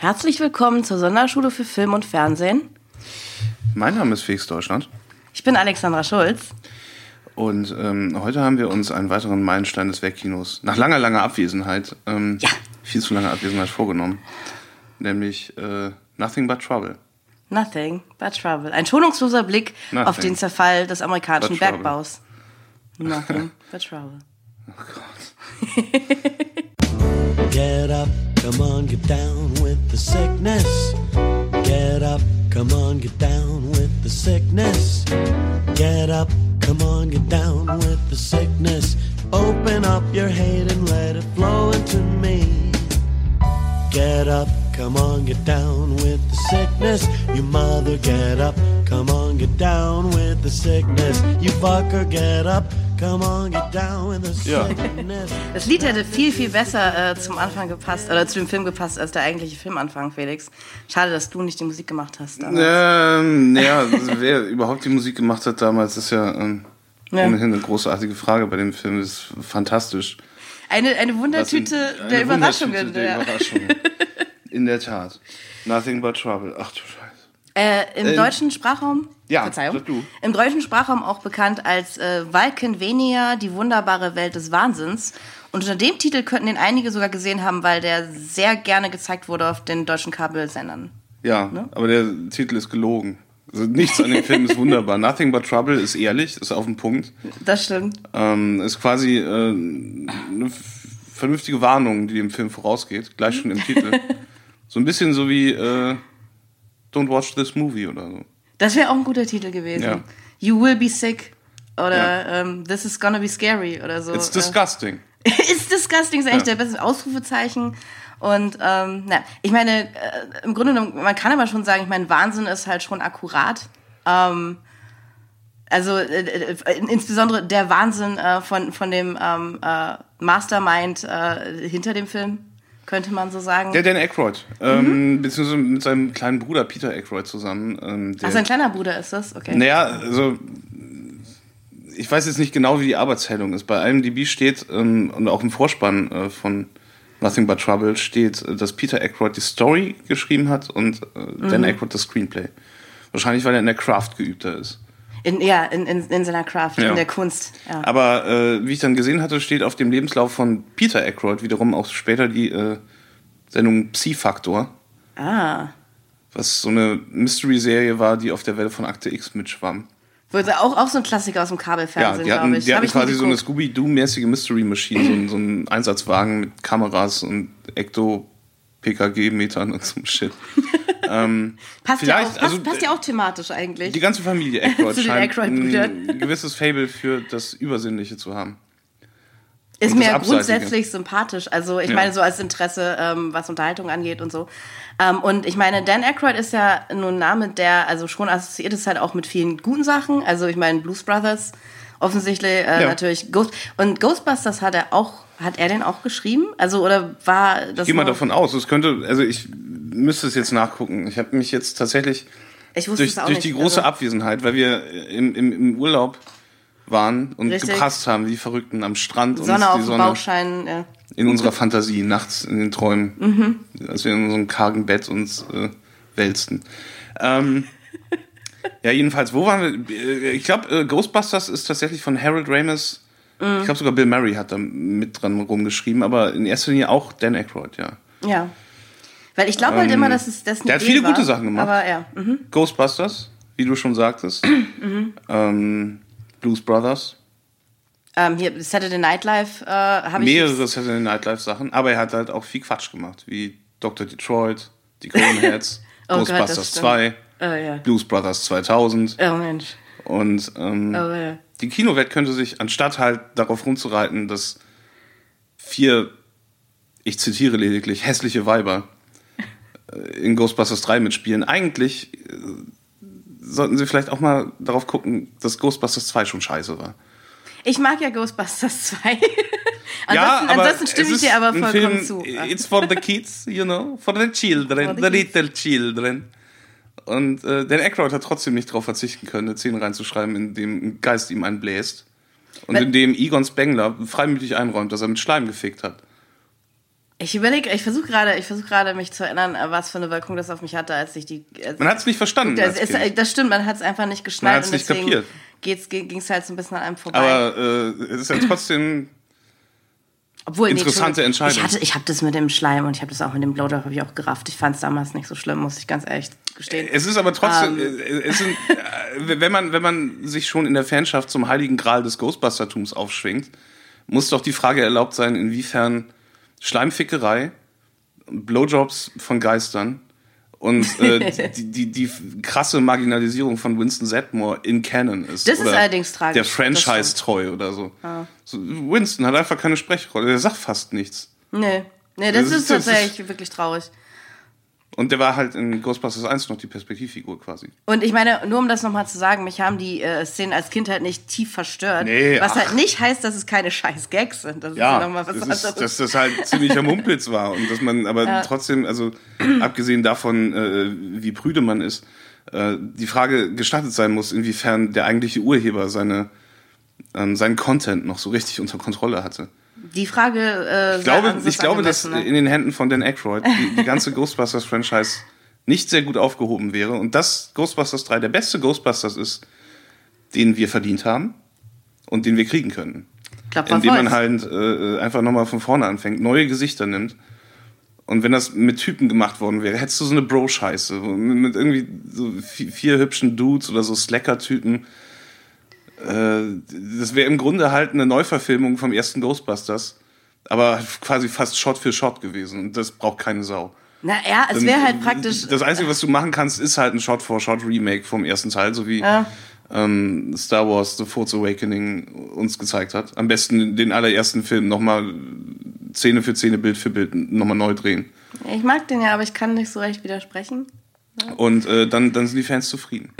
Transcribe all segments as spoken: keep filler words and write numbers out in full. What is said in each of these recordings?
Herzlich willkommen zur Sonderschule für Film und Fernsehen. Mein Name ist Felix Deutschland. Ich bin Alexandra Schulz. Und ähm, heute haben wir uns einen weiteren Meilenstein des Werkkinos nach langer, langer Abwesenheit, ähm, ja. viel zu langer Abwesenheit vorgenommen. Nämlich äh, Nothing But Trouble. Nothing But Trouble. Ein schonungsloser Blick Nothing. auf den Zerfall des amerikanischen Bergbaus. Nothing But Trouble. Oh Gott. Get up, come on, get down with the sickness. Get up, come on, get down with the sickness. Get up, come on, get down with the sickness. Open up your hate and let it flow into me. Get up, come on, get down with the sickness. You mother, get up, come on, get down with the sickness. You fucker, get up, come on, get down with the sickness. Ja. Das Lied hätte viel, viel besser äh, zum Anfang gepasst, oder zu dem Film gepasst, als der eigentliche Filmanfang, Felix. Schade, dass du nicht die Musik gemacht hast damals. Ähm, ja, also wer überhaupt die Musik gemacht hat damals, ist ja, ähm, ja. ohnehin eine großartige Frage bei dem Film. Das ist fantastisch. Eine, eine Wundertüte eine der Überraschungen. Wundertüte der ja. Überraschungen. In der Tat. Nothing But Trouble. Ach du Scheiße. Äh, Im äh, deutschen Sprachraum, ja, Verzeihung, du. Im deutschen Sprachraum auch bekannt als äh, Valkenvenia, die wunderbare Welt des Wahnsinns. Und unter dem Titel könnten den einige sogar gesehen haben, weil der sehr gerne gezeigt wurde auf den deutschen Kabelsendern. Ja, ne? Aber der Titel ist gelogen. Also nichts an dem Film ist wunderbar. Nothing But Trouble ist ehrlich, ist auf den Punkt. Das stimmt. Ähm, ist quasi äh, eine vernünftige Warnung, die dem Film vorausgeht, gleich schon im Titel. So ein bisschen so wie äh, Don't Watch This Movie oder so. Das wäre auch ein guter Titel gewesen. Ja. You Will Be Sick oder ja. ähm, This Is Gonna Be Scary oder so. It's disgusting. It's disgusting ist eigentlich ja. der beste Ausrufezeichen. Und ähm, na, ich meine, äh, im Grunde genommen, man kann aber schon sagen, ich meine, Wahnsinn ist halt schon akkurat. Ähm, also äh, äh, insbesondere der Wahnsinn äh, von, von dem ähm, äh, Mastermind äh, hinter dem Film, könnte man so sagen. Der Dan Aykroyd, ähm, mhm. beziehungsweise mit seinem kleinen Bruder Peter Aykroyd zusammen. Ähm, der, Ach, sein kleiner Bruder ist das? Okay. Naja, also ich weiß jetzt nicht genau, wie die Arbeitsteilung ist. Bei I M D B steht, ähm, und auch im Vorspann äh, von Nothing But Trouble steht, dass Peter Aykroyd die Story geschrieben hat und äh, mhm. Dan Aykroyd das Screenplay. Wahrscheinlich, weil er in der Craft geübter ist. In, ja, in, in, in seiner Craft, ja. in der Kunst. Ja. Aber äh, wie ich dann gesehen hatte, steht auf dem Lebenslauf von Peter Aykroyd wiederum auch später die äh, Sendung Psi-Faktor. Ah. Was so eine Mystery-Serie war, die auf der Welle von Akte X mitschwamm. Auch, auch so ein Klassiker aus dem Kabelfernsehen, ja, glaube ich. Die hatten ich quasi so eine Scooby-Doo-mäßige Mystery-Maschine, so, ein, so ein Einsatzwagen mit Kameras und Ekto-P K G-Metern und so ein Shit. ähm, passt, ja auch, passt, also, passt ja auch thematisch eigentlich. Die ganze Familie Aykroyd scheint ein gewisses Faible für das Übersinnliche zu haben. Ist mir grundsätzlich sympathisch. Also ich ja. meine so als Interesse, ähm, was Unterhaltung angeht und so. Ähm, und ich meine, Dan Aykroyd ist ja nur ein Name, der also schon assoziiert ist halt auch mit vielen guten Sachen. Also ich meine Blues Brothers offensichtlich, äh, ja. natürlich Ghost. Und Ghostbusters hat er auch, hat er den auch geschrieben? Also oder war das? Ich gehe mal davon aus. Es könnte, also ich müsste es jetzt nachgucken. Ich habe mich jetzt tatsächlich ich wusste durch, es auch durch nicht. die große also. Abwesenheit, weil wir im, im, im Urlaub waren und Richtig. geprasst haben wie Verrückten am Strand. Sonne und auf die dem Sonne Bauch scheinen, ja. In unserer Fantasie, nachts in den Träumen, mhm. als wir in unserem kargen Bett uns äh, wälzten. Ähm, ja, jedenfalls, wo waren wir? Ich glaube, äh, Ghostbusters ist tatsächlich von Harold Ramis. Mhm. Ich glaube sogar Bill Murray hat da mit dran rumgeschrieben, aber in erster Linie auch Dan Aykroyd, ja. Ja. Weil ich glaube ähm, halt immer, dass es das nicht Der hat viele war, gute Sachen gemacht. Aber ja. Mhm. Ghostbusters, wie du schon sagtest. mhm. ähm, Blues Brothers. Ähm, hier, Saturday Night Live äh, habe ich... Mehrere Saturday Night Live Sachen, aber er hat halt auch viel Quatsch gemacht, wie Doktor Detroit, die Coneheads, oh Ghostbusters Gott, zwei, oh, ja. Blues Brothers zweitausend. Oh Mensch. Und ähm, oh, ja. die Kinowelt könnte sich, anstatt halt darauf rumzureiten, dass vier, ich zitiere lediglich, hässliche Weiber in Ghostbusters drei mitspielen, eigentlich äh, sollten sie vielleicht auch mal darauf gucken, dass Ghostbusters zwei schon scheiße war. Ich mag ja Ghostbusters zwei. ja, ansonsten, aber ansonsten stimme ich dir aber vollkommen Film, zu. It's for the kids, you know, for the children, for the, the little children. Und äh, Dan Aykroyd hat trotzdem nicht darauf verzichten können, eine Szene reinzuschreiben, in dem ein Geist ihm einen bläst. Und Weil, in dem Egon Spengler freimütig einräumt, dass er mit Schleim gefickt hat. Ich überlege, ich versuche gerade, ich versuche gerade mich zu erinnern, was für eine Wirkung das auf mich hatte, als ich die... Als man hat es nicht verstanden. Das, ist, das stimmt, man hat es einfach nicht geschnallt. Man hat es nicht kapiert. Ging es halt so ein bisschen an einem vorbei. Aber äh, es ist ja trotzdem... Obwohl, interessante nee, Entscheidung. Ich, hatte, ich habe das mit dem Schleim und ich habe das auch mit dem Blowjob habe ich auch gerafft. Ich fand es damals nicht so schlimm, muss ich ganz ehrlich gestehen. Es ist aber trotzdem, ähm. es sind, wenn man wenn man sich schon in der Fanschaft zum heiligen Gral des Ghostbuster-Tums aufschwingt, muss doch die Frage erlaubt sein, inwiefern Schleimfickerei, Blowjobs von Geistern und äh, die, die, die krasse Marginalisierung von Winston Zeddemore in Canon ist. Das ist allerdings tragisch. Der Franchise-Treu oder so. Ja. so. Winston hat einfach keine Sprechrolle, der sagt fast nichts. Nee, nee das, das ist tatsächlich ist, wirklich traurig. Und der war halt in Ghostbusters eins noch die Perspektivfigur quasi. Und ich meine, nur um das nochmal zu sagen, mich haben die äh, Szenen als Kind halt nicht tief verstört. Nee, was ach. halt nicht heißt, dass es keine scheiß Gags sind. Das ja, ist ja noch mal was das ist, dass das halt ziemlicher Mumpitz war. Und dass man aber ja. trotzdem, also abgesehen davon, äh, wie prüde man ist, äh, die Frage gestattet sein muss, inwiefern der eigentliche Urheber seine, ähm, seinen Content noch so richtig unter Kontrolle hatte. Die Frage äh, Ich glaube, ich glaube dass ne? in den Händen von Dan Aykroyd die, die ganze Ghostbusters-Franchise nicht sehr gut aufgehoben wäre. Und dass Ghostbusters drei der beste Ghostbusters ist, den wir verdient haben und den wir kriegen können. Klapper Indem voll. man halt äh, einfach nochmal von vorne anfängt, neue Gesichter nimmt. Und wenn das mit Typen gemacht worden wäre, hättest du so eine Bro-Scheiße. Mit, mit irgendwie so vier, vier hübschen Dudes oder so Slacker-Typen. Das wäre im Grunde halt eine Neuverfilmung vom ersten Ghostbusters, aber quasi fast Shot für Shot gewesen. Und das braucht keine Sau. Na ja, es wäre halt praktisch... Das Einzige, was du machen kannst, ist halt ein Shot-for-Shot-Remake vom ersten Teil, so wie ja. ähm, Star Wars The Force Awakening uns gezeigt hat. Am besten den allerersten Film nochmal Szene für Szene, Bild für Bild nochmal neu drehen. Ich mag den ja, aber ich kann nicht so recht widersprechen. Ja. Und äh, dann, dann sind die Fans zufrieden.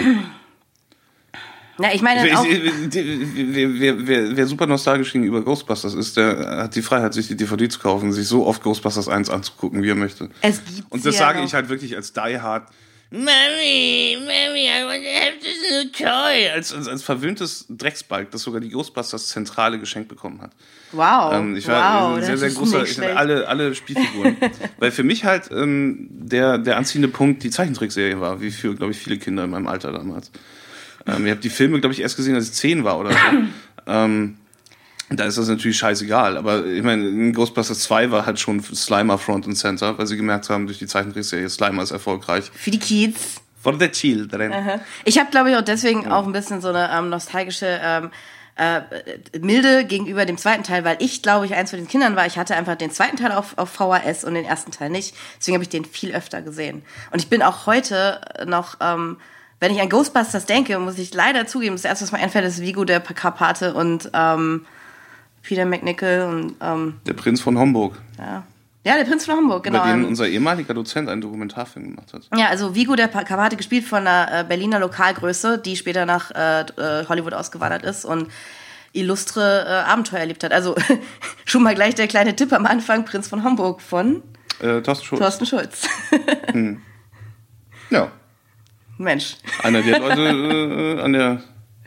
Ja, ich meine ich, auch... Wer, wer, wer, wer super nostalgisch gegenüber Ghostbusters ist, der hat die Freiheit, sich die D V D zu kaufen, sich so oft Ghostbusters eins anzugucken, wie er möchte. Es gibt Und das ja sage noch. ich halt wirklich als Die Hard. Mommy, Mommy, I want to have this new toy. Als, als, als verwöhntes Drecksbalg, das sogar die Ghostbusters Zentrale geschenkt bekommen hat. Wow, ähm, ich war wow, ein sehr, sehr großer, ich hatte alle, alle Spielfiguren. Weil für mich halt ähm, der, der anziehende Punkt die Zeichentrickserie war, wie für, glaube ich, viele Kinder in meinem Alter damals. Ähm, ich habe die Filme, glaube ich, erst gesehen, als ich zehn war oder so. ähm, da ist das natürlich scheißegal. Aber ich meine, in Ghostbusters zwei war halt schon Slimer Front and Center, weil sie gemerkt haben, durch die Zeichentrickserie Slimer ist erfolgreich. Für die Kids. For the children. Aha. Ich habe, glaube ich, auch deswegen ja. auch ein bisschen so eine ähm, nostalgische ähm, äh, Milde gegenüber dem zweiten Teil, weil ich, glaube ich, eins von den Kindern war. Ich hatte einfach den zweiten Teil auf, auf V H S und den ersten Teil nicht. Deswegen habe ich den viel öfter gesehen. Und ich bin auch heute noch... Ähm, Wenn ich an Ghostbusters denke, muss ich leider zugeben, das erste, was mir einfällt, ist Vigo der Karpate und ähm, Peter MacNicol und ähm, der Prinz von Homburg. Ja. ja, der Prinz von Homburg, genau. Über den unser ehemaliger Dozent einen Dokumentarfilm gemacht hat. Ja, also Vigo der Karpate, gespielt von einer äh, Berliner Lokalgröße, die später nach äh, Hollywood ausgewandert ist und illustre äh, Abenteuer erlebt hat. Also schon mal gleich der kleine Tipp am Anfang, Prinz von Homburg von äh, Thorsten Schulz. Thorsten Schulz. hm. Ja. Mensch. Einer der Leute äh, an der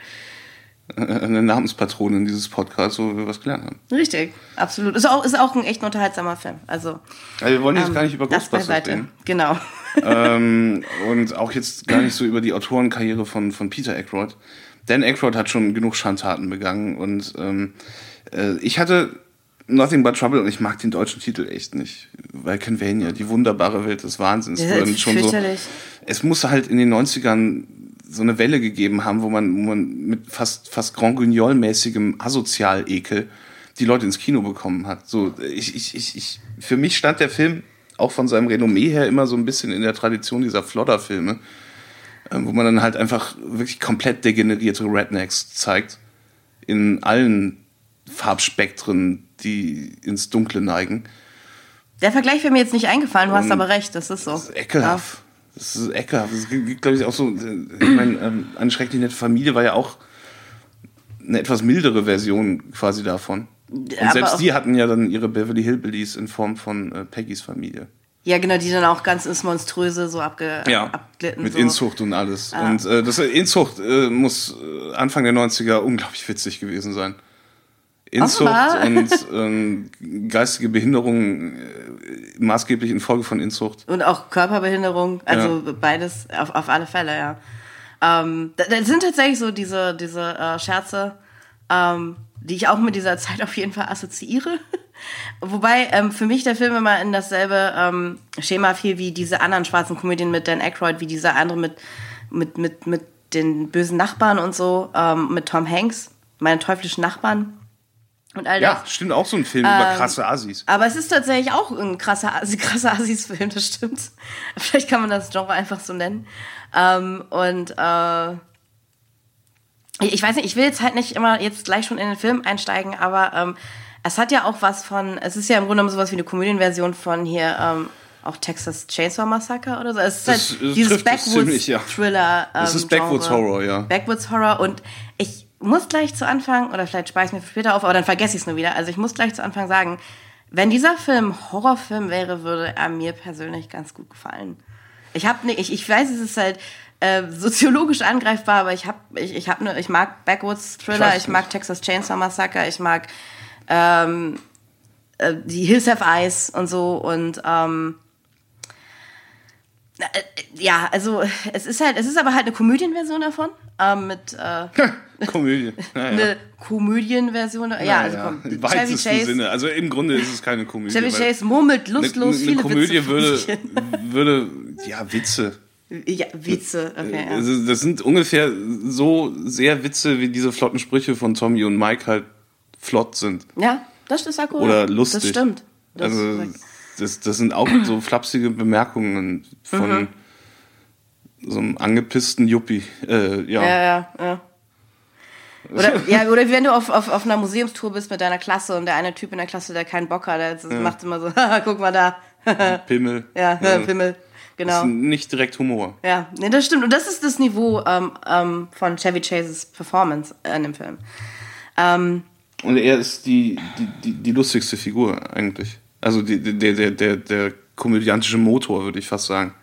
an der Namenspatronin dieses Podcasts, wo wir was gelernt haben. Richtig, absolut. Ist auch, ist auch ein echt unterhaltsamer Film. Also, also wir wollen jetzt ähm, gar nicht über Ghostbusters reden. Genau. ähm, und auch jetzt gar nicht so über die Autorenkarriere von, von Peter Aykroyd. Dan Aykroyd hat schon genug Schandtaten begangen und ähm, äh, ich hatte Nothing But Trouble und ich mag den deutschen Titel echt nicht. Weil Canvania, die wunderbare Welt des Wahnsinns. Das ist schon so, es muss halt in den neunzigern so eine Welle gegeben haben, wo man, wo man mit fast, fast Grand Guignol-mäßigem Asozial-Ekel die Leute ins Kino bekommen hat. So, ich, ich, ich, ich, für mich stand der Film auch von seinem Renommee her immer so ein bisschen in der Tradition dieser Flodder-Filme, wo man dann halt einfach wirklich komplett degenerierte Rednecks zeigt. In allen Farbspektren, die ins Dunkle neigen. Der Vergleich wäre mir jetzt nicht eingefallen, du Und hast aber recht, das ist so. Das ist ekelhaft. Ja. Das ist ekelhaft. Das gibt, glaube ich, auch so, ich meine, ähm, eine schrecklich nette Familie war ja auch eine etwas mildere Version quasi davon. Und aber selbst die hatten ja dann ihre Beverly Hillbillies in Form von äh, Peggys Familie. Ja, genau, die dann auch ganz ins Monströse so abge ja, abglitten. Mit so. Inzucht und alles. Ah. Und äh, das Inzucht äh, muss Anfang der neunziger unglaublich witzig gewesen sein. Inzucht und ähm, geistige Behinderung, äh, maßgeblich infolge von Inzucht. Und auch Körperbehinderung, also ja. beides auf, auf alle Fälle, ja. Ähm, das sind tatsächlich so diese, diese äh, Scherze, ähm, die ich auch mit dieser Zeit auf jeden Fall assoziiere. Wobei ähm, für mich der Film immer in dasselbe ähm, Schema fiel wie diese anderen schwarzen Komödien mit Dan Aykroyd, wie dieser andere mit, mit, mit, mit den bösen Nachbarn und so, ähm, mit Tom Hanks, meine teuflischen Nachbarn. Und all das. Ja, stimmt, auch so ein Film ähm, über krasse Assis. Aber es ist tatsächlich auch ein krasser, krasser Assis-Film, das stimmt. Vielleicht kann man das Genre einfach so nennen. Ähm, und äh, ich weiß nicht, ich will jetzt halt nicht immer jetzt gleich schon in den Film einsteigen, aber ähm, es hat ja auch was von, es ist ja im Grunde genommen sowas wie eine Komödienversion von hier, ähm, auch Texas Chainsaw Massacre oder so. Es ist das, halt das dieses Backwoods-Thriller. Ja. Das ist Backwoods-Horror, ja. Backwoods-Horror und ich muss gleich zu Anfang, oder vielleicht spare ich es mir später auf, aber dann vergesse ich es nur wieder. Also ich muss gleich zu Anfang sagen, wenn dieser Film Horrorfilm wäre, würde er mir persönlich ganz gut gefallen. Ich habe nicht, ich, ich weiß, es ist halt äh, soziologisch angreifbar, aber ich habe, ich, ich habe, ne, ich mag Backwoods Thriller, ich, ich mag Texas Chainsaw Massacre, ich mag ähm, äh, die Hills Have Eyes und so und ähm, äh, ja, also es ist halt, es ist aber halt eine Komödienversion davon ähm, mit äh, Komödie. Naja. Eine Komödienversion. Ja, naja, also komm, im weitesten Chase, Sinne. Also im Grunde ist es keine Komödie. Chevy Chase murmelt lustlos eine, viele eine Komödie Witze würde, würde, ja, Witze. Ja, Witze, okay. Ja. Also das sind ungefähr so sehr Witze, wie diese flotten Sprüche von Tommy und Mike halt flott sind. Ja, das ist akkurat. Oder lustig. Das stimmt. Das also das, das sind auch so flapsige Bemerkungen von mhm. so einem angepissten Juppie. Äh, ja. ja, ja, ja. Oder, ja, oder wenn du auf, auf, auf einer Museumstour bist mit deiner Klasse und der eine Typ in der Klasse, der keinen Bock hat, der ja. macht immer so, guck mal da. Pimmel. Ja, ja, Pimmel. Genau. Das ist nicht direkt Humor. Ja, nee, das stimmt. Und das ist das Niveau ähm, ähm, von Chevy Chases Performance in dem Film. Ähm, und er ist die, die, die, die lustigste Figur eigentlich. Also die, der, der, der, der komödiantische Motor, würde ich fast sagen.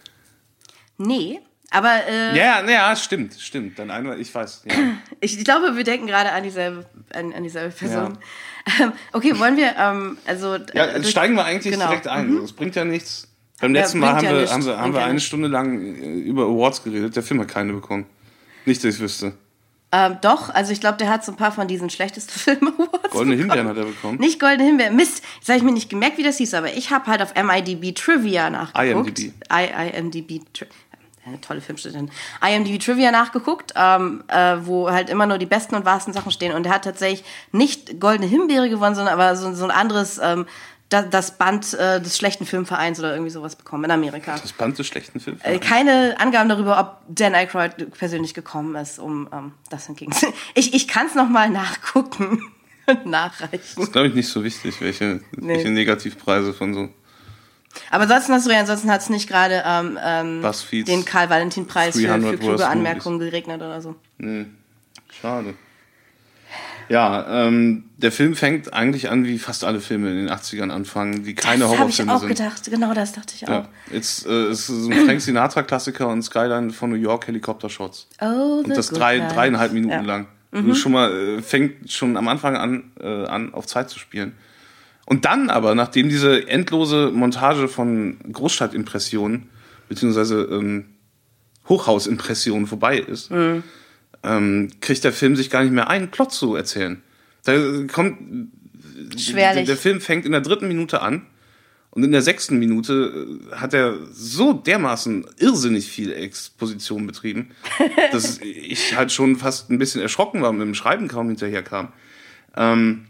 Nee. Aber, äh, ja, ja, stimmt, stimmt. Dann einmal, ich weiß. Ja. ich, ich glaube, wir denken gerade an dieselbe, an, an dieselbe Person. Ja. Okay, wollen wir, ähm, also. Ja, äh, durch, steigen wir eigentlich genau. direkt ein. Mhm. Das bringt ja nichts. Beim letzten ja, Mal haben, ja wir, haben wir, haben wir eine Stunde lang über Awards geredet. Der Film hat keine bekommen. Nicht, dass ich wüsste. Ähm, doch, also ich glaube, der hat so ein paar von diesen schlechtesten Film-Awards Goldene Himbeeren hat er bekommen. Nicht Goldene Himbeeren. Mist, jetzt habe ich mir nicht gemerkt, wie das hieß, aber ich habe halt auf M I D B Trivia nachgeguckt. I M D B. I M D B Trivia. Eine tolle Filmstudentin. I M D B Trivia nachgeguckt, ähm, äh, wo halt immer nur die besten und wahrsten Sachen stehen. Und er hat tatsächlich nicht Goldene Himbeere gewonnen, sondern aber so, so ein anderes, ähm, das, das Band äh, des schlechten Filmvereins oder irgendwie sowas bekommen in Amerika. Das Band des schlechten Filmvereins? Äh, keine Angaben darüber, ob Dan Aykroyd persönlich gekommen ist, um ähm, das hingegen. Ich, ich kann es nochmal nachgucken und nachreichen. Das ist, glaube ich, nicht so wichtig, welche, nee. welche Negativpreise von so. Aber ansonsten hast du ja, ansonsten hat es nicht gerade ähm, ähm, den Karl-Valentin-Preis für, für kluge Anmerkungen geregnet oder so. Nee, schade. Ja, ähm, der Film fängt eigentlich an, wie fast alle Filme in den achtzigern anfangen, die keine das Horrorfilme sind. Das habe ich auch gedacht, genau das dachte ich auch. Ja, jetzt, äh, es ist ein Frank Sinatra-Klassiker und Skyline von New York, Helikoptershots. Oh, und das drei, dreieinhalb Minuten ja. lang. Mhm. Du schon mal, äh, fängt schon am Anfang an, äh, an, auf Zeit zu spielen. Und dann aber, nachdem diese endlose Montage von Großstadtimpressionen beziehungsweise ähm, Hochhausimpressionen vorbei ist, mhm. ähm, kriegt der Film sich gar nicht mehr einen Plot zu erzählen. Da kommt Schwerlich. Der, der Film fängt in der dritten Minute an und in der sechsten Minute hat er so dermaßen irrsinnig viel Exposition betrieben, dass ich halt schon fast ein bisschen erschrocken war und mit dem Schreiben kaum hinterherkam. Ähm,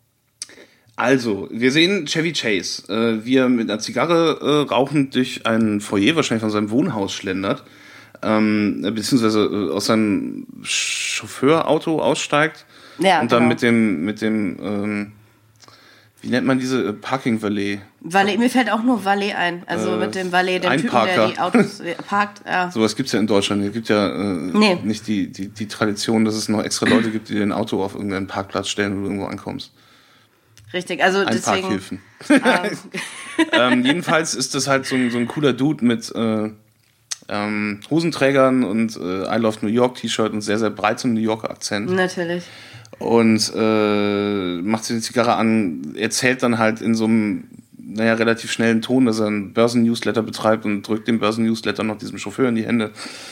Also, wir sehen Chevy Chase, äh, wie er mit einer Zigarre äh, rauchend durch ein Foyer, wahrscheinlich von seinem Wohnhaus, schlendert, ähm, beziehungsweise äh, aus seinem Chauffeurauto aussteigt ja, und dann genau. mit dem, mit dem, ähm, wie nennt man diese äh, Parking-Valet? Valet? Mir fällt auch nur Valet ein, also äh, mit dem Valet, dem Typen, der die Autos parkt. Ja. Sowas gibt's ja in Deutschland, es gibt ja äh, nee. nicht die, die, die Tradition, dass es noch extra Leute gibt, die dein Auto auf irgendeinen Parkplatz stellen, wo du irgendwo ankommst. Richtig, also ein deswegen... Parkhilfen. ähm, jedenfalls ist das halt so ein, so ein cooler Dude mit äh, ähm, Hosenträgern und äh, I Love New York T-Shirt und sehr, sehr breitem New Yorker Akzent. Natürlich. und äh, macht sich eine Zigarre an, erzählt dann halt in so einem, naja, relativ schnellen Ton, dass er einen Börsen-Newsletter betreibt und drückt dem Börsen-Newsletter noch diesem Chauffeur in die Hände,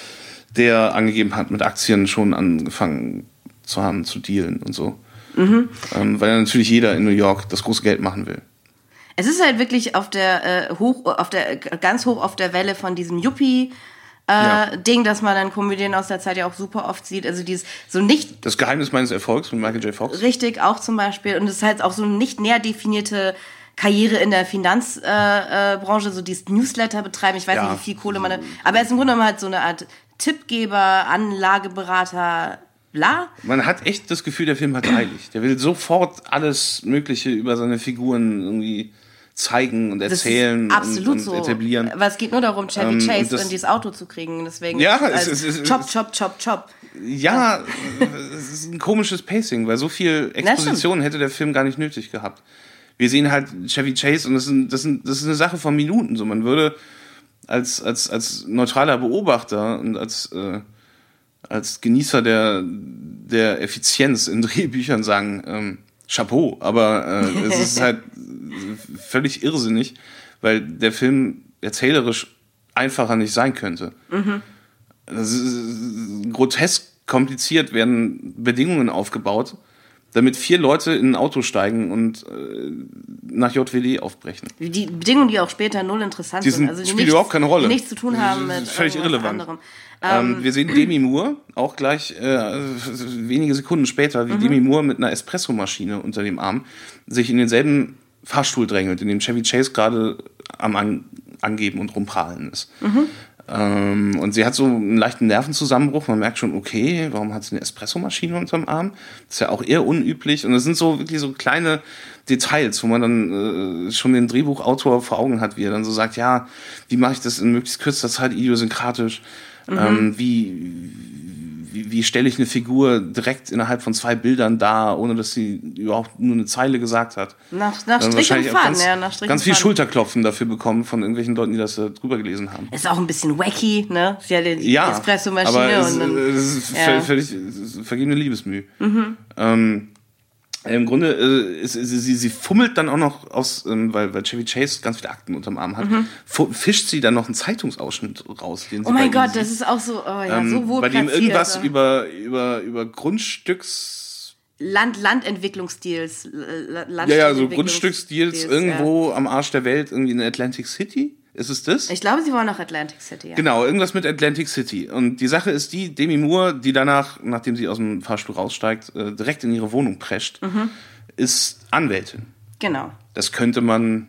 der angegeben hat, mit Aktien schon angefangen zu haben, zu dealen und so. Mhm. Ähm, weil natürlich jeder in New York das große Geld machen will. Es ist halt wirklich auf der, äh, hoch, auf der, ganz hoch auf der Welle von diesem Yuppie, Äh, ja. Ding, das man dann Komödien aus der Zeit ja auch super oft sieht. Also dieses so nicht... Das Geheimnis meines Erfolgs von Michael J. Fox. Richtig, auch zum Beispiel. Und es ist halt auch so eine nicht näher definierte Karriere in der Finanzbranche, äh, äh, so dieses Newsletter betreiben. Ich weiß ja. nicht, wie viel Kohle man... Aber er ist im Grunde genommen halt so eine Art Tippgeber, Anlageberater, bla. Man hat echt das Gefühl, der Film hat eilig. Der will sofort alles Mögliche über seine Figuren irgendwie... zeigen und erzählen absolut und, und so. etablieren. Aber es geht nur darum, Chevy ähm, Chase in dieses Auto zu kriegen. Deswegen ja, es, es ist Chop, Chop, Chop, Chop. Ja, es ist ein komisches Pacing, weil so viel Exposition hätte der Film gar nicht nötig gehabt. Wir sehen halt Chevy Chase und das ist, das ist, das ist eine Sache von Minuten. So, man würde als, als, als neutraler Beobachter und als, äh, als Genießer der, der Effizienz in Drehbüchern sagen, ähm, Chapeau, aber äh, es ist halt völlig irrsinnig, weil der Film erzählerisch einfacher nicht sein könnte. Mhm. Das ist, grotesk kompliziert werden Bedingungen aufgebaut, damit vier Leute in ein Auto steigen und äh, nach J W D aufbrechen. Die Bedingungen, die auch später null interessant die sind. sind. Also die spielen nichts, überhaupt keine Rolle. Die nichts zu tun haben mit völlig irrelevant. anderem. Ähm, wir sehen Demi Moore auch gleich äh, wenige Sekunden später, wie mhm. Demi Moore mit einer Espressomaschine unter dem Arm sich in denselben Fahrstuhl drängelt, in dem Chevy Chase gerade am An- Angeben und Rumprahlen ist. Mhm. Ähm, und sie hat so einen leichten Nervenzusammenbruch. Man merkt schon, okay, warum hat sie eine Espressomaschine unterm Arm? Das ist ja auch eher unüblich. Und das sind so wirklich so kleine Details, wo man dann äh, schon den Drehbuchautor vor Augen hat, wie er dann so sagt, ja, wie mache ich das in möglichst kürzester Zeit idiosynkratisch? Mhm. Ähm, wie, wie, wie stelle ich eine Figur direkt innerhalb von zwei Bildern dar, ohne dass sie überhaupt nur eine Zeile gesagt hat? Nach, nach Strich und Faden, ja. Nach Strich ganz viel Faden. Schulterklopfen dafür bekommen von irgendwelchen Leuten, die das äh, drüber gelesen haben. Ist auch ein bisschen wacky, ne? Sie hat die ja, Espressomaschine. Aber es, und dann, es ist ja. völlig vergebene Liebesmüh. Mhm. Ähm, Im Grunde, äh, ist, ist, sie, sie fummelt dann auch noch aus, ähm, weil, weil Chevy Chase ganz viele Akten unterm Arm hat, mhm. fu- fischt sie dann noch einen Zeitungsausschnitt raus. Den sie oh mein Gott, sieht. Das ist auch so, oh ja, ähm, so wohl bei dem platziert, irgendwas ja. über, über, über Grundstücks... Land, Landentwicklungsdeals. Land- ja, ja, so Grundstücksdeals Deals, irgendwo ja. am Arsch der Welt, irgendwie in Atlantic City. Ist es das? Ich glaube, sie wollen nach Atlantic City, ja. Genau, irgendwas mit Atlantic City. Und die Sache ist die, Demi Moore, die danach, nachdem sie aus dem Fahrstuhl raussteigt, äh, direkt in ihre Wohnung prescht, mhm. ist Anwältin. Genau. Das könnte man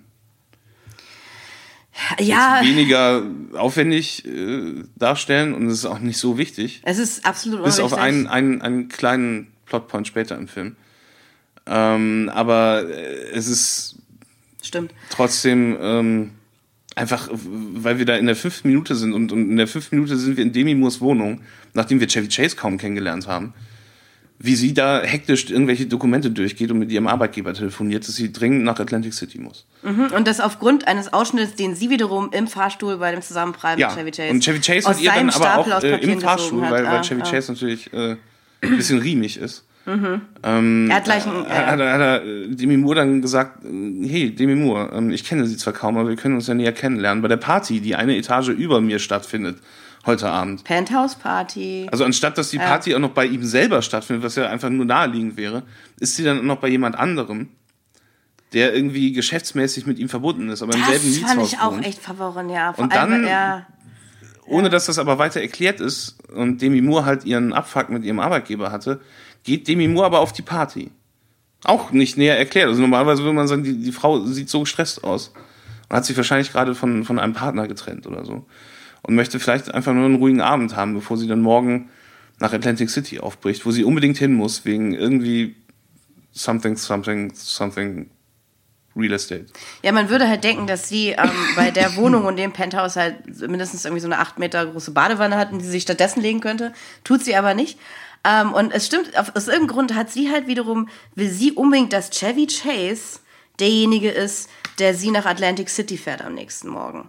ja. weniger aufwendig äh, darstellen und es ist auch nicht so wichtig. Es ist absolut Bis unwichtig. auf einen, einen, einen kleinen Plotpoint später im Film. Ähm, aber äh, es ist Stimmt. trotzdem ähm, einfach, weil wir da in der fünften Minute sind und, und in der fünften Minute sind wir in Demi Moores Wohnung, nachdem wir Chevy Chase kaum kennengelernt haben, wie sie da hektisch irgendwelche Dokumente durchgeht und mit ihrem Arbeitgeber telefoniert, dass sie dringend nach Atlantic City muss. Mhm. Und das aufgrund eines Ausschnitts, den sie wiederum im Fahrstuhl bei dem Zusammenprallen ja. mit Chevy Chase und Chevy Chase hat ihr dann aber auch äh, im Fahrstuhl, weil, weil ah, Chevy ah. Chase natürlich äh, ein bisschen riemig ist. Mhm. Ähm, er hat gleich einen, äh, hat, hat, hat er Demi Moore dann gesagt, hey Demi Moore, ähm, ich kenne Sie zwar kaum, aber wir können uns ja näher kennenlernen. Bei der Party, die eine Etage über mir stattfindet, heute Abend. Penthouse Party. Also anstatt, dass die Party ja. auch noch bei ihm selber stattfindet, was ja einfach nur naheliegend wäre, ist sie dann noch bei jemand anderem, der irgendwie geschäftsmäßig mit ihm verbunden ist, aber im selben Mietshaus Das fand ich auch wohnt. echt verworren, ja. Vor und dann, ja. ohne dass das aber weiter erklärt ist und Demi Moore halt ihren Abfuck mit ihrem Arbeitgeber hatte, geht Demi Moore aber auf die Party. Auch nicht näher erklärt. Also normalerweise würde man sagen, die, die Frau sieht so gestresst aus und hat sich wahrscheinlich gerade von, von einem Partner getrennt oder so. Und möchte vielleicht einfach nur einen ruhigen Abend haben, bevor sie dann morgen nach Atlantic City aufbricht, wo sie unbedingt hin muss, wegen irgendwie something, something, something Real Estate. Ja, man würde halt denken, dass sie ähm, bei der Wohnung und dem Penthouse halt mindestens irgendwie so eine acht Meter große Badewanne hat, in die sie sich stattdessen legen könnte. Tut sie aber nicht. Ähm, und es stimmt, aus irgendeinem Grund hat sie halt wiederum, will sie unbedingt, dass Chevy Chase derjenige ist, der sie nach Atlantic City fährt am nächsten Morgen.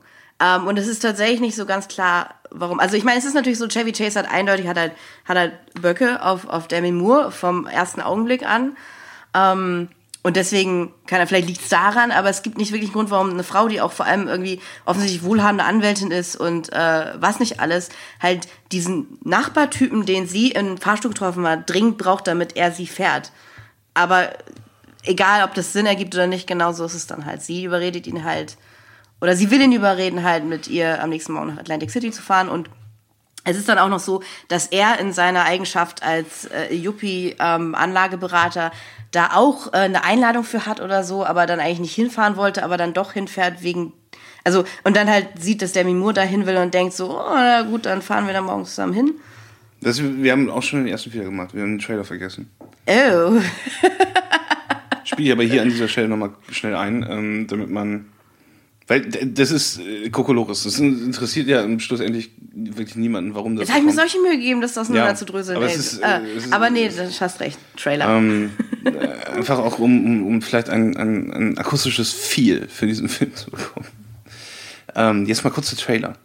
Ähm, und es ist tatsächlich nicht so ganz klar, warum. Also ich meine, es ist natürlich so, Chevy Chase hat eindeutig, hat halt, hat halt Böcke auf, auf Demi Moore vom ersten Augenblick an. Ähm, und deswegen, kann er, vielleicht liegt es daran, aber es gibt nicht wirklich einen Grund, warum eine Frau, die auch vor allem irgendwie offensichtlich wohlhabende Anwältin ist und äh, was nicht alles, halt diesen Nachbartypen, den sie im Fahrstuhl getroffen hat, dringend braucht, damit er sie fährt. Aber egal, ob das Sinn ergibt oder nicht, genau so ist es dann halt. Sie überredet ihn halt, oder sie will ihn überreden, halt mit ihr am nächsten Morgen nach Atlantic City zu fahren. Und es ist dann auch noch so, dass er in seiner Eigenschaft als äh, Yuppie-Anlageberater ähm, da auch äh, eine Einladung für hat oder so, aber dann eigentlich nicht hinfahren wollte, aber dann doch hinfährt wegen, also, und dann halt sieht, dass Demi Moore da hin will und denkt so, oh, na gut, dann fahren wir da morgen zusammen hin. Das, wir haben auch schon den ersten Fehler gemacht, wir haben den Trailer vergessen. Oh. Spiele ich aber hier an dieser Stelle nochmal schnell ein, ähm, damit man, weil das ist äh, Kokolores, das interessiert ja schlussendlich wirklich niemanden, warum das Jetzt habe ich mir solche Mühe gegeben, das auseinander ja, zu dröseln. Aber, es ist, äh, es ist, aber nee, du hast recht, Trailer. Ähm, einfach auch, um, um, um vielleicht ein, ein, ein akustisches Feel für diesen Film zu bekommen. Ähm, jetzt mal kurz der Trailer.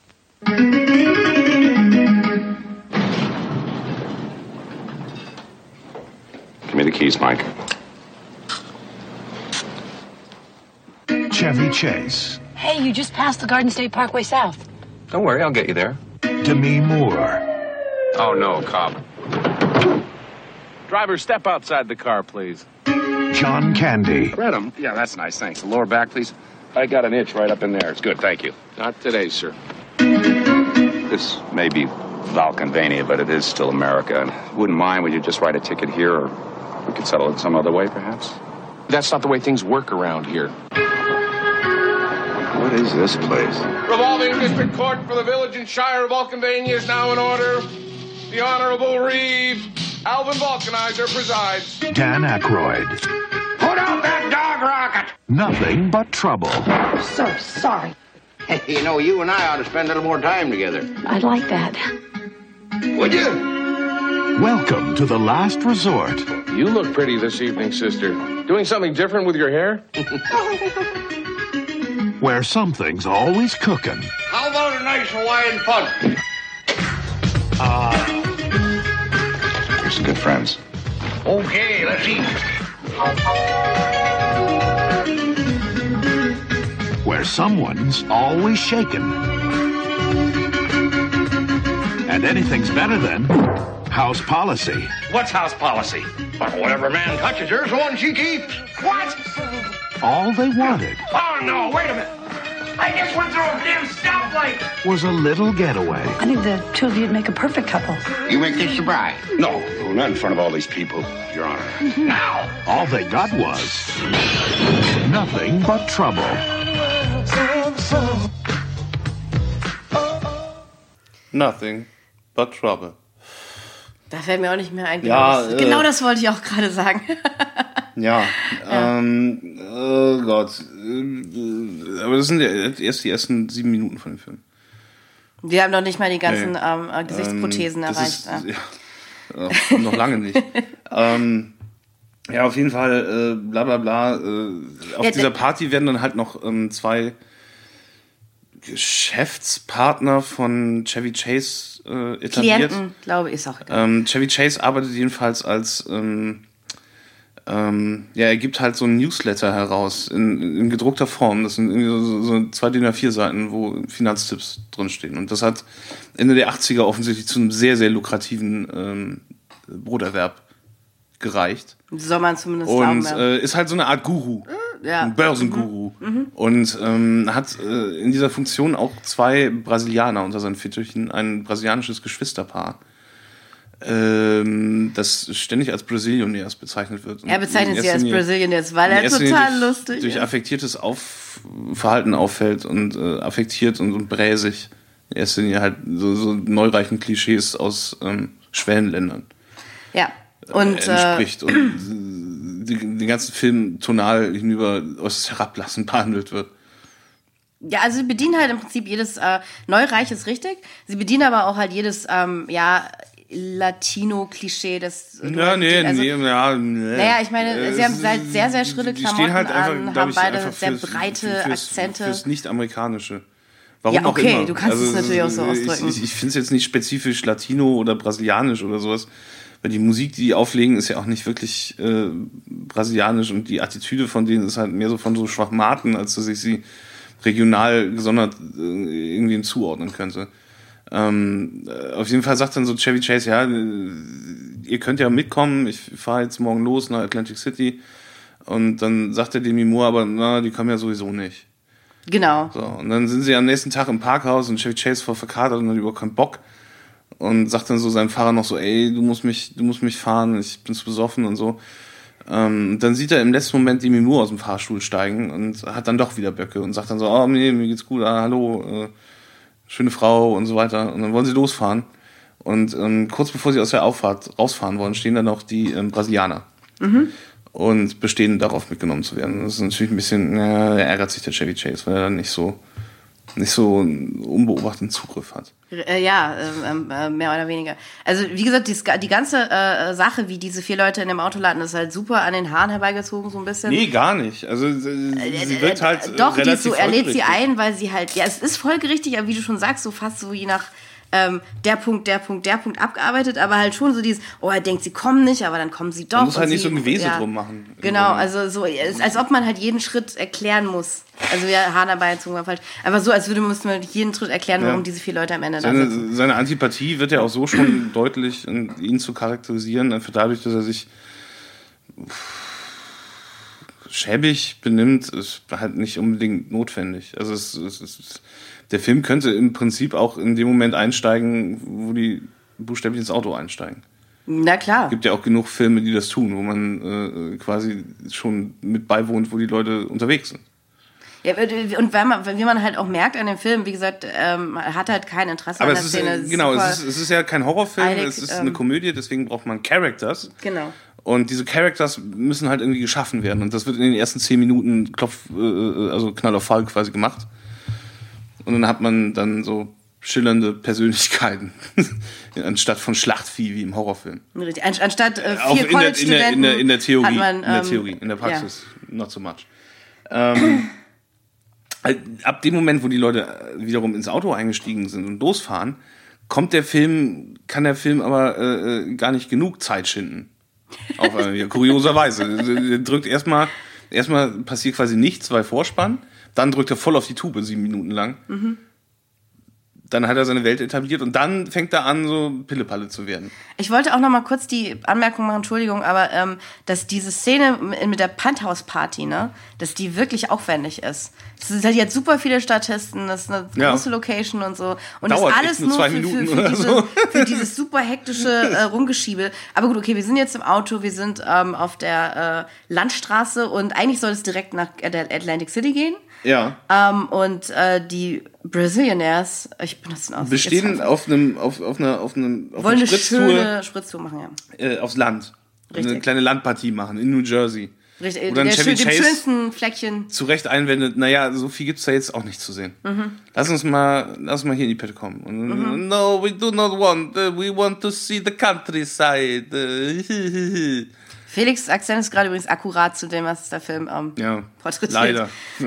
Give me the keys, Mike. Chevy Chase. Hey, you just passed the Garden State Parkway South. Don't worry, I'll get you there. Demi Moore. Oh, no, cop. Driver, step outside the car, please. John Candy. Redham? Yeah, that's nice, thanks. The lower back, please. I got an itch right up in there. It's good, thank you. Not today, sir. This may be Valkenvania, but it is still America. And wouldn't mind, would you just write a ticket here, or we could settle it some other way, perhaps? That's not the way things work around here. What is this place? Revolving District Court for the Village and Shire of Vulcanvania is now in order. The Honorable Reeve Alvin Vulcanizer presides. Dan Aykroyd. Put out that dog rocket! Nothing but trouble. So sorry. Hey, you know, you and I ought to spend a little more time together. I'd like that. Would you? Welcome to the last resort. You look pretty this evening, sister. Doing something different with your hair? Where something's always cooking. How about a nice Hawaiian punch? Ah. Uh, You're some good friends. Okay, let's eat. Where someone's always shaken. And anything's better than house policy. What's house policy? Whatever man touches her's the one she keeps. What? All they wanted. Oh, no, wait a minute. I just went through a damn stoplight. Was a little getaway. I think the two of you'd make a perfect couple. You make this the bride? No, not in front of all these people, Your Honor. Now. All they got was nothing but trouble. Nothing but trouble. Da fällt mir auch nicht mehr ein. Ja, genau, das, äh, genau das wollte ich auch gerade sagen. Ja, ja. Ähm, oh Gott. Aber das sind ja erst die ersten sieben Minuten von dem Film. Wir haben noch nicht mal die ganzen nee. ähm, Gesichtsprothesen ähm, erreicht. Ist, ja. Ja, noch lange nicht. ähm, ja, auf jeden Fall, äh, bla bla bla. Äh, auf ja, dieser Party werden dann halt noch ähm, zwei Geschäftspartner von Chevy Chase äh, etabliert. Klienten, glaube ich, ist auch egal. Ähm, Chevy Chase arbeitet jedenfalls als... Ähm, Ähm, ja, er gibt halt so ein Newsletter heraus in, in gedruckter Form. Das sind irgendwie so, so zwei D I N A vier Seiten, wo Finanztipps drinstehen. Und das hat Ende der achtziger offensichtlich zu einem sehr, sehr lukrativen ähm, Broterwerb gereicht. Soll man zumindest Und glauben, ja. äh, ist halt so eine Art Guru, ja. ein Börsenguru. Mhm. Mhm. Und ähm, hat äh, in dieser Funktion auch zwei Brasilianer unter seinen Fittichen, ein brasilianisches Geschwisterpaar, das ständig als Brazilianaires bezeichnet wird. Er bezeichnet sie als Brazilianaires, weil er total durch, lustig durch ist. affektiertes Auf- Verhalten auffällt und äh, affektiert und, und bräsig. In erster Linie halt so, so neureichen Klischees aus ähm, Schwellenländern. Ja. Und, äh, entspricht äh, und die, den ganzen Film tonal hinüber äußerst herablassend behandelt wird. Ja, also sie bedienen halt im Prinzip jedes äh, Neureich ist richtig. Sie bedienen aber auch halt jedes, ähm, ja, Latino-Klischee, das... Ja, nee, also, nee, ja, nee. Naja, ich meine, sie haben halt sehr, sehr schrille Klamotten halt einfach, an, haben ich, beide sehr fürs, breite fürs, Akzente. Fürs Nicht-Amerikanische. Warum ja, okay, auch immer. du kannst also, es natürlich auch so ausdrücken. Ich, ich, ich finde es jetzt nicht spezifisch Latino oder Brasilianisch oder sowas, weil die Musik, die die auflegen, ist ja auch nicht wirklich äh, brasilianisch und die Attitüde von denen ist halt mehr so von so Schwachmaten, als dass ich sie regional gesondert äh, irgendwie zuordnen könnte. Ähm, auf jeden Fall sagt dann so Chevy Chase, ja, ihr könnt ja mitkommen, ich fahre jetzt morgen los nach Atlantic City. Und dann sagt der Demi Moore, aber na, die kommen ja sowieso nicht. Genau. So, und dann sind sie am nächsten Tag im Parkhaus und Chevy Chase voll verkatert und hat überhaupt keinen Bock. Und sagt dann so seinem Fahrer noch so, ey, du musst mich, du musst mich fahren, ich bin zu besoffen und so. Ähm, dann sieht er im letzten Moment Demi Moore aus dem Fahrstuhl steigen und hat dann doch wieder Böcke und sagt dann so, oh nee, mir geht's gut, ah, hallo, äh, schöne Frau und so weiter. Und dann wollen sie losfahren. Und ähm, kurz bevor sie aus der Auffahrt rausfahren wollen, stehen dann auch die ähm, Brasilianer. Mhm. Und bestehen darauf, mitgenommen zu werden. Das ist natürlich ein bisschen, äh, er ärgert sich der Chevy Chase, weil er dann nicht so, nicht so einen unbeobachteten Zugriff hat. Ja, äh, äh, mehr oder weniger. Also wie gesagt, die, die ganze äh, Sache, wie diese vier Leute in dem Auto landen, ist halt super an den Haaren herbeigezogen, so ein bisschen. Nee, gar nicht. Also sie äh, wird halt äh, Doch, relativ die so, er lädt sie ein, weil sie halt, ja, es ist folgerichtig, aber wie du schon sagst, so fast so je nach ähm, der Punkt, der Punkt, der Punkt abgearbeitet, aber halt schon so dieses, oh, er denkt, sie kommen nicht, aber dann kommen sie doch. Man muss halt nicht sie, so ein Gewese ja, drum machen. Genau, also so, als ob man halt jeden Schritt erklären muss. Also ja, Hahn dabei gezogen war falsch. Aber so, als würde man jeden Schritt erklären, warum ja. diese vier Leute am Ende seine, da sitzen. Seine Antipathie wird ja auch so schon deutlich, ihn zu charakterisieren, einfach dadurch, dass er sich schäbig benimmt, ist halt nicht unbedingt notwendig. Also es, es, es, der Film könnte im Prinzip auch in dem Moment einsteigen, wo die buchstäblich ins Auto einsteigen. Na klar. Es gibt ja auch genug Filme, die das tun, wo man äh, quasi schon mit beiwohnt, wo die Leute unterwegs sind. Ja, und weil man, wie man halt auch merkt an dem Film, wie gesagt, ähm, hat halt kein Interesse aber an der es Szene. ist, genau, es ist, es ist ja kein Horrorfilm, eilig, es ist ähm, eine Komödie, deswegen braucht man Characters. Genau. Und diese Characters müssen halt irgendwie geschaffen werden. Und das wird in den ersten zehn Minuten Klopf, äh, also Knall auf Fall quasi gemacht. Und dann hat man dann so schillernde Persönlichkeiten anstatt von Schlachtvieh wie im Horrorfilm. Richtig. Anstatt äh, vier Auch in der, in, der, in, der, in der Theorie, hat man, ähm, in der Theorie, in der Praxis ja. not so much. Ähm, ab dem Moment, wo die Leute wiederum ins Auto eingestiegen sind und losfahren, kommt der Film, kann der Film aber äh, gar nicht genug Zeit schinden. Auf eine kurioserweise. Er drückt erstmal, erstmal passiert quasi nichts, weil Vorspann, dann drückt er voll auf die Tube, sieben Minuten lang. Mhm. Dann hat er seine Welt etabliert und dann fängt er an, so Pillepalle zu werden. Ich wollte auch noch mal kurz die Anmerkung machen, Entschuldigung, aber ähm, dass diese Szene mit der Penthouse-Party, ne, dass die wirklich aufwendig ist. Das sind halt jetzt super viele Statisten, das ist eine ja. große Location und so. Und dauert das alles nur, nur zwei für, Minuten für, für, diese, so. für dieses super hektische äh, Rumgeschiebe. Aber gut, okay, wir sind jetzt im Auto, wir sind ähm, auf der äh, Landstraße und eigentlich soll es direkt nach Atlantic City gehen. Ja. Ähm, und äh, die Brazilianaires, ich benutze aus. Bestehen auf einem, auf, auf einer, auf einem, auf wollen einer eine Spritztour, schöne Spritztour machen, ja. Äh, aufs Land. Richtig. Eine kleine Landpartie machen in New Jersey. Richtig. Wo dann Der Chevy schön, Chase dem schönsten Fleckchen. zu Recht einwendet, naja, so viel gibt's da jetzt auch nicht zu sehen. Mhm. Lass uns mal, lass uns mal hier in die Pette kommen. Und, mhm. No, we do not want, uh, we want to see the countryside. Felix' Akzent ist gerade übrigens akkurat zu dem, was der Film ähm, ja, porträtiert. Leider.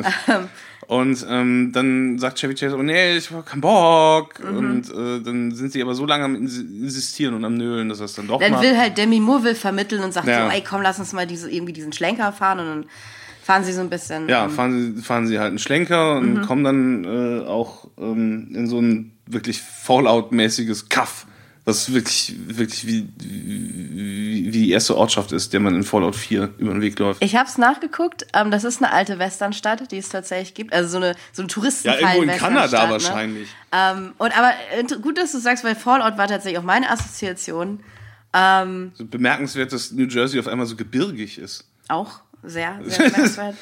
Und ähm, dann sagt Chevy Chase, oh nee, ich hab keinen Bock. Mhm. Und äh, dann sind sie aber so lange am Insistieren und am Nölen, dass er es dann doch dann macht. Dann will halt Demi Moore will vermitteln und sagt ja. so, ey komm, lass uns mal diese, irgendwie diesen Schlenker fahren. Und dann fahren sie so ein bisschen... Ja, ähm, fahren, sie, fahren sie halt einen Schlenker und mhm. kommen dann äh, auch ähm, in so ein wirklich Fallout-mäßiges Kaff. Was wirklich, wirklich wie, wie, wie die erste Ortschaft ist, der man in Fallout vier über den Weg läuft. Ich hab's nachgeguckt, ähm, das ist eine alte Westernstadt, die es tatsächlich gibt. Also so eine, so ein Touristenfall. Ja, irgendwo in Kanada wahrscheinlich. Ne? Ähm, und, aber äh, gut, dass du sagst, weil Fallout war tatsächlich auch meine Assoziation. Ähm, so bemerkenswert, dass New Jersey auf einmal so gebirgig ist. Auch sehr, sehr bemerkenswert.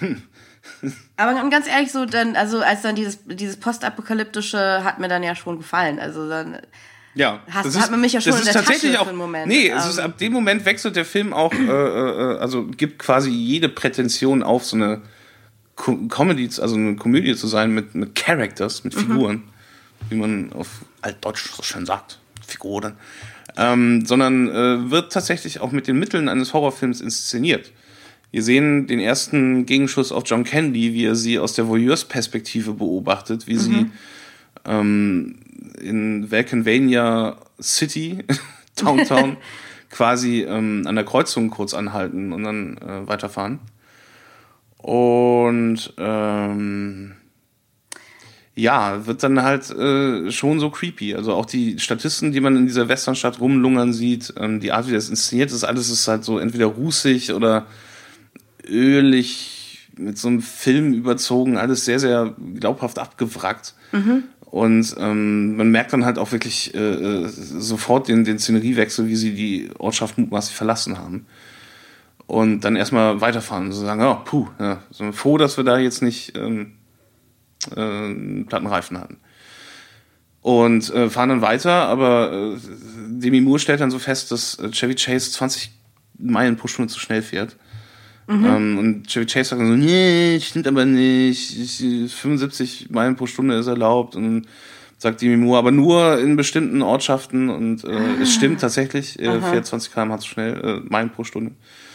Aber ganz ehrlich, so dann, also als dann dieses, dieses postapokalyptische hat mir dann ja schon gefallen. Also dann... Ja, Hast, das hat ist, man mich ja schon das in ist der tatsächlich Tasche auch, für einen Moment. Nee, es um, ist, ab dem Moment wechselt der Film auch, äh, äh, also gibt quasi jede Prätension auf, so eine Co- Comedy, also eine Komödie zu sein mit, mit Characters, mit Figuren, mhm. wie man auf Altdeutsch so schön sagt, Figuren, ähm, sondern äh, wird tatsächlich auch mit den Mitteln eines Horrorfilms inszeniert. Wir sehen den ersten Gegenschuss auf John Candy, wie er sie aus der Voyeurs-Perspektive beobachtet, wie mhm. sie ähm, in Vulcanvania City, Downtown, quasi ähm, an der Kreuzung kurz anhalten und dann äh, weiterfahren. Und ähm, ja, wird dann halt äh, schon so creepy. Also auch die Statisten, die man in dieser Westernstadt rumlungern sieht, ähm, die Art, wie das inszeniert ist, alles ist halt so entweder rußig oder ölig, mit so einem Film überzogen, alles sehr, sehr glaubhaft abgewrackt. Mhm. Und ähm, man merkt dann halt auch wirklich äh, sofort den, den Szeneriewechsel, wie sie die Ortschaft mutmaßlich verlassen haben. Und dann erstmal weiterfahren und so sagen, oh, puh, ja, so froh, dass wir da jetzt nicht ähm, äh, einen Plattenreifen hatten. Und äh, fahren dann weiter, aber äh, Demi Moore stellt dann so fest, dass äh, Chevy Chase zwanzig Meilen pro Stunde zu schnell fährt. Mhm. Ähm, und Chevy Chase sagt dann so, nee, stimmt aber nicht, ich, fünfundsiebzig Meilen pro Stunde ist erlaubt. Und sagt Demi Moore, aber nur in bestimmten Ortschaften. Und äh, ah. es stimmt tatsächlich, er fährt zwanzig Kilometer pro Stunde zu schnell, äh, Meilen pro Stunde.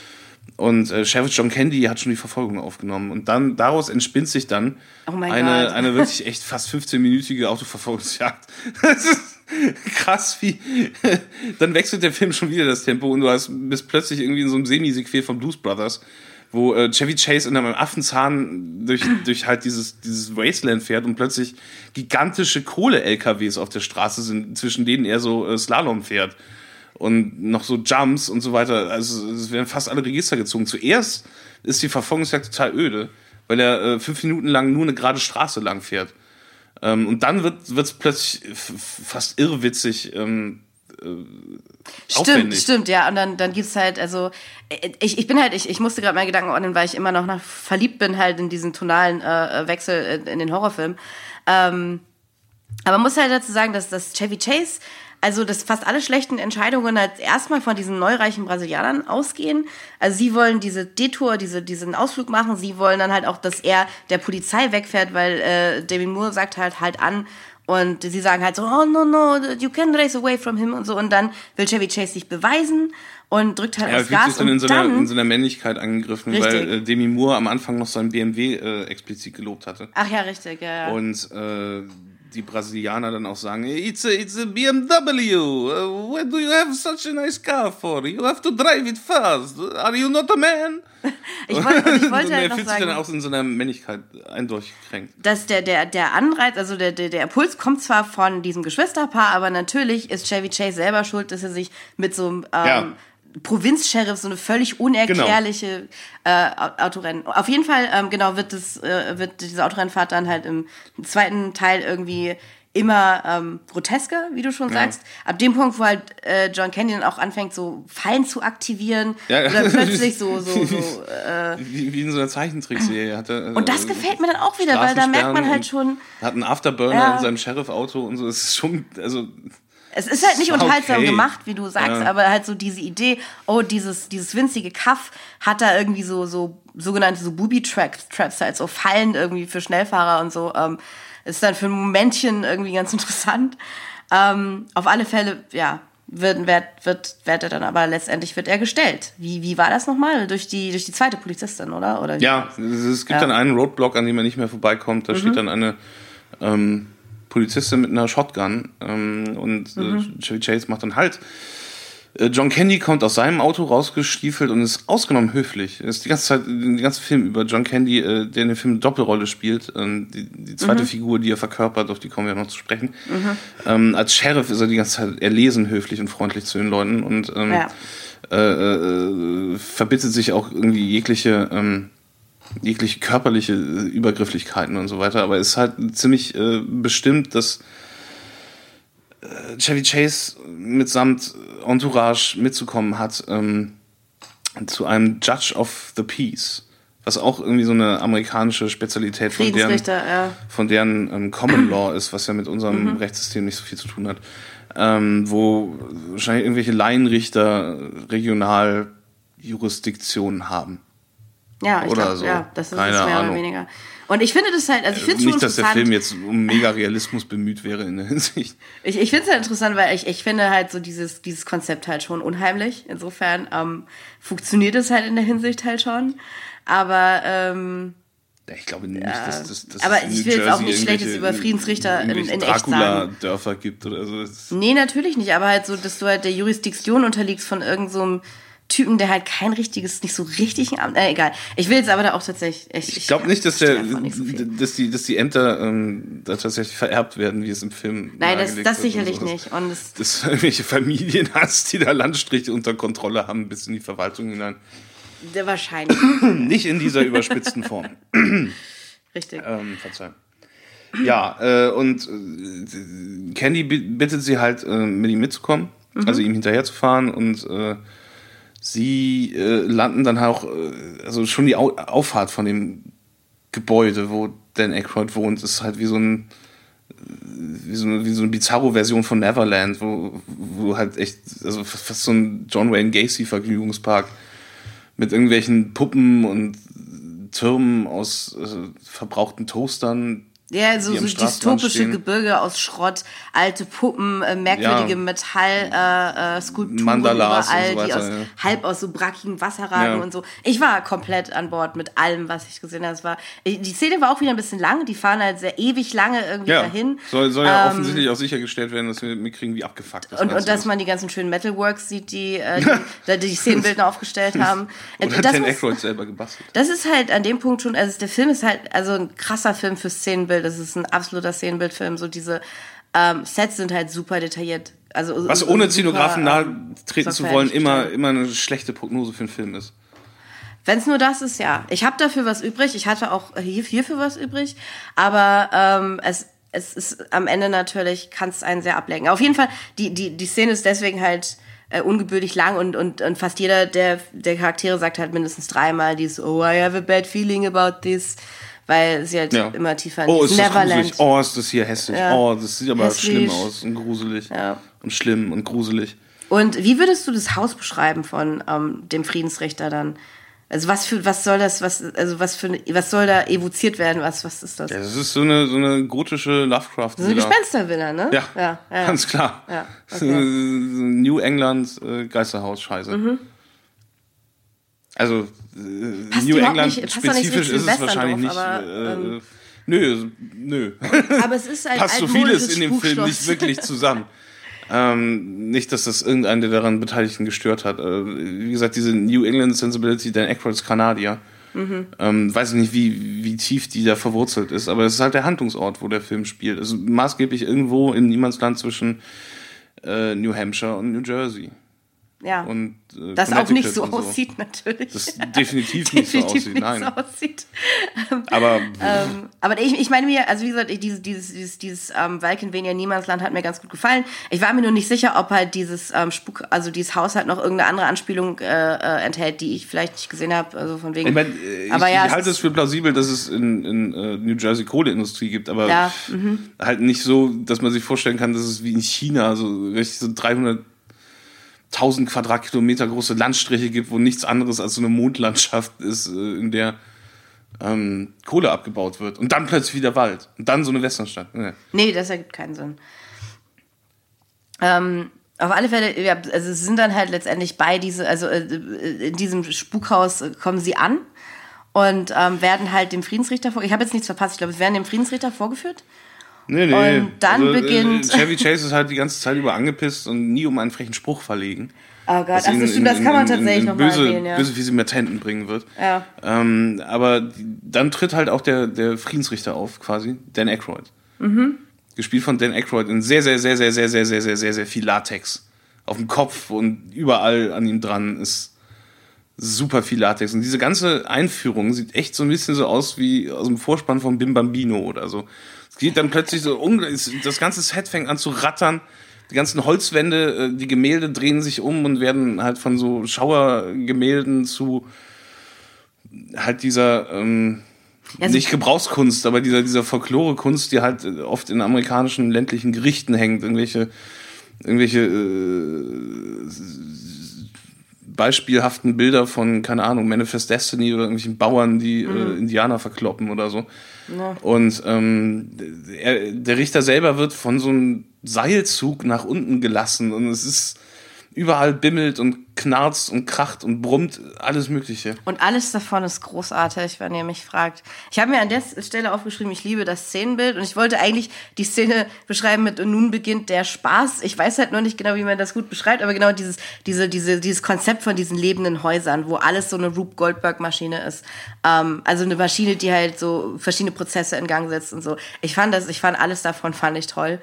Und äh, Sheriff John Candy hat schon die Verfolgung aufgenommen. Und dann daraus entspinnt sich dann oh eine, eine wirklich echt fast fünfzehnminütige Autoverfolgungsjagd. Das ist krass, wie dann wechselt der Film schon wieder das Tempo und du hast, bist plötzlich irgendwie in so einem Semi-Sequel von Blues Brothers, wo äh, Chevy Chase in einem Affenzahn durch, durch halt dieses, dieses Wasteland fährt und plötzlich gigantische Kohle-L K Ws auf der Straße sind, zwischen denen er so äh, Slalom fährt. Und noch so Jumps und so weiter. Also es werden fast alle Register gezogen. Zuerst ist die Verfolgungsjagd total öde, weil er äh, fünf Minuten lang nur eine gerade Straße lang fährt. Ähm, und dann wird es plötzlich f- fast irrwitzig ähm, äh, Stimmt, aufwendig. stimmt, ja. Und dann, dann gibt's halt, also ich, ich bin halt, ich, ich musste gerade meine Gedanken ordnen, weil ich immer noch nach, verliebt bin halt in diesen tonalen äh, Wechsel in, in den Horrorfilm. Ähm, aber man muss halt dazu sagen, dass das Chevy Chase, also dass fast alle schlechten Entscheidungen halt erstmal von diesen neureichen Brasilianern ausgehen. Also sie wollen diese Detour, diese, diesen Ausflug machen. Sie wollen dann halt auch, dass er der Polizei wegfährt, weil äh, Demi Moore sagt halt halt an. Und sie sagen halt so, oh no, no, you can race away from him und so. Und dann will Chevy Chase sich beweisen und drückt halt ja, aufs Gas. Er fühlt sich dann in so seiner, in seiner Männlichkeit angegriffen, richtig. weil äh, Demi Moore am Anfang noch seinen B M W äh, explizit gelobt hatte. Ach ja, richtig, ja. ja. Und äh, die Brasilianer dann auch sagen, it's a, it's a B M W, uh, why do you have such a nice car for? You have to drive it fast. Are you not a man? Ich wollte, ich wollte halt er noch fühlt sagen, sich dann auch in seiner Männlichkeit eindeutig gekränkt. Dass der, der, der Anreiz, also der, der, der Impuls kommt zwar von diesem Geschwisterpaar, aber natürlich ist Chevy Chase selber schuld, dass er sich mit so einem ähm, ja. Provinzsheriff, so eine völlig unerklärliche genau. äh, Autorennen. Auf jeden Fall, ähm, genau, wird das, äh, wird diese Autorennfahrt dann halt im, im zweiten Teil irgendwie immer ähm, grotesker, wie du schon ja. sagst. Ab dem Punkt, wo halt äh, John Candy dann auch anfängt, so Fallen zu aktivieren ja. oder plötzlich so so, so äh, wie, wie in so einer Zeichentrickserie. Hat er, und das äh, gefällt mir dann auch wieder, weil da merkt man halt schon, hat einen Afterburner ja. in seinem Sheriff-Auto und so. Es ist schon, also es ist halt nicht unterhaltsam okay. gemacht, wie du sagst, ja. aber halt so diese Idee, oh, dieses, dieses winzige Kaff hat da irgendwie so, so sogenannte so Booby-Traps, Traps halt so Fallen irgendwie für Schnellfahrer und so. Ähm, ist dann für ein Momentchen irgendwie ganz interessant. Ähm, auf alle Fälle, ja, wird, wird, wird, wird er dann aber letztendlich wird er gestellt. Wie, wie war das nochmal? Durch die, durch die zweite Polizistin, oder? oder ja, es gibt ja. dann einen Roadblock, an dem er nicht mehr vorbeikommt. Da mhm. steht dann eine ähm, Polizistin mit einer Shotgun ähm, und mhm. äh, Chevy Chase macht dann Halt. Äh, John Candy kommt aus seinem Auto rausgestiefelt und ist ausgenommen höflich. Es ist die ganze Zeit, den ganzen Film über John Candy, äh, der in dem Film eine Doppelrolle spielt. Ähm, die, die zweite mhm. Figur, die er verkörpert, auf die kommen wir noch zu sprechen. Mhm. Ähm, als Sheriff ist er die ganze Zeit erlesen, höflich und freundlich zu den Leuten und ähm, ja. äh, äh, verbittet sich auch irgendwie jegliche ähm, jegliche körperliche Übergrifflichkeiten und so weiter, aber es ist halt ziemlich äh, bestimmt, dass äh, Chevy Chase mitsamt Entourage mitzukommen hat ähm, zu einem Judge of the Peace, was auch irgendwie so eine amerikanische Spezialität von deren, ja. von deren ähm, Common Law ist, was ja mit unserem mhm. Rechtssystem nicht so viel zu tun hat, ähm, wo wahrscheinlich irgendwelche Laienrichter Regionaljurisdiktionen haben. Ja, ich oder glaub, so. Ja, das ist Keine es mehr Ahnung. oder weniger. Und ich finde das halt, also ich finde es schon Nicht, dass interessant. der Film jetzt um mega Realismus bemüht wäre in der Hinsicht. Ich, ich finde es halt interessant, weil ich, ich finde halt so dieses, dieses Konzept halt schon unheimlich. Insofern ähm, funktioniert es halt in der Hinsicht halt schon. Aber ähm, ich glaube nicht, ja, dass, dass, dass aber es in ich New will jetzt auch Jersey nicht Schlechtes über Friedensrichter in, in echt sagen. Dracula-Dörfer gibt oder so. Nee, natürlich nicht. Aber halt so, dass du halt der Jurisdiktion unterliegst von irgend so einem Typen, der halt kein richtiges, nicht so richtig ein Amt, äh, egal. Ich will jetzt aber da auch tatsächlich, ich, ich glaube nicht, dass der, nicht so dass die, dass die Ämter ähm, da tatsächlich vererbt werden, wie es im Film Nein, das, das sicherlich so. nicht. Und das dass du irgendwelche Familien hast, die da Landstriche unter Kontrolle haben, bis in die Verwaltung hinein. Der wahrscheinlich. Nicht in dieser überspitzten Form. Richtig. Ähm, Verzeihung. Ja, äh, und äh, Candy bittet sie halt, äh, mit ihm mitzukommen, mhm. also ihm hinterherzufahren und äh, sie äh, landen dann auch, äh, also schon die Au- Auffahrt von dem Gebäude, wo Dan Aykroyd wohnt, ist halt wie so ein wie so eine, wie so eine Bizarro-Version von Neverland, wo, wo halt echt, also fast so ein John Wayne Gacy-Vergnügungspark mit irgendwelchen Puppen und Türmen aus äh, verbrauchten Toastern. Ja, so, so dystopische Gebirge aus Schrott, alte Puppen, äh, merkwürdige ja. Metall-Skulpturen äh, Mandalas überall, und so weiter, die aus, ja. halb aus so brackigen Wasserragen ja. und so. Ich war komplett an Bord mit allem, was ich gesehen habe. Es war, die Szene war auch wieder ein bisschen lang, die fahren halt sehr ewig lange irgendwie ja. dahin. Soll, soll ja ähm, offensichtlich auch sichergestellt werden, dass wir mitkriegen, wie abgefuckt das ist. Und, und dass man die ganzen schönen Metalworks sieht, die äh, die, die Szenenbildner aufgestellt haben. Oder das Dan muss, Aykroyd selber gebastelt. Das ist halt an dem Punkt schon, also der Film ist halt also ein krasser Film fürs Szenenbild. Das ist ein absoluter Szenenbildfilm. So diese ähm, Sets sind halt super detailliert. Also was ohne Szenografen nahe treten zu wollen, immer, immer eine schlechte Prognose für einen Film ist. Wenn es nur das ist, ja. Ich habe dafür was übrig. Ich hatte auch hier, hierfür was übrig. Aber ähm, es, es ist am Ende natürlich, kann es einen sehr ablenken. Auf jeden Fall, die, die, die Szene ist deswegen halt äh, ungebührlich lang und, und, und fast jeder der, der Charaktere sagt halt mindestens dreimal dieses Oh, I have a bad feeling about this. Weil sie halt ja. immer tiefer in oh, ist das Neverland. Gruselig. Oh, ist das hier hässlich. Ja. Oh, das sieht aber hässlich. Schlimm aus und gruselig. Ja. Und schlimm und gruselig. Und wie würdest du das Haus beschreiben von ähm, dem Friedensrichter dann? Also was für was soll das, was, also was für was soll da evoziert werden? Was, was ist das? Ja, das ist so eine, so eine gotische Lovecraft-Villa. So eine Gespenstervilla, ne? Ja, ja, ja. ganz klar. Ja, okay. New England äh, Geisterhaus-Scheiße. Mhm. Also äh, New England nicht, spezifisch ist es wahrscheinlich drauf, nicht. Aber, äh, ähm, nö, nö. Aber es ist ein passt so vieles in dem Film nicht wirklich zusammen. ähm, nicht, dass das irgendeinen der daran Beteiligten gestört hat. Äh, wie gesagt, diese New England Sensibility, Dan Aykroyds Kanadier. Mhm. Ähm, weiß ich nicht, wie, wie tief die da verwurzelt ist, aber es ist halt der Handlungsort, wo der Film spielt. Also maßgeblich irgendwo in Niemandsland zwischen äh, New Hampshire und New Jersey. Ja, und, äh, das auch nicht so aussieht, natürlich. Das definitiv nicht definitiv so aussieht, nicht nein. So aussieht. Aber, ähm, aber ich, ich meine mir, also wie gesagt, dieses, dieses, dieses, dieses ähm, Valkenvania Niemandsland hat mir ganz gut gefallen. Ich war mir nur nicht sicher, ob halt dieses ähm, Spuk, also dieses Haus halt noch irgendeine andere Anspielung äh, äh, enthält, die ich vielleicht nicht gesehen habe, also von wegen. Ich, mein, ich, aber ja, ich halte es für plausibel, dass es in, in uh, New Jersey Kohleindustrie gibt, aber ja, mhm. halt nicht so, dass man sich vorstellen kann, dass es wie in China so richtig so dreihunderttausend Quadratkilometer große Landstriche gibt, wo nichts anderes als so eine Mondlandschaft ist, in der ähm, Kohle abgebaut wird. Und dann plötzlich wieder Wald. Und dann so eine Westernstadt. Nee, nee das ergibt keinen Sinn. Ähm, auf alle Fälle, ja, also sie sind dann halt letztendlich bei diese, also äh, in diesem Spukhaus kommen sie an und ähm, werden halt dem Friedensrichter vor. Ich habe jetzt nichts verpasst, ich glaube, es werden dem Friedensrichter vorgeführt. Nee, nee. Und dann also, beginnt. Äh, Chevy Chase ist halt die ganze Zeit über angepisst und nie um einen frechen Spruch verlegen. Oh Gott, ach, das, stimmt, das kann man tatsächlich nochmal erwähnen, ja. Böse Visitenten bringen wird. Ja. Ähm, aber die, dann tritt halt auch der, der Friedensrichter auf, quasi, Dan Aykroyd. Mhm. Gespielt von Dan Aykroyd in sehr, sehr, sehr, sehr, sehr, sehr, sehr, sehr, sehr, sehr viel Latex. Auf dem Kopf und überall an ihm dran ist super viel Latex. Und diese ganze Einführung sieht echt so ein bisschen so aus wie aus dem Vorspann von Bim Bambino oder so. Es geht dann plötzlich so, das ganze Set fängt an zu rattern. Die ganzen Holzwände, die Gemälde drehen sich um und werden halt von so Schauergemälden zu halt dieser, ähm, ja, nicht Gebrauchskunst, aber dieser, dieser Folklore-Kunst, die halt oft in amerikanischen ländlichen Gerichten hängt. Irgendwelche, irgendwelche äh, beispielhaften Bilder von, keine Ahnung, Manifest Destiny oder irgendwelchen Bauern, die mhm. äh, Indianer verkloppen oder so. Ja. Und ähm, er, der Richter selber wird von so einem Seilzug nach unten gelassen und es ist überall bimmelt und knarzt und kracht und brummt, alles Mögliche. Und alles davon ist großartig, wenn ihr mich fragt. Ich habe mir an der Stelle aufgeschrieben, ich liebe das Szenenbild und ich wollte eigentlich die Szene beschreiben mit und nun beginnt der Spaß. Ich weiß halt noch nicht genau, wie man das gut beschreibt, aber genau dieses, diese, diese, dieses Konzept von diesen lebenden Häusern, wo alles so eine Rube Goldberg-Maschine ist. Ähm, also eine Maschine, die halt so verschiedene Prozesse in Gang setzt und so. Ich fand das, ich fand alles davon, fand ich toll.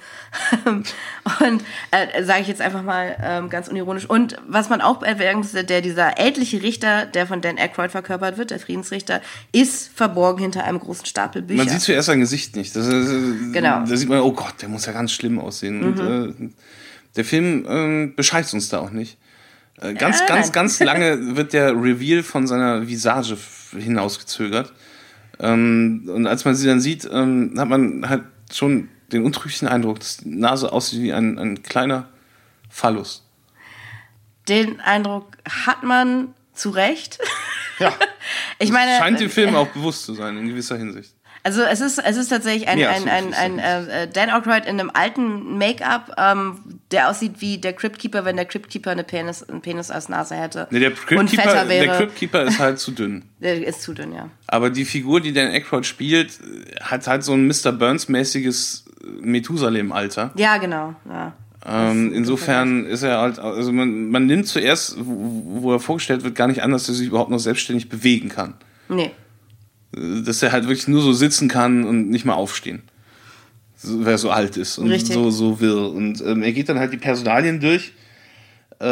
und äh, sage ich jetzt einfach mal ähm, ganz unironisch. Und was man auch erwähnen muss, der dieser ältliche Richter, der von Dan Aykroyd verkörpert wird, der Friedensrichter, ist verborgen hinter einem großen Stapel Bücher. Man sieht zuerst sein Gesicht nicht. Das ist, genau. Da sieht man, oh Gott, der muss ja ganz schlimm aussehen. Mhm. Und äh, der Film äh, bescheißt uns da auch nicht. Äh, ganz, ja, ganz, nein. ganz lange wird der Reveal von seiner Visage hinausgezögert. Ähm, und als man sie dann sieht, ähm, hat man halt schon den untrüglichen Eindruck, dass die Nase aussieht wie ein, ein kleiner Phallus. Den Eindruck hat man zu Recht. Ja. Ich meine, scheint dem Film auch bewusst zu sein, in gewisser Hinsicht. Also es ist, es ist tatsächlich ein, ein, ein, ein, ein äh, Dan Aykroyd in einem alten Make-up, ähm, der aussieht wie der Crypt Keeper, wenn der Crypt Keeper eine Penis, einen Penis als Nase hätte. Nee, der Crypt Keeper, der Crypt Keeper ist halt zu dünn. Der ist zu dünn, ja. Aber die Figur, die Dan Aykroyd spielt, hat halt so ein Mister Burns-mäßiges Methusalem-Alter. Ja, genau, ja. Ähm, insofern ist er halt, also man, man nimmt zuerst, wo, wo er vorgestellt wird, gar nicht an, dass er sich überhaupt noch selbstständig bewegen kann. Nee. Dass er halt wirklich nur so sitzen kann und nicht mal aufstehen. So, wer so alt ist und Richtig. so so wirr. Und ähm, er geht dann halt die Personalien durch. Äh,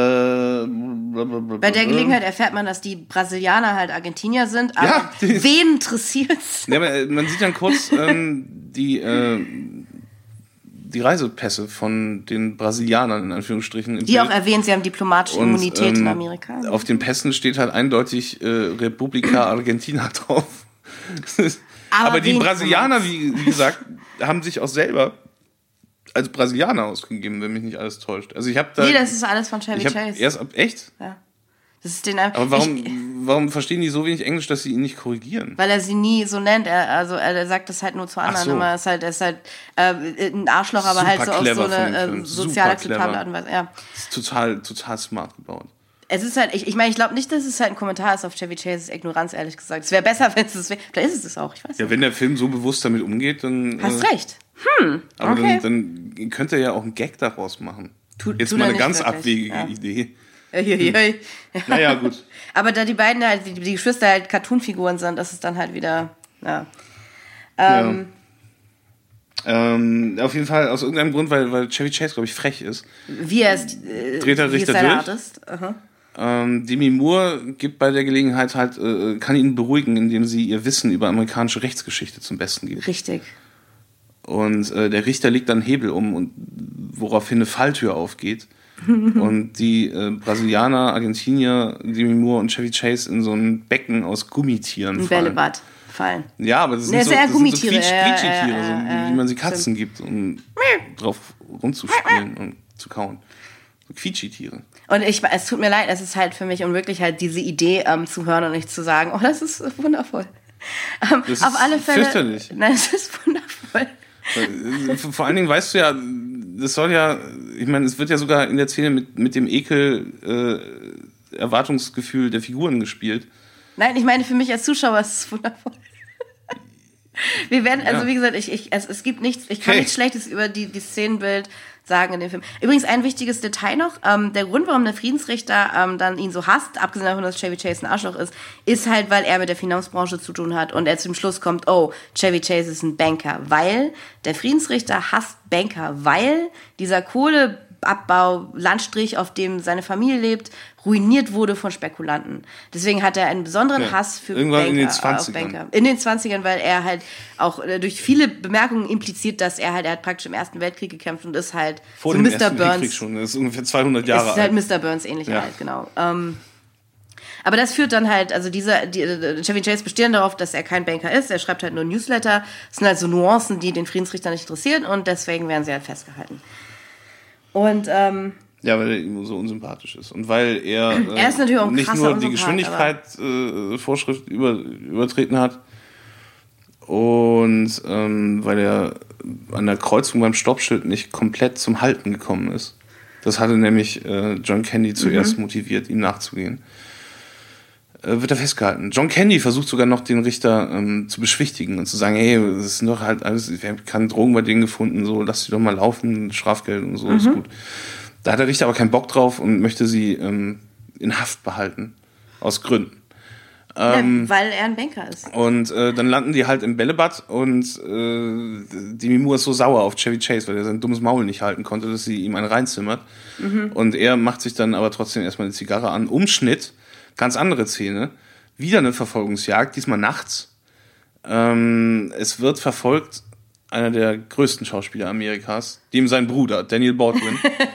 Bei der Gelegenheit erfährt man, dass die Brasilianer halt Argentinier sind, aber ja, wen interessiert's? Ja, man sieht dann kurz ähm, die äh, die Reisepässe von den Brasilianern, in Anführungsstrichen. Die Bild. Auch erwähnt, sie haben diplomatische und, Immunität ähm, in Amerika. Auf den Pässen steht halt eindeutig äh, Republica Argentina drauf. Aber, Aber die Brasilianer, wie, wie gesagt, haben sich auch selber als Brasilianer ausgegeben, wenn mich nicht alles täuscht. Also ich habe da... Nee, das ist alles von Chevy ich Chase. Erst ab, echt? Ja. Das ist den einfach, Aber warum, ich, warum verstehen die so wenig Englisch, dass sie ihn nicht korrigieren? Weil er sie nie so nennt. Er, also er sagt das halt nur zu anderen. So. Immer. Er ist halt, er ist halt äh, ein Arschloch, aber Super halt so auf so eine äh, sozial akzeptable Art und Weise. Ja. Das ist total, total smart gebaut. Es ist halt, ich, ich meine, ich glaube nicht, dass es halt ein Kommentar ist auf Chevy Chases Ignoranz, ehrlich gesagt. Es wäre besser, wenn es es wäre. Vielleicht ist es es auch, ich weiß Ja, nicht. Wenn der Film so bewusst damit umgeht, dann... Hast äh, recht. Hm, aber okay. dann, dann könnte er ja auch einen Gag daraus machen. Tu, Jetzt mal eine ganz wirklich. abwegige ja. Idee. Uiuiui. Naja, gut. Aber da die beiden halt, die, die Geschwister halt Cartoon-Figuren sind, das ist dann halt wieder, ja. Ähm, ja. Ähm, auf jeden Fall, aus irgendeinem Grund, weil, weil Chevy Chase, glaube ich, frech ist. Wie er ist, äh, dreht er Richter durch. Artist. Uh-huh. Ähm, Demi Moore gibt bei der Gelegenheit halt, äh, kann ihn beruhigen, indem sie ihr Wissen über amerikanische Rechtsgeschichte zum Besten gibt. Richtig. Und äh, der Richter legt dann Hebel um, und woraufhin eine Falltür aufgeht. Und die äh, Brasilianer, Argentinier, Demi Moore und Chevy Chase in so ein Becken aus Gummitieren ein fallen. Bällebad fallen. Ja, aber das sind nee, so, das sind so Quietsch, Quietschitiere, ja, ja, so, ja, wie man sie Katzen stimmt. gibt, um drauf rumzuspielen und zu kauen. So Quietschitiere. Und ich, es tut mir leid, es ist halt für mich unvwirklich halt diese Idee ähm, zu hören und nicht zu sagen, oh, das ist wundervoll. Ähm, das auf ist alle Fälle. Fürchterlich. Nein, es ist wundervoll. Vor allen Dingen weißt du ja, das soll ja, ich meine, es wird ja sogar in der Szene mit, mit dem Ekel äh, Erwartungsgefühl der Figuren gespielt. Nein, ich meine, für mich als Zuschauer ist es wundervoll. Wir werden, also ja. wie gesagt, ich, ich, es, es gibt nichts, ich kann okay. nichts Schlechtes über die, die Szenenbild sagen in dem Film. Übrigens ein wichtiges Detail noch, ähm, der Grund, warum der Friedensrichter ähm, dann ihn so hasst, abgesehen davon, dass Chevy Chase ein Arschloch ist, ist halt, weil er mit der Finanzbranche zu tun hat und er zum Schluss kommt, oh, Chevy Chase ist ein Banker, weil der Friedensrichter hasst Banker, weil dieser Kohleabbau, Landstrich, auf dem seine Familie lebt, ruiniert wurde von Spekulanten. Deswegen hat er einen besonderen ja, Hass für irgendwann Banker, in den zwanzigern. auf Banker. In den zwanzigern, weil er halt auch äh, durch viele Bemerkungen impliziert, dass er halt, er hat praktisch im Ersten Weltkrieg gekämpft und ist halt vor so dem Mister Ersten Burns. Weltkrieg schon, das ist ungefähr zweihundert Jahre alt. Ist halt Mister Burns ähnlich ja. alt, genau. Ähm, aber das führt dann halt, also dieser, die, Chevy Chase besteht darauf, dass er kein Banker ist, er schreibt halt nur Newsletter, das sind halt so Nuancen, die den Friedensrichter nicht interessieren und deswegen werden sie halt festgehalten. Und, ähm, Ja, weil er ihm so unsympathisch ist. Und weil er, äh, er ist natürlich auch ein nicht nur die Geschwindigkeitsvorschrift äh, Vorschrift über, übertreten hat und ähm, weil er an der Kreuzung beim Stoppschild nicht komplett zum Halten gekommen ist. Das hatte nämlich äh, John Candy zuerst mhm. motiviert, ihm nachzugehen. Äh, wird er festgehalten. John Candy versucht sogar noch, den Richter ähm, zu beschwichtigen und zu sagen, hey, das ist doch halt alles, wir haben keine Drogen bei denen gefunden, so, lass sie doch mal laufen, Strafgeld und so, mhm. ist gut. Da hat der Richter aber keinen Bock drauf und möchte sie ähm, in Haft behalten. Aus Gründen. Ähm, ja, weil er ein Banker ist. Und äh, dann landen die halt im Bällebad und äh, Demi Moore ist so sauer auf Chevy Chase, weil er sein dummes Maul nicht halten konnte, dass sie ihm einen reinzimmert. Mhm. Und er macht sich dann aber trotzdem erstmal eine Zigarre an. Umschnitt, ganz andere Szene. Wieder eine Verfolgungsjagd, diesmal nachts. Ähm, es wird verfolgt einer der größten Schauspieler Amerikas, dem sein Bruder, Daniel Baldwin,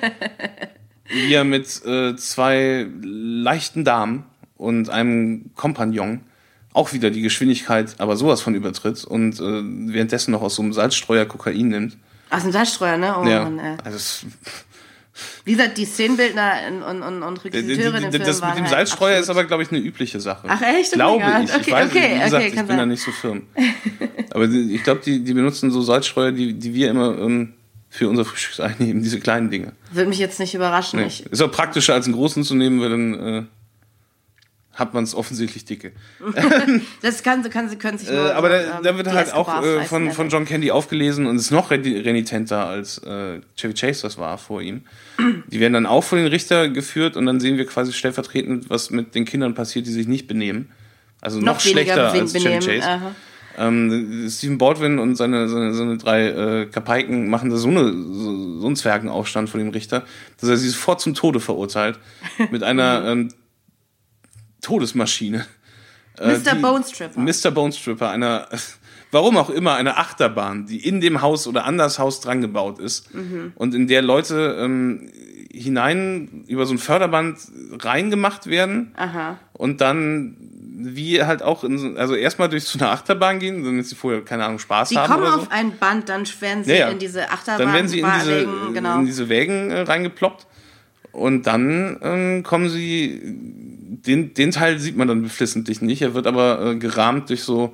wie er mit äh, zwei leichten Damen und einem Kompagnon auch wieder die Geschwindigkeit aber sowas von übertritt und äh, währenddessen noch aus so einem Salzstreuer Kokain nimmt. Aus dem Salzstreuer, ne? Oh, ja. Mann, ey. Also es, wie gesagt, die Szenenbildner und, und, und Requisiteure in dem Film das mit dem halt Salzstreuer absolut. ist aber, glaube ich, eine übliche Sache. Ach echt? Glaube oh ich. Okay, ich weiß okay, nicht, wie gesagt, okay, ich bin sein. da nicht so firm. Aber die, ich glaube, die, die benutzen so Salzstreuer, die, die wir immer ähm, für unser Frühstück einnehmen, diese kleinen Dinge. Würde mich jetzt nicht überraschen. Nee. Ist auch praktischer, als einen großen zu nehmen, weil dann äh, hat man es offensichtlich dicke. Das kann, kann sie können sich äh, Aber da, da wird halt auch äh, von, von John Candy aufgelesen und ist noch renitenter, als äh, Chevy Chase das war vor ihm. Die werden dann auch vor den Richter geführt und dann sehen wir quasi stellvertretend, was mit den Kindern passiert, die sich nicht benehmen. Also noch, noch schlechter als benehmen. Chevy Chase. Ähm, Stephen Baldwin und seine, seine, seine drei äh, Kapaiken machen da so, eine, so, so einen Zwergenaufstand vor dem Richter, dass er sie sofort zum Tode verurteilt. Mit einer ähm, Todesmaschine. Äh, Mister Bonestripper. Mister Bonestripper, einer, warum auch immer, eine Achterbahn, die in dem Haus oder an das Haus dran gebaut ist mhm. und in der Leute ähm, hinein über so ein Förderband reingemacht werden. Aha. Und dann wie halt auch, in, also erstmal durch so eine Achterbahn gehen, damit sie vorher, keine Ahnung, Spaß sie haben oder so. Sie kommen auf ein Band, dann werden sie ja, ja. in diese Achterbahn Dann werden sie in diese, Wägen, genau. in diese Wägen äh, reingeploppt und dann ähm, kommen sie, den, den Teil sieht man dann beflissentlich nicht, er wird aber äh, gerahmt durch so,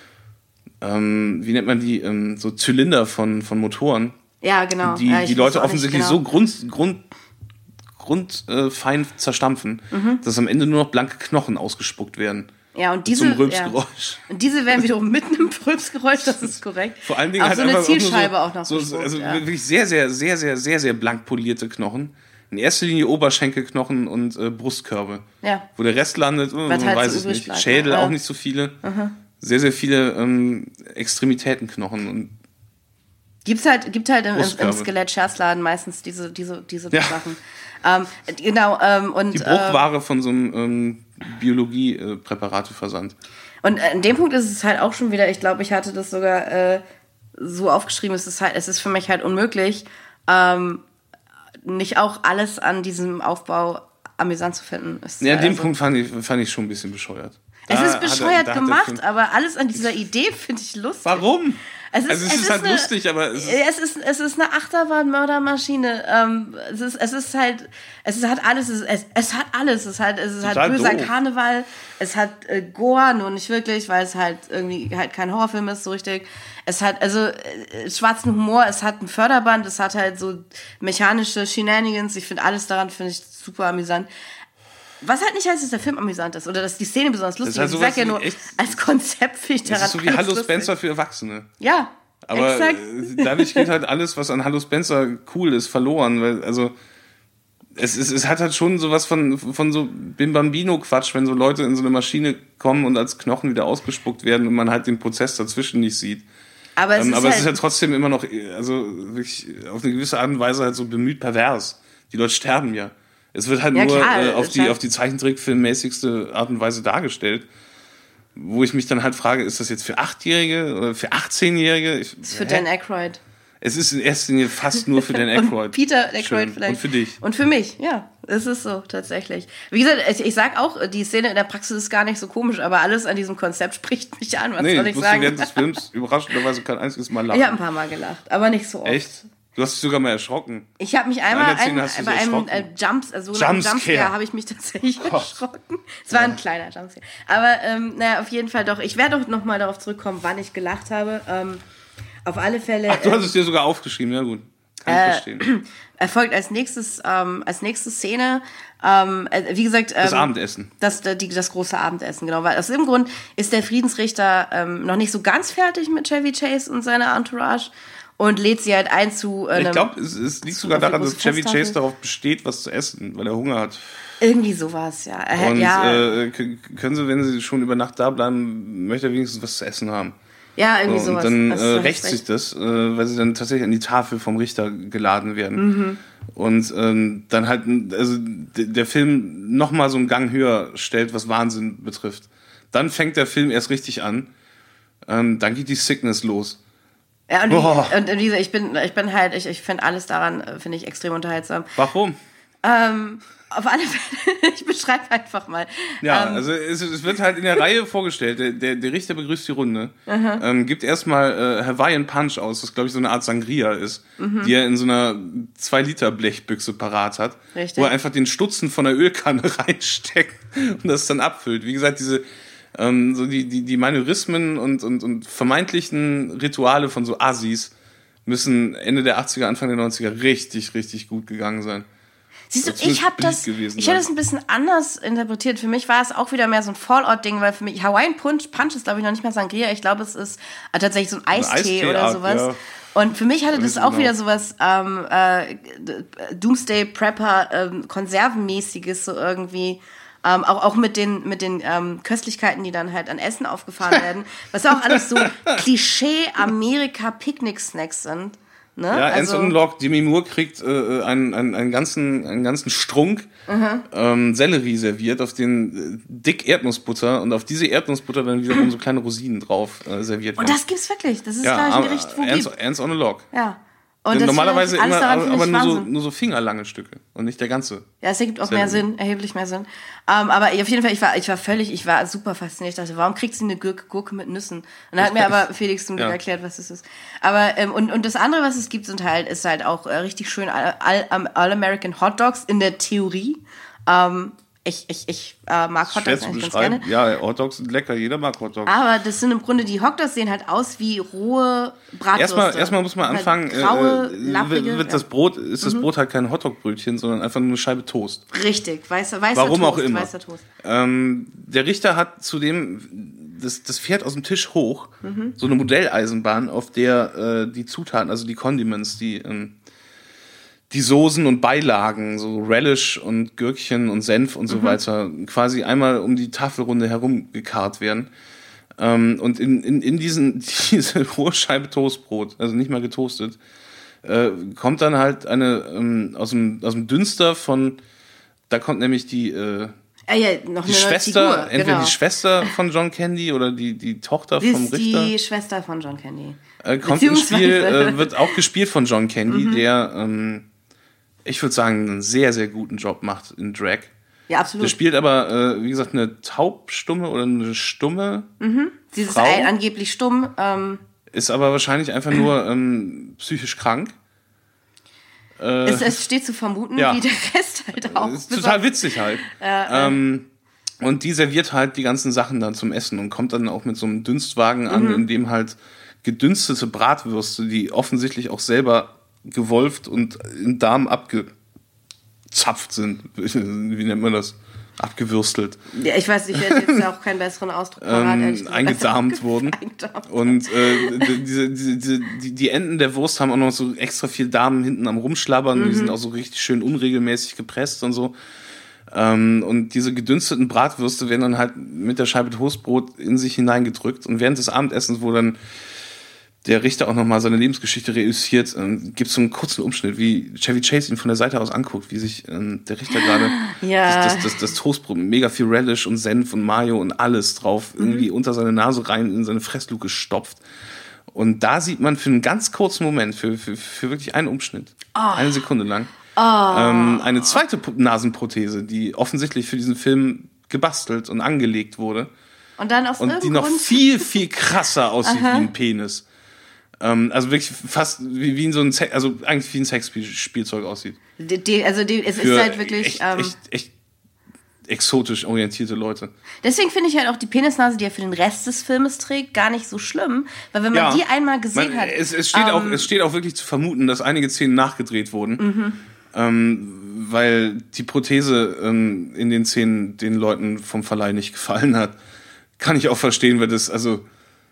ähm, wie nennt man die, ähm, so Zylinder von, von Motoren. Ja, genau. Die, ja, die Leute offensichtlich genau. so grund, grund, grundfein äh, zerstampfen, mhm. dass am Ende nur noch blanke Knochen ausgespuckt werden. Ja, und diese, zum Rülpsgeräusch. Ja. Und diese werden wiederum mitten im Rülpsgeräusch, das ist korrekt. Vor allen Dingen auch halt so eine einfach Zielscheibe auch, auch so, noch. So, also ja. wirklich sehr, sehr, sehr, sehr, sehr, sehr blank polierte Knochen. In erster Linie Oberschenkelknochen und äh, Brustkörbe. Ja. Wo der Rest landet, oh, man halt weiß so es nicht. Bleibt, Schädel ja. auch nicht so viele. Aha. Sehr, sehr viele ähm, Extremitätenknochen. Und Gibt's halt, gibt halt im, im Skelett-Scherzladen meistens diese, diese, diese ja. Sachen. Ähm, genau, ähm, und, die Bruchware äh, von so einem ähm, Biologie-Präparate-Versand. Und an dem Punkt ist es halt auch schon wieder, ich glaube, ich hatte das sogar äh, so aufgeschrieben, es ist halt, es ist für mich halt unmöglich, ähm, nicht auch alles an diesem Aufbau amüsant zu finden. Ist ja, an dem also, Punkt fand ich, fand ich schon ein bisschen bescheuert. Es da ist bescheuert er, gemacht, aber alles an dieser Idee finde ich lustig. Warum? Es ist, also es, es ist, ist halt eine, lustig, aber es ist, es ist es ist eine Achterbahn-Mördermaschine. Ähm, es ist es ist halt es ist, hat alles. Es, es, es hat alles. Es hat es ist halt böser doof. Karneval. Es hat äh, Gore, nur nicht wirklich, weil es halt irgendwie halt kein Horrorfilm ist so richtig. Es hat also äh, schwarzen Humor. Es hat ein Förderband. Es hat halt so mechanische Shenanigans. Ich finde alles daran finde ich super amüsant. Was halt nicht heißt, dass der Film amüsant ist oder dass die Szene besonders lustig ist. Ich sag ja nur, als Konzept finde ich daran das ist so wie Hallo Spencer für Erwachsene. Ja, aber exakt. Dadurch geht halt alles, was an Hallo Spencer cool ist, verloren. Weil, also, es, es, es hat halt schon sowas von, von so Bim Bambino-Quatsch, wenn so Leute in so eine Maschine kommen und als Knochen wieder ausgespuckt werden und man halt den Prozess dazwischen nicht sieht. Aber es, ähm, ist, aber halt es ist halt trotzdem immer noch, also wirklich auf eine gewisse Art und Weise halt so bemüht pervers. Die Leute sterben ja. Es wird halt ja, nur klar, äh, auf, die, auf die Zeichentrickfilmmäßigste Art und Weise dargestellt. Wo ich mich dann halt frage, ist das jetzt für Achtjährige oder für achtzehnjährige? Ich, das ist für Dan Aykroyd. Es ist in erster Linie fast nur für Dan Aykroyd. Und Peter Aykroyd Schön. vielleicht. Und für dich. Und für mich, ja. Es ist so, tatsächlich. Wie gesagt, ich, ich sag auch, die Szene in der Praxis ist gar nicht so komisch, aber alles an diesem Konzept spricht mich an. Was nee, soll ich ich sagen? während des Films überraschenderweise kein einziges Mal lachen. Ich habe ein paar Mal gelacht, aber nicht so oft. Echt? Du hast dich sogar mal erschrocken. Ich habe mich einmal ein, bei einem äh, Jumps, also Jumpscare, Jumpscare habe ich mich tatsächlich oh. erschrocken. Es war ja. ein kleiner Jumpscare. Aber ähm, naja, auf jeden Fall doch. Ich werde doch nochmal darauf zurückkommen, wann ich gelacht habe. Ähm, auf alle Fälle. Ach, du hast äh, es dir sogar aufgeschrieben, ja gut. Kann ich äh, verstehen. Erfolgt als nächstes, ähm, als nächste Szene, ähm, äh, wie gesagt, ähm, das Abendessen. Das, die, das große Abendessen, genau. Weil aus dem Grund ist der Friedensrichter ähm, noch nicht so ganz fertig mit Chevy Chase und seiner Entourage. Und lädt sie halt ein zu. Äh, ich glaube, es, es liegt sogar daran, dass Chevy Chase darauf besteht, was zu essen, weil er Hunger hat. Irgendwie sowas, ja. Äh, und ja. Äh, können sie, wenn sie schon über Nacht da bleiben, möchte er wenigstens was zu essen haben. Ja, irgendwie so, sowas. Und dann äh, rächt sich das, äh, weil sie dann tatsächlich an die Tafel vom Richter geladen werden. Mhm. Und ähm, dann halt, also d- der Film nochmal so einen Gang höher stellt, was Wahnsinn betrifft. Dann fängt der Film erst richtig an. Ähm, dann geht die Sickness los. Ja, und, wie, und wie gesagt, ich bin, ich bin halt, ich, ich finde alles daran, finde ich extrem unterhaltsam. Warum? Ähm, auf alle Fälle, ich beschreibe einfach mal. Ja, ähm, also es, es wird halt in der Reihe vorgestellt, der, der, der Richter begrüßt die Runde, ähm, gibt erstmal äh, Hawaiian Punch aus, was glaube ich so eine Art Sangria ist, mhm. die er in so einer zwei Liter Blechbüchse parat hat, Richtig. wo er einfach den Stutzen von der Ölkanne reinsteckt und das dann abfüllt. Wie gesagt, diese Ähm, so die, die, die Manörismen und, und, und vermeintlichen Rituale von so Assis müssen Ende der achtziger, Anfang der neunziger richtig, richtig gut gegangen sein. Siehst du, ich habe das, ich hab das ein bisschen anders interpretiert. Für mich war es auch wieder mehr so ein Fallout-Ding, weil für mich Hawaiian Punch, Punch ist glaube ich noch nicht mal Sangria. Ich glaube, es ist äh, tatsächlich so ein Eistee, ein oder sowas. Ja. Und für mich hatte das auch genau. wieder sowas ähm, äh, Doomsday Prepper ähm, Konservenmäßiges so irgendwie. Ähm, auch, auch mit den, mit den ähm, Köstlichkeiten, die dann halt an Essen aufgefahren werden. Was auch alles so Klischee-Amerika-Picknick-Snacks sind. Ne? Ja, also, Anson Locke, Demi Moore kriegt äh, einen, einen, einen, ganzen, einen ganzen Strunk uh-huh. ähm, Sellerie serviert, auf den äh, dick Erdnussbutter und auf diese Erdnussbutter dann wiederum so kleine Rosinen drauf äh, serviert werden. Und das gibt's wirklich. Das ist, ja, glaube ich, ein Gericht, wo gibt. Anson Locke. Ja. Und das normalerweise immer, daran, aber nur so, nur so fingerlange Stücke und nicht der ganze. Ja, es ergibt auch mehr Sinn, erheblich mehr Sinn. Um, aber auf jeden Fall, ich war, ich war völlig, ich war super fasziniert. Ich dachte, warum kriegt sie eine Gurke, Gurke mit Nüssen? Und dann hat mir aber Felix zum Glück ja. erklärt, was das ist. Aber ähm, und und das andere, was es gibt, sind halt, ist halt auch äh, richtig schön All, All, All American Hot Dogs in der Theorie. Ähm, Ich, ich, ich äh, mag Hotdogs eigentlich ganz gerne. Ja, Hotdogs sind lecker, jeder mag Hotdogs. Aber das sind im Grunde, die Hotdogs sehen halt aus wie rohe Bratwürste. Erstmal, erstmal muss man anfangen, halt graue, äh, lappige, wird das Brot, ist das mhm. Brot halt kein Hotdog-Brötchen, sondern einfach nur eine Scheibe Toast. Richtig, weißer, weißer Warum Toast. auch immer. Weißer Toast. Ähm, der Richter hat zudem das, das fährt aus dem Tisch hoch, mhm. so eine Modelleisenbahn, auf der äh, die Zutaten, also die Condiments, die... Ähm, die Soßen und Beilagen, so Relish und Gürkchen und Senf und so mhm. weiter, quasi einmal um die Tafelrunde herum gekarrt werden. Ähm, und in, in, in diesen, diese hohe Scheibe Toastbrot, also nicht mal getoastet, äh, kommt dann halt eine, ähm, aus dem, aus dem Dünster von, da kommt nämlich die, äh, Ah ja, noch die eine Schwester, Figur, entweder genau. die Schwester von John Candy oder die, die Tochter das vom Richter. Die Schwester von John Candy. Äh, kommt ins Spiel, äh, wird auch gespielt von John Candy, mhm. der, ähm, ich würde sagen, einen sehr, sehr guten Job macht in Drag. Ja, absolut. Der spielt aber, äh, wie gesagt, eine taubstumme oder eine stumme mhm. Sie ist Frau. ein, angeblich stumm. Ähm. Ist aber wahrscheinlich einfach nur ähm, psychisch krank. Äh, es, es steht zu vermuten, ja. wie der Rest halt auch. Ist total witzig halt. äh, ähm, und die serviert halt die ganzen Sachen dann zum Essen und kommt dann auch mit so einem Dünstwagen an, mhm. in dem halt gedünstete Bratwürste, die offensichtlich auch selber gewolft und in Darm abgezapft sind. Wie nennt man das? Abgewürstelt. Ja, ich weiß, ich hätte jetzt auch keinen besseren Ausdruck parat, ähm, eingedarmt wurden. Und äh, diese, diese, diese, die, die Enden der Wurst haben auch noch so extra viel Darm hinten am Rumschlabbern. Mhm. Die sind auch so richtig schön unregelmäßig gepresst und so. Ähm, und diese gedünsteten Bratwürste werden dann halt mit der Scheibe Toastbrot in sich hineingedrückt. Und während des Abendessens, wo dann der Richter auch nochmal seine Lebensgeschichte reüssiert, ähm, gibt es so einen kurzen Umschnitt, wie Chevy Chase ihn von der Seite aus anguckt, wie sich ähm, der Richter gerade ja. das, das, das, das Toastbrot mit mega viel Relish und Senf und Mayo und alles drauf mhm. irgendwie unter seine Nase rein in seine Fressluke stopft. Und da sieht man für einen ganz kurzen Moment, für, für, für wirklich einen Umschnitt, oh. eine Sekunde lang, oh. ähm, eine zweite Nasenprothese, die offensichtlich für diesen Film gebastelt und angelegt wurde. Und dann aus und die noch Grund viel, viel krasser aussieht wie ein Penis. Ähm, also wirklich fast wie, wie in so ein Sex, also eigentlich wie ein Sexspielzeug aussieht. Die, die, also die, es Für ist halt wirklich echt, ähm, echt, echt exotisch orientierte Leute. Deswegen finde ich halt auch die Penisnase, die er für den Rest des Filmes trägt, gar nicht so schlimm, weil wenn man ja, die einmal gesehen man, hat, es, es steht ähm, auch, es steht auch wirklich zu vermuten, dass einige Szenen nachgedreht wurden, mhm. ähm, weil die Prothese ähm, in den Szenen den Leuten vom Verleih nicht gefallen hat. Kann ich auch verstehen, weil das also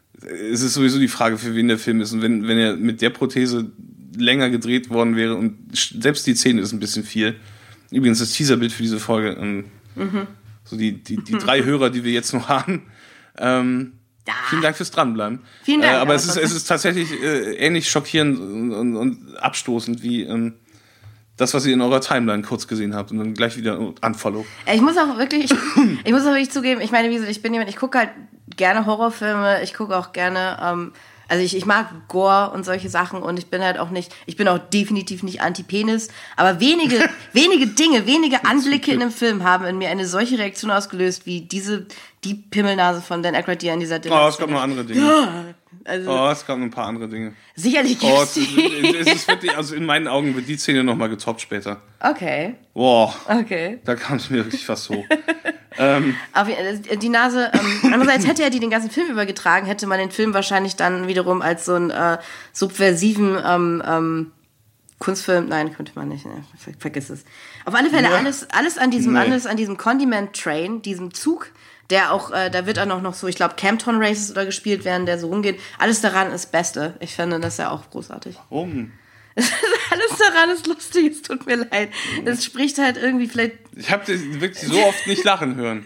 es ist sowieso die Frage, für wen der Film ist. Und wenn, wenn er mit der Prothese länger gedreht worden wäre und selbst die Szene ist ein bisschen viel. Übrigens das Teaserbild für diese Folge. Ähm, mhm. So die, die, die drei Hörer, die wir jetzt noch haben. Ähm, ja. Vielen Dank fürs Dranbleiben. Vielen Dank. Äh, aber es ist, es ist tatsächlich äh, ähnlich schockierend und, und, und abstoßend wie ähm, das, was ihr in eurer Timeline kurz gesehen habt und dann gleich wieder unfollow. Ich muss auch wirklich, ich, ich muss auch wirklich zugeben, ich meine, wie gesagt, ich bin jemand, ich gucke halt gerne Horrorfilme, ich gucke auch gerne, ähm, also ich, ich mag Gore und solche Sachen und ich bin halt auch nicht, ich bin auch definitiv nicht anti-Penis, aber wenige, wenige Dinge, wenige Anblicke in einem Film haben in mir eine solche Reaktion ausgelöst, wie diese, die Pimmelnase von Dan Aykroyd, die an dieser Dinge. Oh, es gab noch andere Dinge. Ja, also oh, es gab noch ein paar andere Dinge. Sicherlich gibt oh, es es, die. es ist wirklich, also in meinen Augen wird die Szene nochmal getoppt später. Okay. Boah. Okay. Da kam es mir wirklich fast hoch. ähm, Aber die Nase, ähm, andererseits hätte er die den ganzen Film übergetragen, hätte man den Film wahrscheinlich dann wiederum als so einen äh, subversiven ähm, ähm, Kunstfilm, nein, könnte man nicht, ne? Ver, vergiss es. Auf alle Fälle, ja. alles, alles an diesem, nee. alles an diesem Condiment Train, diesem Zug, der auch, äh, da wird auch noch, noch so, ich glaube, Campton Races oder gespielt werden, der so rumgeht. Alles daran ist Beste. Ich finde das ja auch großartig. Warum? Alles daran ist lustig, es tut mir leid. Es spricht halt irgendwie vielleicht... Ich habe dich wirklich so oft nicht lachen hören.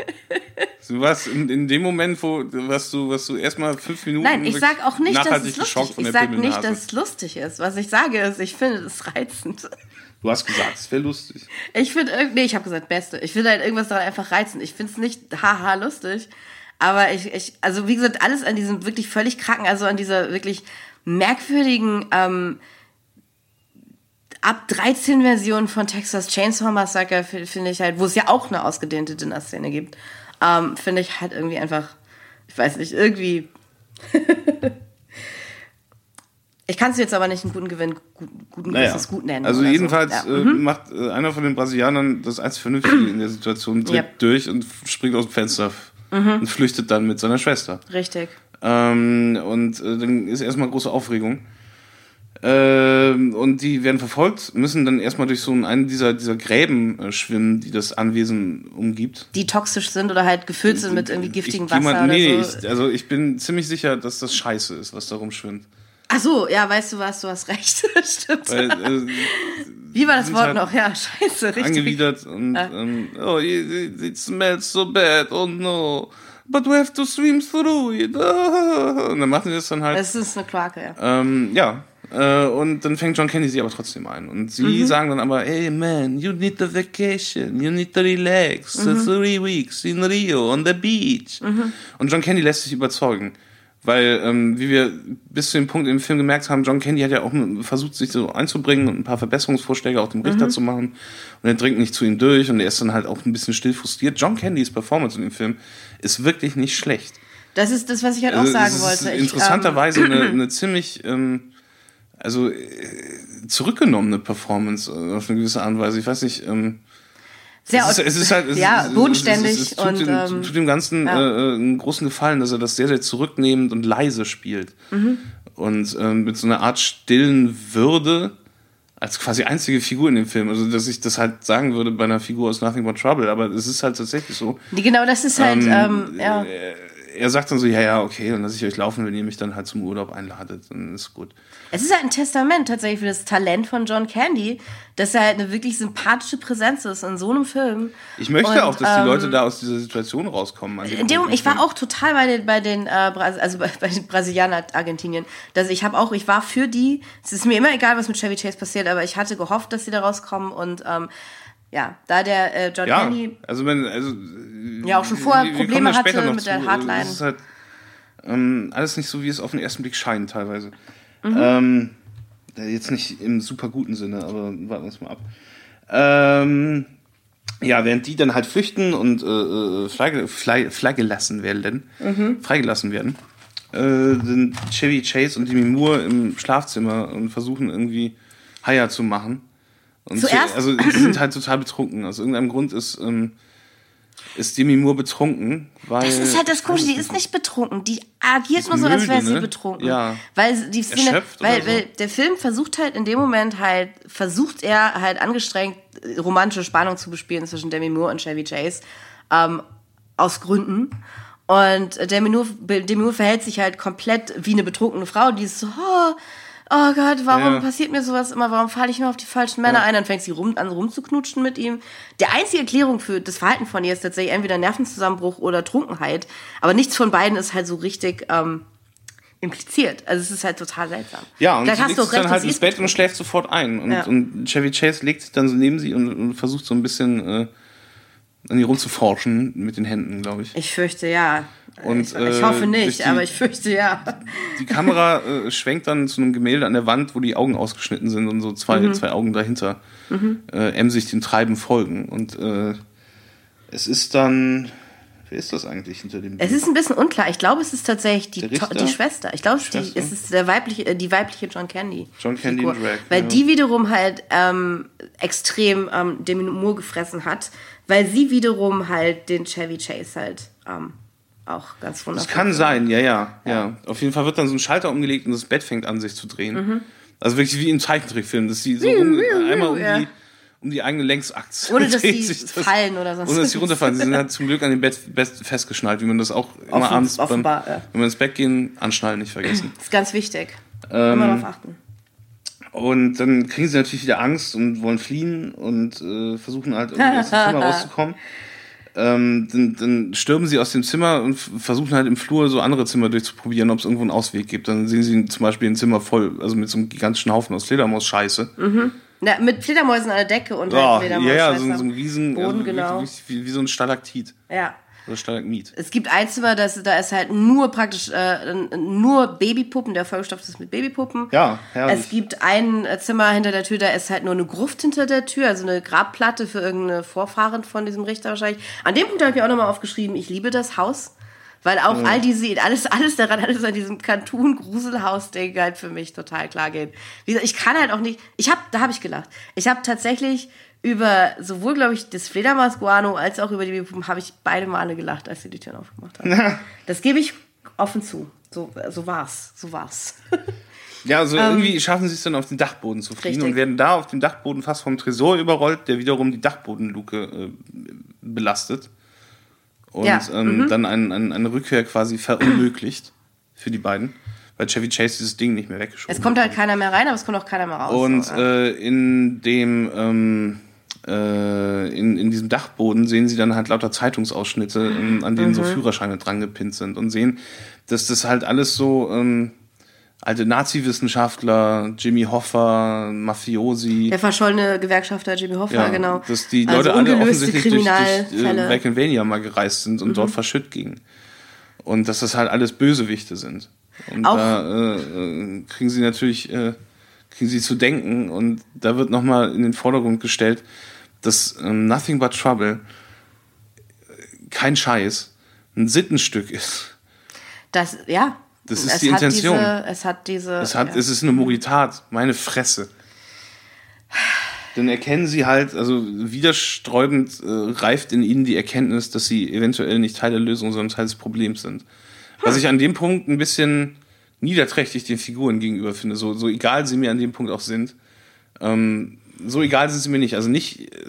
Du warst in, in dem Moment, wo was du, was du erstmal fünf Minuten... Nein, ich sag auch nicht, dass es lustig ist. Ich sag Pimmelnase. nicht, dass es lustig ist. Was ich sage ist, ich finde es reizend. Du hast gesagt, es wäre lustig. Ich finde, nee, ich habe gesagt, Beste. Ich finde halt irgendwas daran einfach reizend. Ich finde es nicht haha lustig, aber ich, ich, also wie gesagt, alles an diesem wirklich völlig kranken, also an dieser wirklich merkwürdigen ähm, ab dreizehn Version von Texas Chainsaw Massacre finde ich halt, wo es ja auch eine ausgedehnte Dinner-Szene gibt, ähm, finde ich halt irgendwie einfach, ich weiß nicht, irgendwie ich kann es jetzt aber nicht einen guten Gewinn, guten, guten naja. Gewissens gut nennen. Also jedenfalls so. ja. äh, mhm. macht äh, einer von den Brasilianern das einzig Vernünftige in der Situation, dreht yep. durch und springt aus dem Fenster mhm. und flüchtet dann mit seiner Schwester. Richtig. Ähm, und äh, dann ist erstmal große Aufregung. Ähm, und die werden verfolgt, müssen dann erstmal durch so einen dieser, dieser Gräben äh, schwimmen, die das Anwesen umgibt. Die toxisch sind oder halt gefüllt sind mit irgendwie giftigem ich, Wasser mal, nee, oder so. Ich, also ich bin ziemlich sicher, dass das Scheiße ist, was da rumschwimmt. Ach so, ja, weißt du was, du hast recht. Stimmt. Weil, äh, Wie war das Wort halt noch? Ja, scheiße, richtig. Angewidert und, ja. um, oh, it, it smells so bad, oh no. But we have to swim through it. Oh. Und dann machen die das dann halt. Das ist eine Kloake, ja. Ähm, ja. Äh, und dann fängt John Candy sie aber trotzdem ein. Und sie mhm. sagen dann aber, hey man, you need a vacation, you need to relax. Mhm. Three weeks in Rio on the beach. Mhm. Und John Candy lässt sich überzeugen. Weil, ähm, wie wir bis zu dem Punkt im Film gemerkt haben, John Candy hat ja auch versucht, sich so einzubringen und ein paar Verbesserungsvorschläge auch dem Richter mhm. zu machen. Und er dringt nicht zu ihm durch und er ist dann halt auch ein bisschen still frustriert. John Candys Performance in dem Film ist wirklich nicht schlecht. Das ist das, was ich halt auch also, sagen wollte. Ich, interessanterweise ähm, eine, eine ziemlich, ähm, also äh, zurückgenommene Performance auf eine gewisse Art und Weise. Ich weiß nicht, ähm, Sehr es ist, es ist halt, es ja, ist, bodenständig es ist, es tut und dem, ähm, tut dem Ganzen ja. äh, einen großen Gefallen, dass er das sehr, sehr zurücknehmend und leise spielt. Mhm. Und ähm, mit so einer Art stillen Würde als quasi einzige Figur in dem Film. Also, dass ich das halt sagen würde bei einer Figur aus Nothing But Trouble, aber es ist halt tatsächlich so. Genau, das ist halt, ähm, ähm, ja. Er sagt dann so, ja, ja, okay, dann lasse ich euch laufen, wenn ihr mich dann halt zum Urlaub einladet, dann ist gut. Es ist halt ein Testament tatsächlich für das Talent von John Candy, dass er halt eine wirklich sympathische Präsenz ist in so einem Film. Ich möchte und, auch, dass ähm, die Leute da aus dieser Situation rauskommen. An in dem, ich war auch total bei den, bei den, äh, also bei, bei den Brasilianern, Argentinien. Also ich habe auch, ich war für die. Es ist mir immer egal, was mit Chevy Chase passiert, aber ich hatte gehofft, dass sie da rauskommen und ähm, ja, da der äh, John ja, Candy also wenn, also ja auch schon vorher wir, Probleme wir hatte mit zu, der Hardline. Das ist halt ähm, alles nicht so, wie es auf den ersten Blick scheint teilweise. Mhm. Ähm, jetzt nicht im super guten Sinne, aber warten wir uns mal ab. Ähm, ja, während die dann halt flüchten und äh, freigelassen, freigelassen werden, mhm. freigelassen werden, äh, den Chevy Chase und Demi Moore im Schlafzimmer und versuchen irgendwie Haier zu machen. Und Zuerst? Zu, also die sind halt total betrunken. Aus irgendeinem Grund ist, ähm, ist Demi Moore betrunken. Weil, das ist halt das Komische, die ist nicht betrunken. Die agiert nur so, als wäre sie ne? betrunken. Ja. Weil die Szene, Erschöpft weil, oder so. weil der Film versucht halt in dem Moment halt, versucht er halt angestrengt romantische Spannung zu bespielen zwischen Demi Moore und Chevy Chase. Ähm, aus Gründen. Und Demi Moore, Demi Moore verhält sich halt komplett wie eine betrunkene Frau, die ist so, oh, oh Gott, warum ja. passiert mir sowas immer, warum falle ich nur auf die falschen Männer ja. ein, dann fängt sie rum, an rumzuknutschen mit ihm. Die einzige Erklärung für das Verhalten von ihr ist tatsächlich entweder Nervenzusammenbruch oder Trunkenheit, aber nichts von beiden ist halt so richtig ähm, impliziert. Also es ist halt total seltsam. Ja, und Vielleicht sie hast legt du sich recht, dann halt sie ins ist Bett und schläft sofort ein. Und, ja. und Chevy Chase legt sich dann so neben sie und, und versucht so ein bisschen äh, an ihr rumzuforschen mit den Händen, glaube ich. Ich fürchte ja. Und, ich, ich hoffe äh, nicht, die, aber ich fürchte ja. Die Kamera äh, schwenkt dann zu einem Gemälde an der Wand, wo die Augen ausgeschnitten sind und so zwei, mhm. zwei Augen dahinter mhm. äh, emsig dem Treiben folgen. Und äh, es ist dann... Wer ist das eigentlich hinter dem Bild? Es ist ein bisschen unklar. Ich glaube, es ist tatsächlich die, die Schwester. Ich glaube, es ist der weibliche, die weibliche John Candy. John Candy in Drag. Weil ja. die wiederum halt ähm, extrem ähm, Demi Moore gefressen hat, weil sie wiederum halt den Chevy Chase halt ähm, auch ganz wundervoll. Das kann sein, ja, ja, ja, ja. Auf jeden Fall wird dann so ein Schalter umgelegt und das Bett fängt an, sich zu drehen. Mhm. Also wirklich wie im Zeichentrickfilm, dass sie so um, einmal um die... um die eigene Längsachse. Ohne, dass sie fallen oder sonst. Ohne, dass sie runterfallen. Sie sind halt zum Glück an dem Bett festgeschnallt, wie man das auch immer Offen, abends, offenbar, beim, ja. wenn wir ins Bett gehen, anschnallen nicht vergessen. Das ist ganz wichtig. Ähm, immer darauf achten. Und dann kriegen sie natürlich wieder Angst und wollen fliehen und äh, versuchen halt irgendwie aus dem Zimmer rauszukommen. Ähm, dann, dann stürmen sie aus dem Zimmer und f- versuchen halt im Flur so andere Zimmer durchzuprobieren, ob es irgendwo einen Ausweg gibt. Dann sehen sie zum Beispiel ein Zimmer voll, also mit so einem gigantischen Haufen aus Fledermaus-Scheiße. Mhm. Na, mit Fledermäusen an der Decke und oh, halt Fledermäusen. Ja, ja, so, so ein riesen, Boden, also genau. wie, wie so ein Stalaktit. Ja. Oder Stalagmit. Es gibt ein Zimmer, das, da ist halt nur praktisch äh, nur Babypuppen, der vollgestopft ist mit Babypuppen. Ja, herrlich. Es gibt ein Zimmer hinter der Tür, da ist halt nur eine Gruft hinter der Tür, also eine Grabplatte für irgendeine Vorfahren von diesem Richter wahrscheinlich. An dem Punkt habe ich mir auch nochmal aufgeschrieben, ich liebe das Haus. Weil auch ja. all diese, alles, alles daran, alles an diesem Cartoon-Gruselhaus-Ding halt für mich total klar geht. Wie gesagt, ich kann halt auch nicht, ich hab, da habe ich gelacht. Ich habe tatsächlich über sowohl, glaube ich, das Fledermaus-Guano als auch über die Babypuppen habe ich beide Male gelacht, als sie die Türen aufgemacht haben. Ja. Das gebe ich offen zu. So, so war's, so war's. Ja, also ähm, irgendwie schaffen sie es dann auf den Dachboden zu fliehen richtig. und werden da auf dem Dachboden fast vom Tresor überrollt, der wiederum die Dachbodenluke äh, belastet. Und ja. ähm, mhm. dann ein, ein, eine Rückkehr quasi verunmöglicht für die beiden, weil Chevy Chase dieses Ding nicht mehr weggeschoben hat. Es kommt halt keiner mehr rein, aber es kommt auch keiner mehr raus. Und äh, in dem ähm, äh, in, in diesem Dachboden sehen sie dann halt lauter Zeitungsausschnitte, in, an denen mhm. so Führerscheine dran gepinnt sind und sehen, dass das halt alles so ähm, alte Nazi-Wissenschaftler, Jimmy Hoffa, Mafiosi. Der verschollene Gewerkschafter Jimmy Hoffa, ja, genau. Dass die Leute also alle offensichtlich durch, durch äh, Fälle. Vacavania mal gereist sind und mhm. dort verschütt gingen. Und dass das halt alles Bösewichte sind. Und Auch da äh, kriegen sie natürlich äh, kriegen sie zu denken und da wird nochmal in den Vordergrund gestellt, dass ähm, Nothing But Trouble kein Scheiß, ein Sittenstück ist. Das, ja. Das ist es die Intention. Diese, es hat diese... Es, hat, ja. es ist eine Moritat, meine Fresse. Dann erkennen sie halt, also widersträubend äh, reift in ihnen die Erkenntnis, dass sie eventuell nicht Teil der Lösung, sondern Teil des Problems sind. Was ich an dem Punkt ein bisschen niederträchtig den Figuren gegenüber finde, so, so egal sie mir an dem Punkt auch sind. Ähm, so egal sind sie mir nicht. Also nicht äh,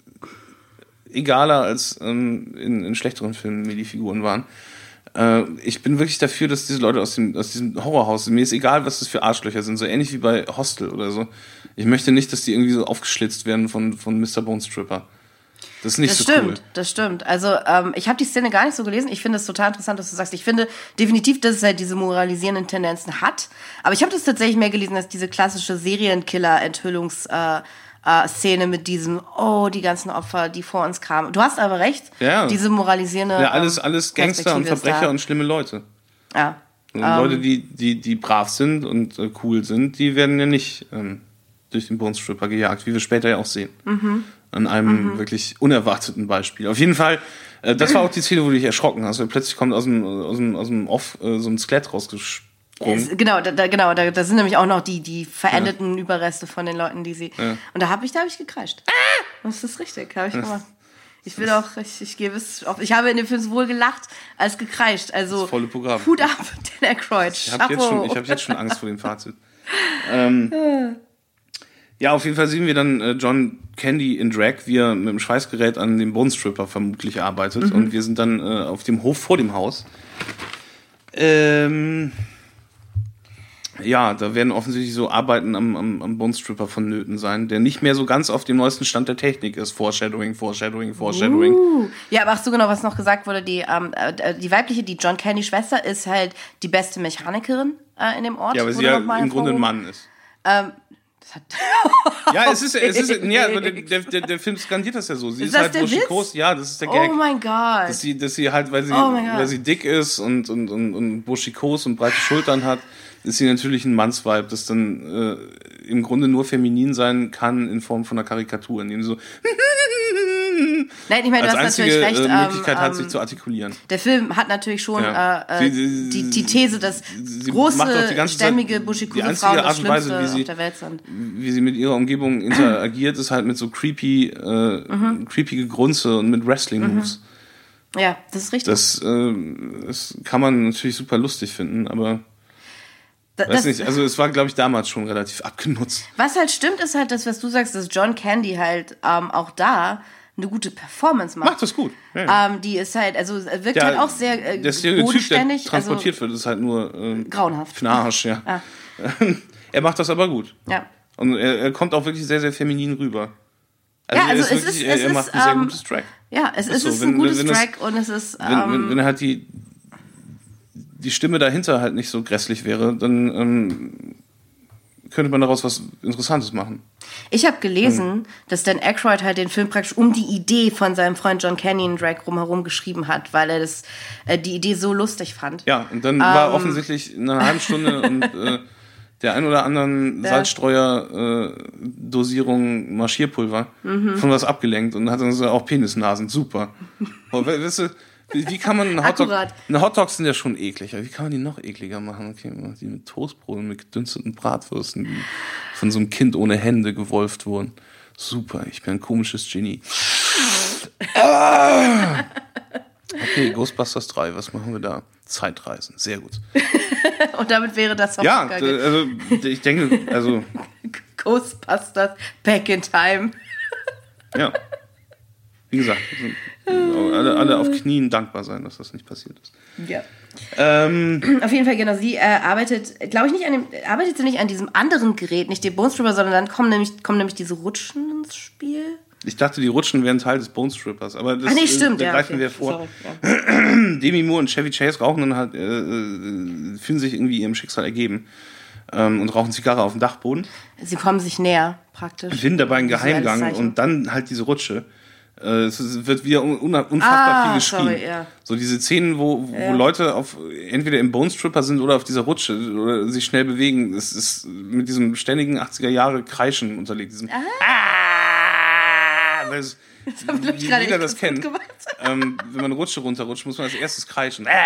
egaler als ähm, in, in schlechteren Filmen mir die Figuren waren. Äh, ich bin wirklich dafür, dass diese Leute aus, dem, aus diesem Horrorhaus, mir ist egal, was das für Arschlöcher sind, so ähnlich wie bei Hostel oder so. Ich möchte nicht, dass die irgendwie so aufgeschlitzt werden von, von Mister Bone Stripper. Das ist nicht das so stimmt, cool. Das stimmt. Also ähm, ich habe die Szene gar nicht so gelesen. Ich finde es total interessant, dass du sagst. Ich finde definitiv, dass es halt diese moralisierenden Tendenzen hat. Aber ich habe das tatsächlich mehr gelesen als diese klassische Serienkiller-Enthüllungs- äh, äh, Szene mit diesem, oh, die ganzen Opfer, die vor uns kamen. Du hast aber recht, ja. diese moralisierende Ja, alles, alles Gangster und Verbrecher da. und schlimme Leute. Ja. Und ähm, Leute, die, die, die brav sind und äh, cool sind, die werden ja nicht ähm, durch den Bone Stripper gejagt, wie wir später ja auch sehen. Mhm. An einem mhm. wirklich unerwarteten Beispiel. Auf jeden Fall Äh, das war auch die Szene, wo du dich erschrocken hast. Weil plötzlich kommt aus dem, aus dem, aus dem Off äh, so ein Skelett rausgesprungen. Es, genau, da, da, genau da, da sind nämlich auch noch die, die verendeten ja. Überreste von den Leuten, die sie... Ja. Und da habe ich, da hab ich gekreischt. Ah! Das ist richtig, habe ich gemacht. Ich will auch, ich, ich gebe es auf. Ich habe in dem Film sowohl gelacht als gekreischt. Also das volle Programm. Hut ab, Dan Aykroyd. Ich habe jetzt, hab jetzt schon Angst vor dem Fazit. ähm, ja, auf jeden Fall sehen wir dann äh, John Candy in Drag, wie er mit dem Schweißgerät an dem Bone Stripper vermutlich arbeitet. Mhm. Und wir sind dann äh, auf dem Hof vor dem Haus. Ähm... Ja, da werden offensichtlich so Arbeiten am, am, am Bone Stripper vonnöten sein, der nicht mehr so ganz auf dem neuesten Stand der Technik ist. Foreshadowing, Foreshadowing, Foreshadowing. Uh. Ja, aber ach so genau, was noch gesagt wurde, die, ähm, äh, die weibliche, die John Candy Schwester, ist halt die beste Mechanikerin äh, in dem Ort. Ja, weil sie ja im Grunde ein Mann ist. Ähm, das hat ja, es ist, es ist, ja, aber der, der, der Film skandiert das ja so. Sie ist, ist halt buschikos, ja, das ist der Gag. Oh mein Gott. Dass sie, dass sie halt, weil sie, oh weil sie dick ist und, und, und, und buschikos und breite Schultern hat, ist sie natürlich ein Mannsweib, das dann äh, im Grunde nur feminin sein kann in Form von einer Karikatur, in dem so Nein, ich meine, du als hast natürlich recht. Äh, Möglichkeit ähm, hat, sich zu artikulieren. Der Film hat natürlich schon ja. äh, sie, die, die These, dass große, stämmige, buschikose Frauen das Schlimmste wie sie, auf der Welt sind. Wie sie mit ihrer Umgebung interagiert, ist halt mit so creepy, äh, mhm. creepy Gegrunze und mit Wrestling-Moves. Mhm. Ja, das ist richtig. Das, äh, das kann man natürlich super lustig finden, aber Da, Weiß das, nicht, also es war, glaube ich, damals schon relativ abgenutzt. Was halt stimmt, ist halt das, was du sagst, dass John Candy halt ähm, auch da eine gute Performance macht. Macht das gut. Ja, ja. Ähm, die ist halt, also wirkt ja, halt auch sehr äh, der Stereotyp, der transportiert also, wird, ist halt nur ähm, grauenhaft. für den Arsch, ja. Ah. Er macht das aber gut. Ja. Und er, er kommt auch wirklich sehr, sehr feminin rüber. Also, ja, also er, ist es wirklich, ist, er, es er macht ist, ein sehr ähm, gutes Track. Ja, es ist, so, ist wenn, ein gutes wenn Track das, und es ist... Wenn, Ähm, wenn, wenn er halt die, die Stimme dahinter halt nicht so grässlich wäre, dann ähm, könnte man daraus was Interessantes machen. Ich habe gelesen, hm. dass Dan Aykroyd halt den Film praktisch um die Idee von seinem Freund John Candy in Drag rumherum geschrieben hat, weil er das, äh, die Idee so lustig fand. Ja, und dann ähm, war offensichtlich in einer halben Stunde und äh, der ein oder anderen ja. Salzstreuer-Dosierung äh, Marschierpulver mhm. von was abgelenkt und hat dann so auch Penisnasen. Super. Aber, weißt du, wie, wie kann man einen Hotdog... Eine Hotdogs sind ja schon eklig, aber wie kann man die noch ekliger machen? Okay, die mit Toastbrot und mit gedünsteten Bratwürsten, die von so einem Kind ohne Hände gewolft wurden. Super, ich bin ein komisches Genie. ah! Okay, Ghostbusters drei, was machen wir da? Zeitreisen, sehr gut. Und damit wäre das auch ja, geil. Also ich denke, also Ghostbusters Back in Time. Ja. Wie gesagt, also, alle, alle auf Knien dankbar sein, dass das nicht passiert ist. Ja. Ähm, auf jeden Fall, genau. Sie äh, arbeitet, glaube ich, nicht an dem, arbeitet sie nicht an diesem anderen Gerät, nicht dem Bone Stripper, sondern dann kommen nämlich, kommen nämlich diese Rutschen ins Spiel. Ich dachte, die Rutschen wären Teil des Bone Strippers, aber das ah, nee, stimmt, da ja, greifen okay. wir vor. Sorry, ja. Demi Moore und Chevy Chase rauchen dann halt, äh, äh, fühlen sich irgendwie ihrem Schicksal ergeben ähm, und rauchen Zigarre auf dem Dachboden. Sie kommen sich näher, praktisch. Finden dabei einen Geheimgang und dann halt diese Rutsche. Äh, es wird wieder un- unfassbar ah, viel geschrien. Sorry, ja. So diese Szenen, wo, wo ja. Leute auf entweder im Bone Stripper sind oder auf dieser Rutsche oder sich schnell bewegen. Es ist mit diesem ständigen achtziger Jahre Kreischen unterlegt. Diesem ah! Weil es, das haben wie jeder das kennt. Ähm, wenn man eine Rutsche runterrutscht, muss man als erstes kreischen. Ja.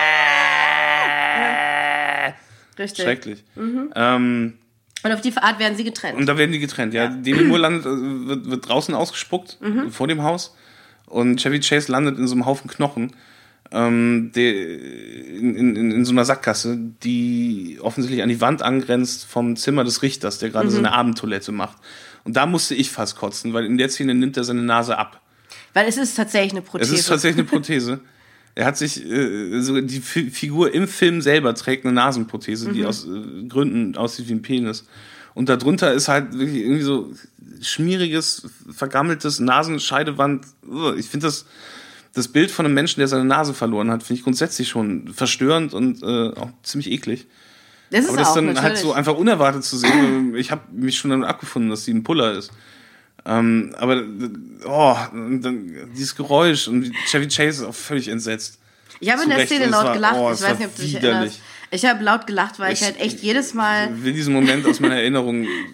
Richtig. Schrecklich. Mhm. Ähm, und auf die Art werden sie getrennt. Und da werden die getrennt, ja. ja. Demi Moore landet, wird, wird draußen ausgespuckt, mhm. vor dem Haus. Und Chevy Chase landet in so einem Haufen Knochen, ähm, der, in, in, in so einer Sackgasse, die offensichtlich an die Wand angrenzt vom Zimmer des Richters, der gerade mhm. seine Abendtoilette macht. Und da musste ich fast kotzen, weil in der Szene nimmt er seine Nase ab. Weil es ist tatsächlich eine Prothese. Es ist tatsächlich eine Prothese. Er hat sich, äh, so die F- Figur im Film selber trägt eine Nasenprothese, mhm. die aus äh, Gründen aussieht wie ein Penis. Und darunter ist halt wirklich irgendwie so schmieriges, vergammeltes Nasenscheidewand. Ich finde das, das Bild von einem Menschen, der seine Nase verloren hat, finde ich grundsätzlich schon verstörend und äh, auch ziemlich eklig. Das ist Aber das auch, dann natürlich. halt so einfach unerwartet zu sehen. Ich habe mich schon damit abgefunden, dass sie ein Puller ist. Ähm, aber oh, dann, dieses Geräusch und Chevy Chase ist auch völlig entsetzt. Ich habe in der Szene laut war, gelacht. Oh, ich weiß nicht, ob du dich erinnerst. Ich habe laut gelacht, weil ich, ich halt echt jedes Mal... Ich will diesen Moment aus meiner Erinnerung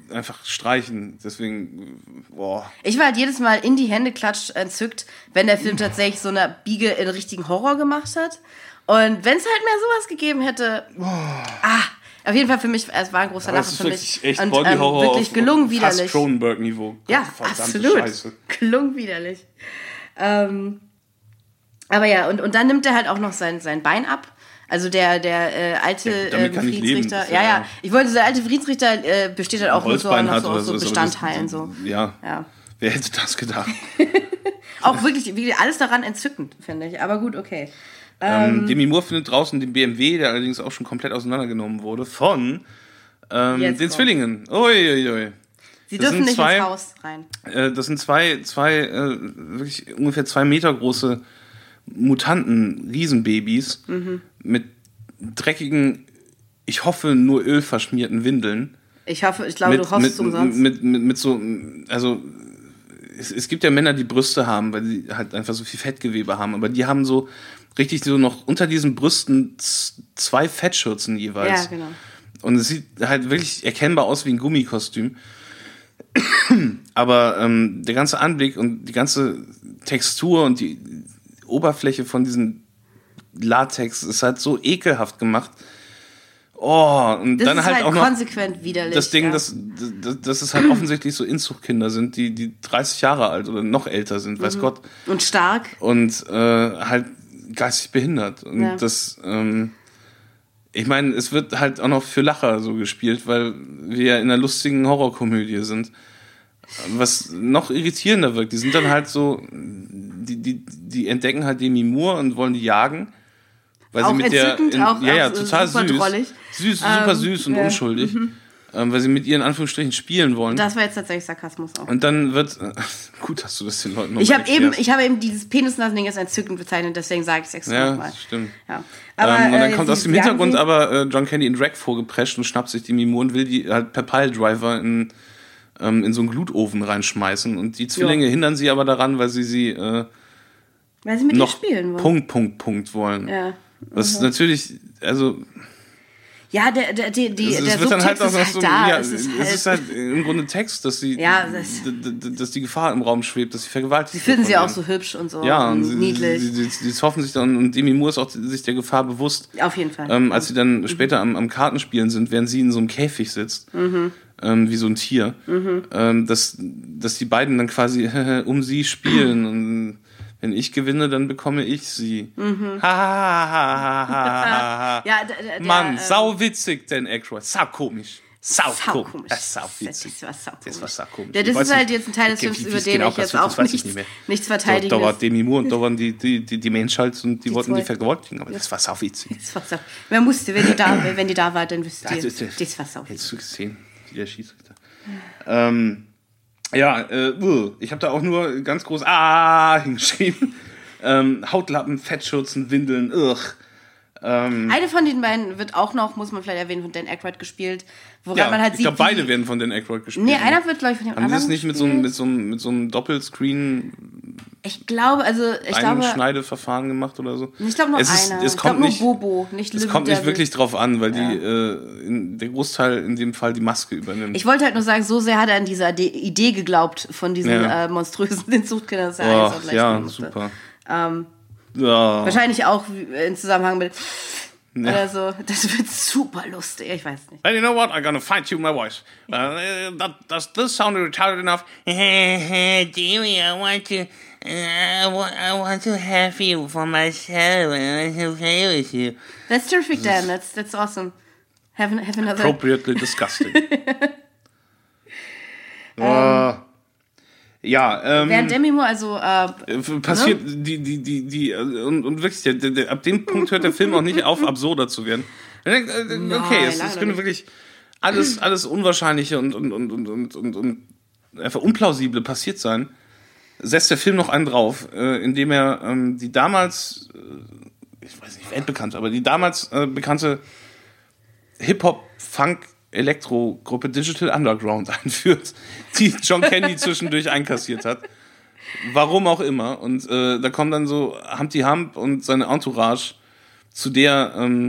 einfach streichen. Deswegen, boah. Ich war halt jedes Mal in die Hände klatscht entzückt, wenn der Film tatsächlich so eine Biege in richtigen Horror gemacht hat. Und wenn es halt mehr sowas gegeben hätte, boah. ah, auf jeden Fall für mich, es war ein großer Lacher für mich. Echt und ähm, wirklich gelungen widerlich. Fast Cronenberg-Niveau. Ja, absolut. Scheiße. Gelungen widerlich. Ähm, aber ja, und, und dann nimmt er halt auch noch sein, sein Bein ab. Also der, der äh, alte ja, äh, Friedensrichter. Ja, ja. Ich wollte, der alte Friedensrichter äh, besteht halt auch nur so, noch so aus so Bestandteilen. So. Ja. ja. Wer hätte das gedacht? Auch wirklich, wirklich alles daran entzückend, finde ich. Aber gut, okay. Ähm, Demi Moore findet draußen den B M W, der allerdings auch schon komplett auseinandergenommen wurde, von ähm, den kommt. Zwillingen. Uiuiui. Sie das dürfen nicht zwei, ins Haus rein. Äh, das sind zwei, zwei äh, wirklich ungefähr zwei Meter große Mutanten, Riesenbabys mhm. mit dreckigen, ich hoffe nur ölverschmierten Windeln. Ich hoffe, ich glaube, mit, du hoffst mit, umsonst. Mit, mit, mit so, also es, es gibt ja Männer, die Brüste haben, weil die halt einfach so viel Fettgewebe haben, aber die haben so richtig so noch unter diesen Brüsten z- zwei Fettschürzen jeweils. Ja, genau. Und es sieht halt wirklich erkennbar aus wie ein Gummikostüm. Aber ähm, der ganze Anblick und die ganze Textur und die Oberfläche von diesem Latex ist halt so ekelhaft gemacht. Oh, und das dann ist halt, halt auch noch konsequent widerlich. Das Ding, ja. dass, dass, dass es halt offensichtlich so Inzuchtkinder sind, die, die dreißig Jahre alt oder noch älter sind, weiß mhm. Gott. Und stark. Und äh, halt geistig behindert. Und ja. das, ähm, ich meine, es wird halt auch noch für Lacher so gespielt, weil wir ja in einer lustigen Horrorkomödie sind. Was noch irritierender wirkt, die sind dann halt so, die, die, die entdecken halt Demi Moore und wollen die jagen. Weil auch sie mit der, in, auch, ja, ja, auch total super süß, drollig. süß, super ähm, süß und ja. unschuldig, mhm. ähm, weil sie mit ihr in Anführungsstrichen spielen wollen. Das war jetzt tatsächlich Sarkasmus auch. Und dann wird, äh, gut, dass du das den Leuten noch Ich habe eben, ich habe eben dieses Penisnasen-Ding als entzückend bezeichnet, deswegen sage ich es extra ja, nochmal. Stimmt. Ja, aber, ähm, und dann äh, kommt aus dem Hintergrund aber äh, John Candy in Drag vorgeprescht und schnappt sich die Mimo und will die halt per Piledriver in ähm, in so einen Glutofen reinschmeißen und die Zwillinge ja. hindern sie aber daran, weil sie sie äh, weil sie mit noch ihr spielen wollen. Punkt, Punkt, Punkt wollen. Ja. Was mhm. natürlich, also ja, der, der, die, die, es, der es wird dann halt auch noch ist halt so, da. ja, es, ist es halt ist halt im Grunde Text, dass sie, ja, das d- d- dass die Gefahr im Raum schwebt, dass sie vergewaltigt wird. Sie finden sie denen. auch so hübsch und so ja, und und sie, niedlich. Sie, sie, sie, sie hoffen sich dann, und Demi Moore ist auch sich der Gefahr bewusst. Auf jeden Fall. Ähm, als sie dann mhm. später am, am Kartenspielen sind, während sie in so einem Käfig sitzt, mhm. ähm, wie so ein Tier, mhm. ähm, dass, dass die beiden dann quasi um sie spielen und wenn ich gewinne, dann bekomme ich sie. Mhm. Ha, ha, ha, ha, ha. Ja, der, der, Mann, ähm, sau witzig, Dan Aykroyd. Sau komisch. Sau, sau komisch. komisch. Das ist sau witzig. Das war sau komisch. Das war sau komisch. Ja, das ich ist halt jetzt ein Teil des Films, über den genau ich jetzt auch das nichts, nicht mehr. nichts verteidigen Da, da war Demi Moore und da waren die, die, die, die Menschheit und die, die wollten zwei. die vergewaltigen. Aber das war sau witzig. Das war sau. Wer musste, wenn die da, wenn die da war, dann wüsste ihr. Das, das, das war sau witzig. Hättest du gesehen, wie der Schiedsrichter. Ähm, ja, äh, ich habe da auch nur ganz groß Ah hingeschrieben. Ähm, Hautlappen, Fettschürzen, Windeln, ugh. Ähm, Eine von den beiden wird auch noch, muss man vielleicht erwähnen, von Dan Aykroyd gespielt. Woran ja, man halt ich sieht, glaube, beide werden von Dan Aykroyd gespielt. Nee, einer wird, glaube ich, von dem Haben anderen sie das nicht mit so, einem, mit, so einem, mit so einem Doppelscreen Ich glaube, also ich glaube Schneideverfahren gemacht oder so? Ich glaube nur es ist, einer. Es ich kommt nur nicht, Bobo, nicht Es Little kommt nicht Devil. wirklich drauf an, weil ja. die, äh, in, der Großteil in dem Fall die Maske übernimmt. Ich wollte halt nur sagen, so sehr hat er an diese Idee geglaubt von diesen ja. äh, monströsen Inzuchtkindern, dass er oh, alles auch gleich ja, musste. super. Ähm, ja. Wahrscheinlich auch in Zusammenhang mit ja. oder so. Das wird super lustig, ich weiß nicht. And you know what? I'm gonna fight you with my voice. Uh, that, does this sound retarded enough? Jimmy, I want to, uh, I, want, I want to have you for myself. I want to play with you. That's terrific, Dan. That's that's awesome. Have, have another. Appropriately disgusting. uh, ja, ähm, während Demi Moore also äh, passiert ne? die die die die und, und wirklich der, der, der, ab dem Punkt hört der Film auch nicht auf, absurder zu werden. Okay, Nein, es, es könnte wirklich alles alles Unwahrscheinliche und und und und und, und, und einfach unplausible passiert sein. Setzt der Film noch einen drauf, äh, indem er ähm, die damals, äh, ich weiß nicht, weltbekannt, aber die damals äh, bekannte Hip-Hop-Funk-Elektro-Gruppe Digital Underground einführt, die John Candy zwischendurch einkassiert hat. Warum auch immer. Und äh, da kommt dann so Humpty Hump und seine Entourage zu der ähm,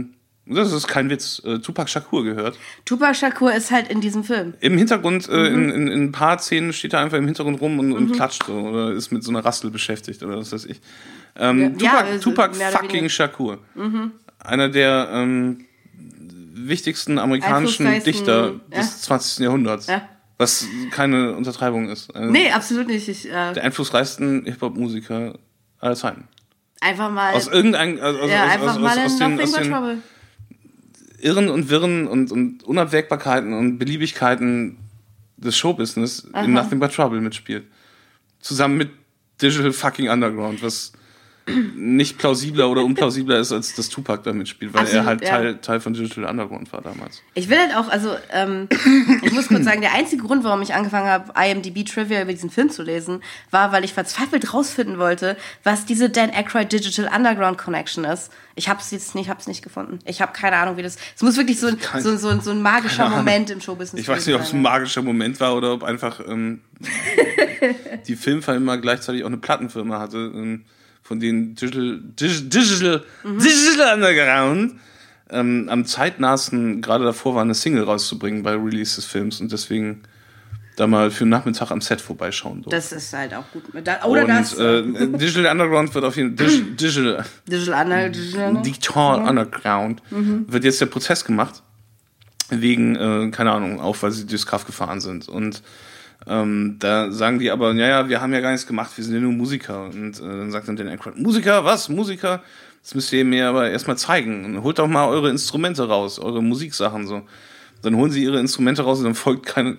Das ist kein Witz. Äh, Tupac Shakur gehört. Tupac Shakur ist halt in diesem Film. Im Hintergrund, äh, mhm. in, in, in ein paar Szenen steht er einfach im Hintergrund rum und, und mhm. klatscht so, oder ist mit so einer Rassel beschäftigt oder was weiß ich. Ähm, ja, Tupac, ja, Tupac fucking Shakur. Mhm. Einer der ähm, wichtigsten amerikanischen Dichter ja. des zwanzigsten Jahrhunderts. Ja. Was keine Untertreibung ist. Also nee, absolut nicht. Ich, äh, der einflussreichsten Hip-Hop-Musiker aller Zeiten. Einfach mal. Aus irgendein, also ja, aus, einfach aus, mal aus, aus den, aus den Trouble. Irren und Wirren und, und Unabwägbarkeiten und Beliebigkeiten des Showbusiness Aha. in Nothing But Trouble mitspielt. Zusammen mit Digital fucking Underground, was nicht plausibler oder unplausibler ist, als das Tupac da mitspielt, weil Absolut, er halt ja. Teil, Teil von Digital Underground war damals. Ich will halt auch, also ähm, ich muss kurz sagen, der einzige Grund, warum ich angefangen habe, I M D B Trivia über diesen Film zu lesen, war, weil ich verzweifelt rausfinden wollte, was diese Dan Aykroyd Digital Underground Connection ist. Ich habe es jetzt nicht, hab's nicht gefunden. Ich habe keine Ahnung, wie das. Es muss wirklich so ein, Kein, so, so, so ein magischer Moment im Showbusiness sein. Ich weiß nicht, ob es ein magischer Moment war oder ob einfach ähm, die Filmfirma gleichzeitig auch eine Plattenfirma hatte. Ähm, von denen Digital, Digital, mhm. Digital Underground ähm, am zeitnahsten gerade davor war, eine Single rauszubringen bei Release des Films und deswegen da mal für einen Nachmittag am Set vorbeischauen durfte. Das ist halt auch gut. Da, oder und, das. Äh, Digital Underground wird auf jeden Fall Digital, Digital, Digital, Under, Digital, Digital Underground mhm. wird jetzt der Prozess gemacht wegen, äh, keine Ahnung, auch weil sie durchs Kaff gefahren sind und Ähm, da sagen die aber, ja, ja, wir haben ja gar nichts gemacht, wir sind ja nur Musiker. Und äh, dann sagt dann Dan Aykroyd, Musiker, was? Musiker? Das müsst ihr mir aber erstmal zeigen. Und holt doch mal eure Instrumente raus, eure Musiksachen so. Dann holen sie ihre Instrumente raus und dann folgt keine,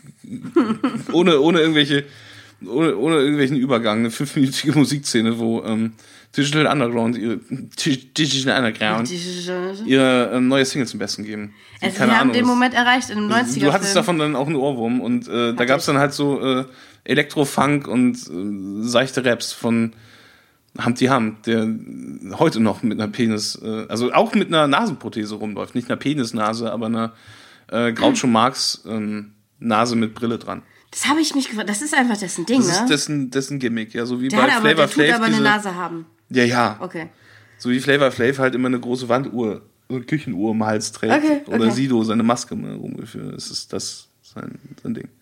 ohne, ohne irgendwelche, ohne, ohne irgendwelchen Übergang, eine fünfminütige Musikszene, wo ähm, Digital Underground ihre Digital Underground ihre ähm, neue Single zum Besten geben. Also wir haben den Moment erreicht in einem neunziger-Film. Du hattest davon dann auch einen Ohrwurm und äh, da gab es dann halt so äh, Elektro-Funk und äh, seichte Raps von Humpty Hump, der heute noch mit einer Penis, äh, also auch mit einer Nasenprothese rumläuft. Nicht einer Penisnase, aber einer äh, Groucho Marx ähm, Nase mit Brille dran. Das habe ich mich gefragt. Das ist einfach dessen Ding, das ne? Das ist dessen, dessen Gimmick, ja, so wie der bei hat Flavor aber, Flav. Der tut aber diese, eine Nase haben. Ja, ja. Okay. So wie Flavor Flav halt immer eine große Wanduhr, so eine Küchenuhr um den Hals trägt. Okay, okay. Oder Sido seine Maske mal rumgeführt. Das ist das sein, sein Ding.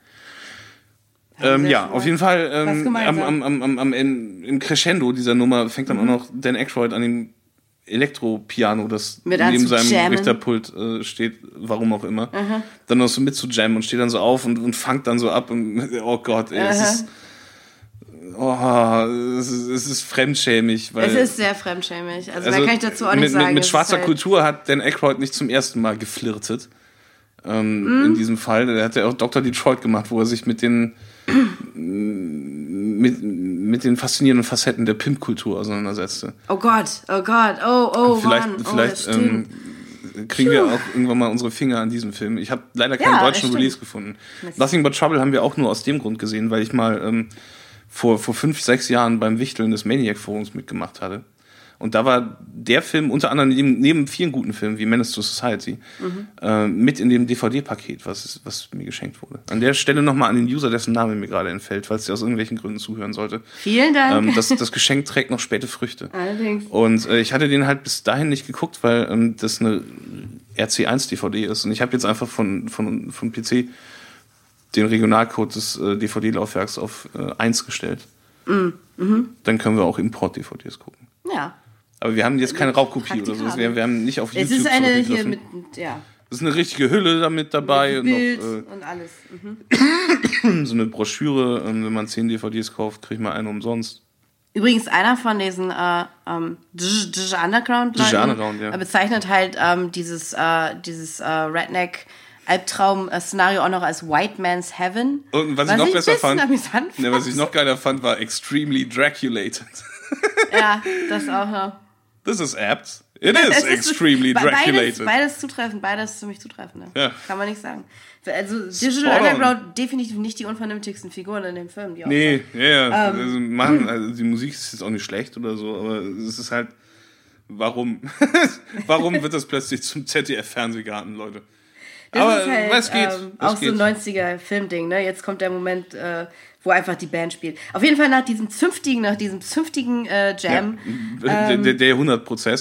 Ähm, ja, auf jeden Fall ähm, am, am, am, am, am, im Crescendo dieser Nummer fängt dann mhm. auch noch Dan Aykroyd an dem Elektro-Piano, das mit neben seinem Richterpult äh, steht, warum auch immer, mhm. dann noch so mit zu jammen und steht dann so auf und, und fangt dann so ab und oh Gott, ey, mhm. es ist oh, es ist, es ist fremdschämig. Weil, es ist sehr fremdschämig, also, also mehr kann ich dazu auch nicht mit, sagen. Mit, mit schwarzer halt Kultur hat Dan Aykroyd nicht zum ersten Mal geflirtet, ähm, mhm. in diesem Fall. Er hat ja auch Doktor Detroit gemacht, wo er sich mit den mit, mit den faszinierenden Facetten der Pimp-Kultur auseinandersetzte. Oh Gott, oh Gott, oh, oh, vielleicht, Mann. Vielleicht oh, ähm, kriegen wir auch irgendwann mal unsere Finger an diesem Film. Ich habe leider keinen ja, deutschen Release gefunden. Nothing But Trouble haben wir auch nur aus dem Grund gesehen, weil ich mal ähm, vor, vor fünf, sechs Jahren beim Wichteln des Maniac-Forums mitgemacht hatte. Und da war der Film unter anderem neben, neben vielen guten Filmen wie Menace to Society mhm. äh, mit in dem D V D-Paket, was, was mir geschenkt wurde. An der Stelle nochmal an den User, dessen Name mir gerade entfällt, falls der aus irgendwelchen Gründen zuhören sollte. Vielen Dank. Ähm, das, das Geschenk trägt noch späte Früchte. Allerdings. Und äh, ich hatte den halt bis dahin nicht geguckt, weil ähm, das eine R C eins D V D ist. Und ich habe jetzt einfach von, von, von P C den Regionalcode des äh, D V D-Laufwerks auf äh, eins gestellt. Mhm. Mhm. Dann können wir auch Import-D V Ds gucken. Ja. Aber wir haben jetzt keine Raubkopie oder so. Wir, wir haben nicht auf es YouTube ist eine hier mit, ja. Das ist eine richtige Hülle damit dabei. Mit Bild und, noch, äh, und alles. Mhm. So eine Broschüre. Wenn man zehn D V Ds kauft, kriegt man eine umsonst. Übrigens, einer von diesen äh, ähm, Digital Underground Digital Underground, ja. bezeichnet halt ähm, dieses, äh, dieses äh, Redneck Albtraum-Szenario auch noch als White Man's Heaven. Und was, was ich noch ich besser fand, ne, was ich noch geiler fand, war extremely Draculated. Ja, das auch noch. This is apt. It is extremely Draculated. Beides, beides zutreffend, beides ziemlich zutreffend. Ne? Ja. Kann man nicht sagen. Also Digital Underground definitiv nicht die unvernünftigsten Figuren in dem Film. Die nee, ja, ja. Ähm, also, machen, also die Musik ist jetzt auch nicht schlecht oder so, aber es ist halt, warum? Warum wird das plötzlich zum Z D F-Fernsehgarten, Leute? Das aber ist halt, was geht? Ähm, was auch geht? so ein neunziger-Filmding, ne? Jetzt kommt der Moment, äh, wo einfach die Band spielt. Auf jeden Fall nach diesem zünftigen, nach diesem zünftigen äh, Jam. Ja, ähm, der, der Jahrhundertprozess.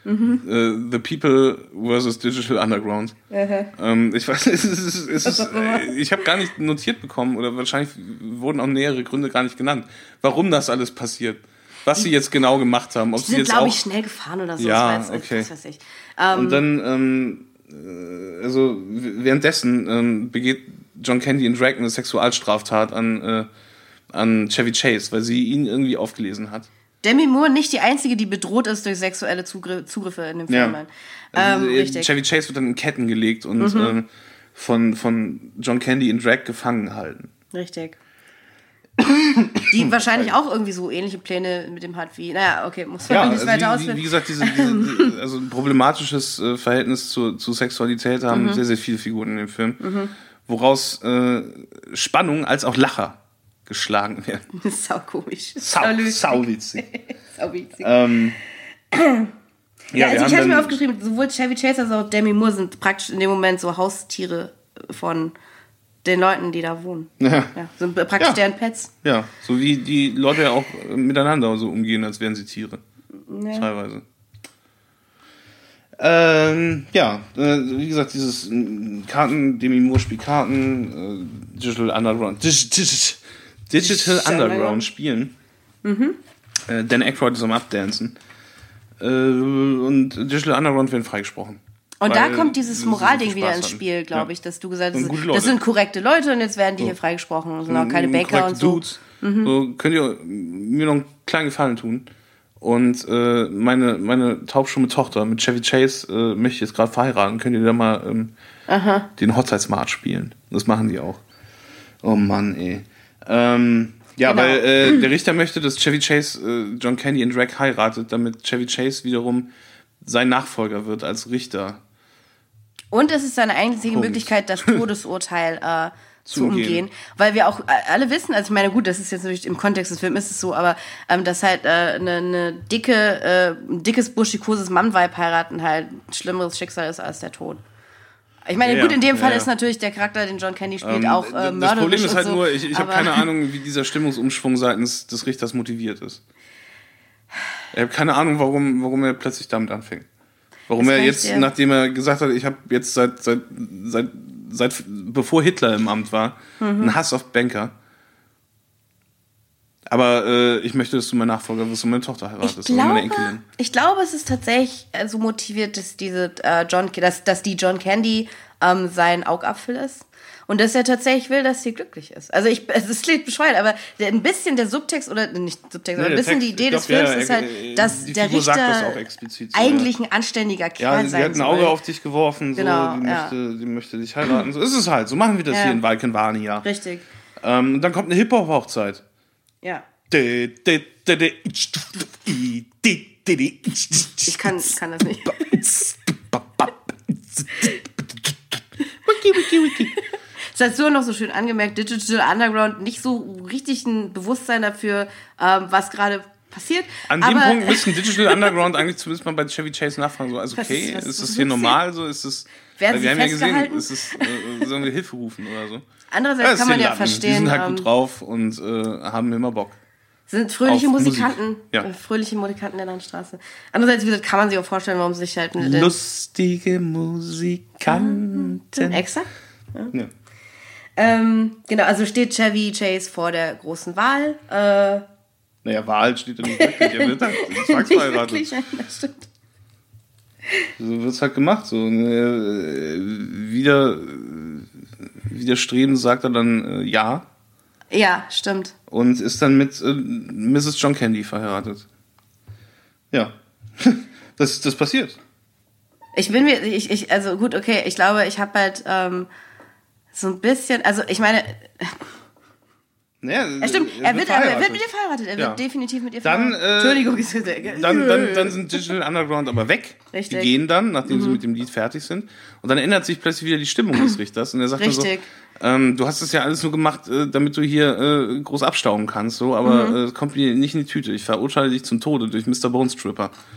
Mhm. Uh, The People versus Digital Underground. Mhm. Ähm, ich weiß, es ist, es ist, äh, ich habe gar nicht notiert bekommen oder wahrscheinlich wurden auch nähere Gründe gar nicht genannt, warum das alles passiert. Was sie jetzt genau gemacht haben. Ob die sie sind, jetzt glaube auch, ich, schnell gefahren oder so. Ja, das weiß, okay. Das weiß ich. Ähm, Und dann, ähm, äh, also währenddessen ähm, begeht John Candy in Drag eine Sexualstraftat an, äh, an Chevy Chase, weil sie ihn irgendwie aufgelesen hat. Demi Moore nicht die einzige, die bedroht ist durch sexuelle Zugr- Zugriffe in dem Film. Ja. Ähm, Also, richtig. Chevy Chase wird dann in Ketten gelegt und Mhm. ähm, von, von John Candy in Drag gefangen gehalten. Richtig. Die wahrscheinlich auch irgendwie so ähnliche Pläne mit dem hat wie, naja, okay, muss man Ja, nicht also weiter wie, ausführen. wie gesagt, diese, diese, also ein problematisches äh, Verhältnis zu, zu Sexualität haben Mhm. sehr, sehr viele Figuren in dem Film, Mhm. woraus äh, Spannung als auch Lacher geschlagen werden. Das ist sau komisch. Sau, sauwitzig. Sauwitzig. ähm, ja, ja, also wir ich haben hatte mir dann- aufgeschrieben, sowohl Chevy Chase als auch Demi Moore sind praktisch in dem Moment so Haustiere von den Leuten, die da wohnen. Ja. Ja, sind praktisch Ja. deren Pets. Ja, so wie die Leute ja auch äh, miteinander so umgehen, als wären sie Tiere. Ja. Teilweise. Ähm, ja, äh, wie gesagt, dieses äh, Karten, Demi Moore spielt Karten, äh, Digital Underground, Dig, Dig, Digital Underground spielen. Mhm. Äh, Dan Aykroyd ist am Abdancen. Äh, und Digital Underground werden freigesprochen. Und da Weil kommt dieses sie Moralding so viel wieder Spaß ins hatten. Spiel, glaube Ja. ich, dass du gesagt Und hast, gute das Leute. sind korrekte Leute und jetzt werden die So. hier freigesprochen. Es sind auch keine Mm, Baker und korrekte so. Dudes. Mhm. So könnt ihr mir noch einen kleinen Gefallen tun. Und äh, meine, meine taubstumme Tochter mit Chevy Chase äh, möchte ich jetzt gerade verheiraten. Könnt ihr da mal ähm, Aha. den Hochzeitsmarsch spielen? Das machen die auch. Oh Mann, ey. Ähm, ja, Genau. weil äh, der Richter möchte, dass Chevy Chase äh, John Candy in Drag heiratet, damit Chevy Chase wiederum sein Nachfolger wird als Richter. Und es ist seine einzige Punkt. Möglichkeit, das Todesurteil äh, zu Zu umgehen. umgehen. Weil wir auch äh, alle wissen, also ich meine, gut, das ist jetzt natürlich im Kontext des Films ist es so, aber ähm, dass halt eine äh, ne, ne dicke, äh, ein dickes, buschikoses Mann-Weib heiraten halt ein schlimmeres Schicksal ist als der Tod. Ich meine, Ja, gut, in dem ja, Fall ja. ist natürlich der Charakter, den John Candy spielt, Ähm, auch äh, das mörderisch Problem ist halt und so, nur, ich, ich habe aber- keine Ahnung, wie dieser Stimmungsumschwung seitens des Richters motiviert ist. Ich habe keine Ahnung, warum, warum er plötzlich damit anfängt. Warum Das er kann ich jetzt, dir- nachdem er gesagt hat, ich habe jetzt seit, seit, seit, seit, bevor Hitler im Amt war, Mhm. einen Hass auf Banker. Aber äh, ich möchte, dass du mein Nachfolger wirst und meine Tochter heiratest. Ich also meine glaube, Enkelin. ich glaube, es ist tatsächlich äh, so motiviert, dass diese äh, John, dass, dass die John Candy ähm, sein Augapfel ist. Und dass er tatsächlich will, dass sie glücklich ist. Also ich, es klingt bescheuert, aber der, ein bisschen der Subtext, oder nicht Subtext, Nee, aber ein der bisschen Text, die Idee ich des glaub, ja, Films ist ja, halt, äh, dass die der Figur sagt das Richter auch explizit so, eigentlich ein anständiger Kerl Ja, sein sie hat ein soll. Auge auf dich geworfen, so, Genau, die, ja. möchte, die möchte dich heiraten. So ist es halt, so machen wir das Ja. hier in Valkenvania. Richtig, Ähm, und dann kommt eine Hip-Hop-Hochzeit. ja. Ich Ich kann, kann das nicht. Das hast du auch noch so schön angemerkt, Digital Underground, nicht so richtig ein Bewusstsein dafür, ähm, was gerade passiert. An dem aber, Punkt müssten Digital Underground eigentlich zumindest mal bei Chevy Chase nachfragen. So, also Was okay, ist- was- ist was das hier ist normal so? Ist es, Werden weil sie wir haben ja gesehen, festgehalten? ist es, äh, sollen wir Hilfe rufen oder so? Andererseits Ja, das kann man sind ja Lappen. verstehen, Die sind halt ähm, gut drauf und äh, haben immer Bock. sind fröhliche auf Musikanten, Musik. Ja. äh, fröhliche Musikanten der Landstraße. Andererseits, wie gesagt, kann man sich auch vorstellen, warum sie sich halt mit den Lustige Musikanten. Exakt. Ja. Ja. Ähm, genau, also steht Chevy Chase vor der großen Wahl. Äh, Naja, Wahl steht ja nicht wirklich. Er wird halt nicht zwangsverheiratet. wirklich, ja, das stimmt. So wird's halt gemacht. So äh, wieder äh, widerstrebend sagt er dann äh, ja Ja, stimmt. und ist dann mit äh, Misses John Candy verheiratet. Ja, das das passiert. Ich bin mir, ich, ich, also gut, okay, ich glaube, ich habe halt ähm, so ein bisschen, also ich meine, Naja, ja, stimmt, er wird, aber er wird verheiratet. mit ihr verheiratet, er Ja. wird definitiv mit ihr Dann, verheiratet. äh, Entschuldigung, ist das- Dann, dann, dann sind Digital Underground aber weg. Richtig. Die gehen dann, nachdem sie Mhm. mit dem Lied fertig sind. Und dann ändert sich plötzlich wieder die Stimmung des Richters. Und er sagt dann so, Richtig. ähm, du hast es ja alles nur gemacht, äh, damit du hier äh, groß abstauben kannst, so, aber Mhm. äh, es kommt mir nicht in die Tüte. Ich verurteile dich zum Tode durch Mister Bones Tripper.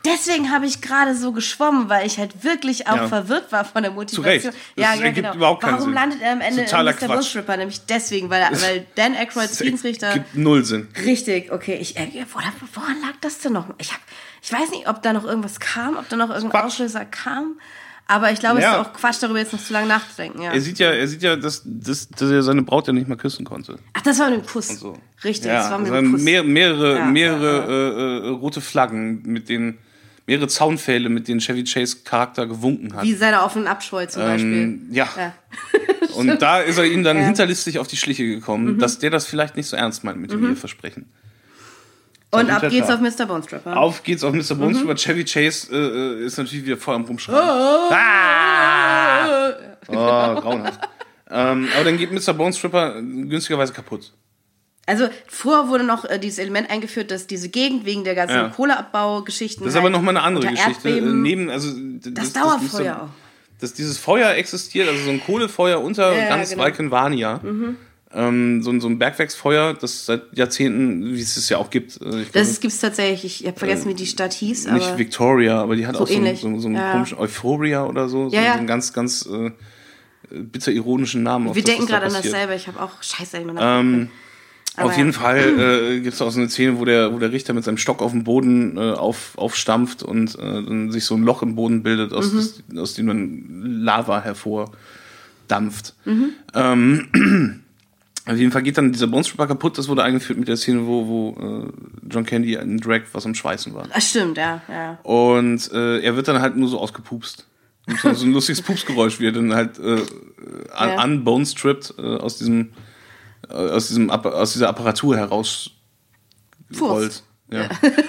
deswegen habe ich gerade so geschwommen, weil ich halt wirklich auch ja. verwirrt war von der Motivation. Zu Recht. Ja, das ja, genau. überhaupt keinen Warum Sinn. landet er am Ende Totaler in Mister Quatsch. Bone Stripper? Nämlich deswegen, weil, er, weil Dan Aykroyds Friedensrichter... gibt null Sinn. Richtig, okay. Ich, äh, woran, woran lag das denn noch? Ich, hab, ich weiß nicht, ob da noch irgendwas kam, ob da noch irgendein Quatsch. Auslöser kam. Aber ich glaube, ja. es ist auch Quatsch, darüber jetzt noch zu lange nachzudenken. Ja. Er sieht ja, er sieht ja dass, dass, dass er seine Braut ja nicht mal küssen konnte. Ach, das war mit dem Kuss. So. Richtig, ja, das war mit also dem Kuss. Mehr, mehrere ja, mehrere ja, ja. Äh, äh, rote Flaggen, mit denen, mehrere Zaunpfähle, mit denen Chevy Chase Charakter gewunken hat. Wie seine Auf- und Abscheu zum Beispiel. Ähm, ja. ja. Und da ist er ihm dann ja. hinterlistig auf die Schliche gekommen, mhm. dass der das vielleicht nicht so ernst meint mit dem mhm. Eheversprechen. Und ab geht's auf Mister Bone Stripper. Auf geht's auf Mister Bone Stripper. Mhm. Chevy Chase äh, ist natürlich wieder voll am Rumschreien. Oh, ah! oh grauenhaft. ähm, aber dann geht Mister Bone Stripper günstigerweise kaputt. Also vorher wurde noch äh, dieses Element eingeführt, dass diese Gegend wegen der ganzen ja. Kohleabbau-Geschichten. Das ist halt aber nochmal eine andere Geschichte. Erdbeben, Neben, also, das, das, das Das Dauerfeuer Mister auch. Dass dieses Feuer existiert, also so ein Kohlefeuer unter ja, ganz genau. Valkenvania. Mhm. Ähm, so, so ein Bergwerksfeuer, das seit Jahrzehnten, wie es es ja auch gibt. Ich das gibt es tatsächlich. Ich habe vergessen, äh, wie die Stadt hieß. Nicht aber Victoria, aber die hat so auch so, ähnlich. so, so einen ja. komischen Euphoria oder so. So, ja, ja. so einen ganz, ganz äh, bitter ironischen Namen. Wir auf denken das, gerade da an dasselbe. Ich habe auch Scheiße. Ich ähm, auf ja. jeden Fall äh, gibt es auch so eine Szene, wo der, wo der Richter mit seinem Stock auf dem Boden äh, auf, aufstampft und äh, dann sich so ein Loch im Boden bildet, aus, mhm. das, aus dem dann Lava hervordampft. Mhm. Ähm, auf jeden Fall geht dann dieser Bone Stripper kaputt. Das wurde eingeführt mit der Szene, wo, wo äh, John Candy in Drag was am Schweißen war. Ach, stimmt, ja. ja. Und äh, er wird dann halt nur so ausgepupst. Und so, so ein lustiges Pupsgeräusch, wie er dann halt äh, an, ja. an Bone strippt äh, aus diesem äh, aus diesem aus dieser Apparatur heraus rollt. Ja. ja.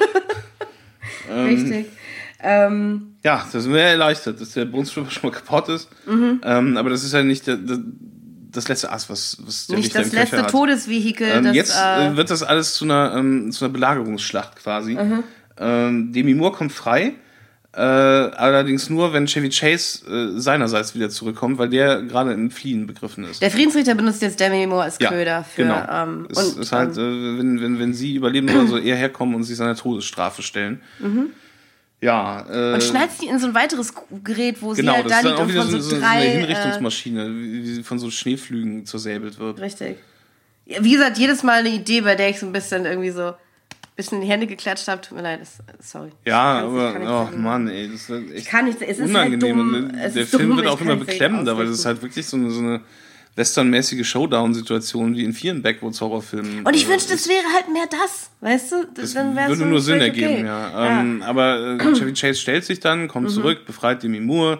ähm, Richtig. Ähm, ja, das wäre erleichtert, dass der Bone Stripper schon mal kaputt ist. Mhm. Ähm, aber das ist ja nicht der, der das letzte Ass, was, was der Nicht Richter das im Köcher letzte hat. Todesvehikel. Ähm, das, jetzt äh, wird das alles zu einer, ähm, zu einer Belagerungsschlacht quasi. Mhm. Ähm, Demi Moore kommt frei, äh, allerdings nur, wenn Chevy Chase äh, seinerseits wieder zurückkommt, weil der gerade im Fliehen begriffen ist. Der Friedensrichter benutzt jetzt Demi Moore als Köder ja, für... Genau. Ähm, es und, ist halt, äh, wenn, wenn, wenn sie überleben oder so, eher herkommen und sich seiner Todesstrafe stellen. Mhm. Ja, äh, und schneidet sie in so ein weiteres Gerät, wo genau, sie halt da liegt und von so, so, so drei... eine Hinrichtungsmaschine, äh, wie sie von so Schneeflügen zersäbelt wird. Richtig. Ja, wie gesagt, jedes Mal eine Idee, bei der ich so ein bisschen irgendwie so ein bisschen in die Hände geklatscht habe. Tut mir leid, das, sorry. Ja, aber, oh Mann, ey, das ist echt ich kann nicht, es ist unangenehm. Halt dumm. Es der ist Film dumm, wird auch immer nicht beklemmender, weil das ist halt wirklich so eine, so eine westernmäßige Showdown-Situation wie in vielen Backwoods-Horrorfilmen. Und ich wünschte, es wäre halt mehr das, weißt du? Das dann würde so nur Sinn okay. ergeben, ja. Ähm, ja. Aber äh, Chevy Chase stellt sich dann, kommt mhm. zurück, befreit Demi Moore.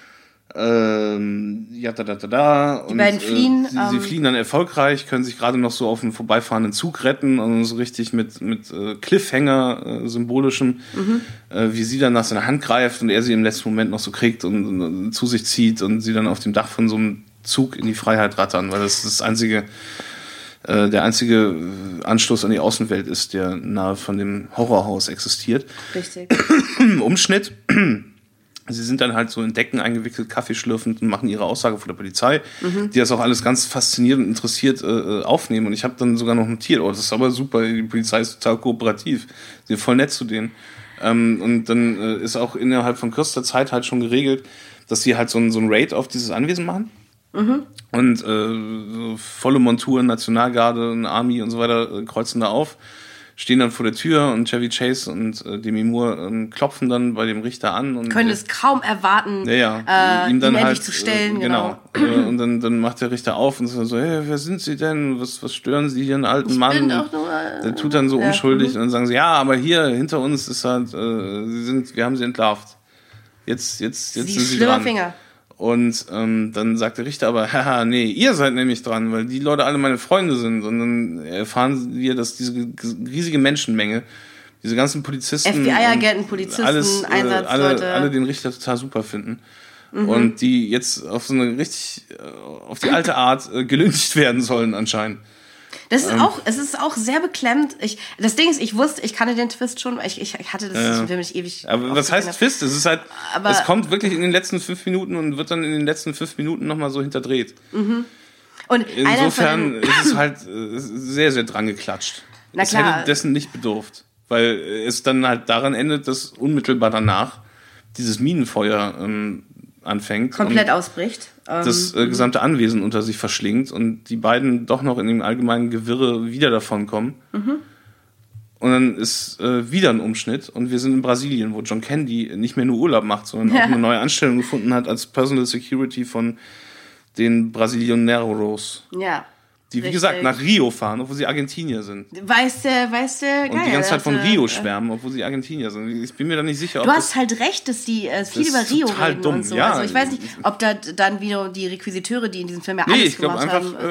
Ähm, ja, da, da, da, da. Die und, beiden fliehen. Äh, sie, ähm, sie fliehen dann erfolgreich, können sich gerade noch so auf einen vorbeifahrenden Zug retten und so richtig mit, mit äh, Cliffhanger, äh, symbolischem, mhm. äh, wie sie dann nach seiner Hand greift und er sie im letzten Moment noch so kriegt und, und, und zu sich zieht und sie dann auf dem Dach von so einem Zug in die Freiheit rattern, weil das das einzige, äh, der einzige Anschluss an die Außenwelt ist, der nahe von dem Horrorhaus existiert. Richtig. Umschnitt. Sie sind dann halt so in Decken eingewickelt, Kaffee schlürfend und machen ihre Aussage vor der Polizei, mhm. die das auch alles ganz fasziniert und interessiert äh, aufnehmen. Und ich habe dann sogar noch notiert, oh, das ist aber super, die Polizei ist total kooperativ. Sie sind voll nett zu denen. Ähm, und dann äh, ist auch innerhalb von kürzester Zeit halt schon geregelt, dass sie halt so ein, so ein Raid auf dieses Anwesen machen. Mhm. Und äh, so volle Montur, Nationalgarde, eine Army und so weiter äh, kreuzen da auf, stehen dann vor der Tür und Chevy Chase und äh, Demi Moore äh, klopfen dann bei dem Richter an. Und können es kaum erwarten, ja, ja, äh, ihm dann ihn halt, endlich zu stellen. Äh, genau. genau. Und dann, dann macht der Richter auf und sagt so, hey, wer sind Sie denn? Was, was stören Sie hier, einen alten ich Mann? Bin doch nur, äh, der tut dann so ja, unschuldig mhm. und dann sagen sie, ja, aber hier hinter uns ist halt, äh, sie sind, wir haben sie entlarvt. Jetzt, jetzt, jetzt sie sind sie dran. Finger. Und ähm, dann sagt der Richter aber, haha, nee, ihr seid nämlich dran, weil die Leute alle meine Freunde sind. Und dann erfahren wir, dass diese riesige Menschenmenge, diese ganzen Polizisten, F B I-Agenten, Polizisten, alles, äh, Einsatzleute, alle, alle den Richter total super finden. Mhm. Und die jetzt auf so eine richtig, auf die alte Art äh, gelyncht werden sollen anscheinend. Das ist ähm, auch, es ist auch sehr beklemmt. Ich, das Ding ist, ich wusste, ich kannte den Twist schon, ich, ich, ich hatte das ja. Film nicht ewig. Aber was heißt Twist? Es ist halt, aber es kommt wirklich in den letzten fünf Minuten und wird dann in den letzten fünf Minuten nochmal so hinterdreht. Mhm. Und insofern ist es halt äh, sehr, sehr dran geklatscht. Na es klar. hätte dessen nicht bedurft. weil es dann halt daran endet, dass unmittelbar danach dieses Minenfeuer ähm, anfängt. Komplett ausbricht. Das äh, gesamte Anwesen unter sich verschlingt und die beiden doch noch in dem allgemeinen Gewirre wieder davonkommen. Mhm. Und dann ist äh, wieder ein Umschnitt und wir sind in Brasilien, wo John Candy nicht mehr nur Urlaub macht, sondern ja. auch eine neue Anstellung gefunden hat als Personal Security von den Brasileñeros. Ja. Die, wie Richtig. gesagt, nach Rio fahren, obwohl sie Argentinier sind. Weißt du, weißt du, geil. Und die ganze Zeit von also, Rio schwärmen, obwohl sie Argentinier sind. Ich bin mir da nicht sicher, ob Du hast halt recht, dass die äh, viel über Rio reden dumm. und so. Ja. Also ich weiß nicht, ob da dann wieder die Requisiteure, die in diesem Film ja nee, alles ich glaube einfach haben.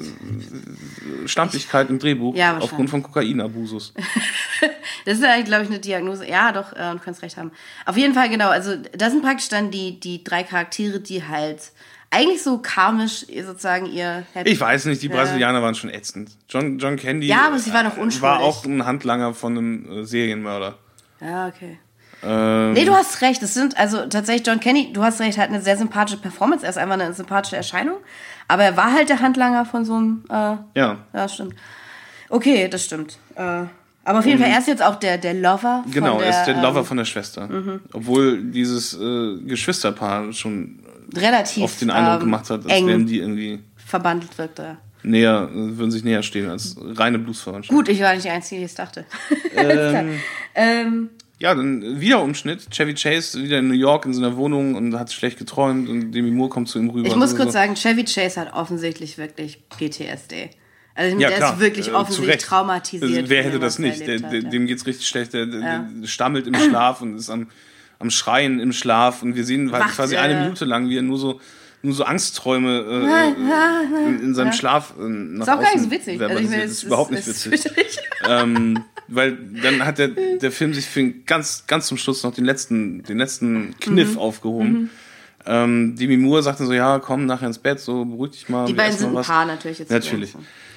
äh, Stampfigkeit im Drehbuch ja, aufgrund von Kokainabusus. Das ist eigentlich, glaube ich, eine Diagnose. Ja, doch, äh, du kannst recht haben. Auf jeden Fall, genau. Also das sind praktisch dann die, die drei Charaktere, die halt eigentlich so karmisch sozusagen ihr... Happy ich weiß nicht, die Brasilianer ja. waren schon ätzend. John, John Candy ja, aber sie waren auch unschuldig. War auch ein Handlanger von einem äh, Serienmörder. Ja, okay. Ähm, nee, du hast recht. Das sind, also tatsächlich, John Candy, du hast recht, hat eine sehr sympathische Performance. Er ist einfach eine sympathische Erscheinung. Aber er war halt der Handlanger von so einem... Äh, ja. Ja, stimmt. Okay, das stimmt. Äh, aber auf jeden Und, Fall, er ist jetzt auch der, der Lover von Genau, der, er ist der Lover ähm, von der Schwester. Mhm. Obwohl dieses äh, Geschwisterpaar schon relativ oft den Eindruck ähm, gemacht hat, als wären die irgendwie verbandelt wirkte. Näher, würden sich näher stehen als reine Blutsverwandtschaft. Gut, ich war nicht die Einzige, die es dachte. Ähm, ähm, ja, dann wieder Umschnitt. Chevy Chase wieder in New York in seiner Wohnung und hat schlecht geträumt und Demi Moore kommt zu ihm rüber. Ich muss so, kurz so. sagen, Chevy Chase hat offensichtlich wirklich P T S D. Also ja, der klar. ist wirklich offensichtlich äh, traumatisiert. Also, wer hätte das nicht? Der, der, hat, ja. Dem geht's richtig schlecht. Der, der, ja. der stammelt im Schlaf und ist am, am Schreien im Schlaf. Und wir sehen Wacht, quasi äh, eine Minute lang, wie er nur so, nur so Angstträume äh, in, in seinem ja. Schlaf äh, nach ist auch gar nicht so witzig. Also ich meine, das ist überhaupt nicht ist witzig. ähm, weil dann hat der, der Film sich für ganz, ganz zum Schluss noch den letzten, den letzten Kniff mhm. aufgehoben. Mhm. Ähm, Demi Moore sagte so, ja, komm nachher ins Bett, so beruhig dich mal. Die beiden sind ein Paar natürlich jetzt. Natürlich.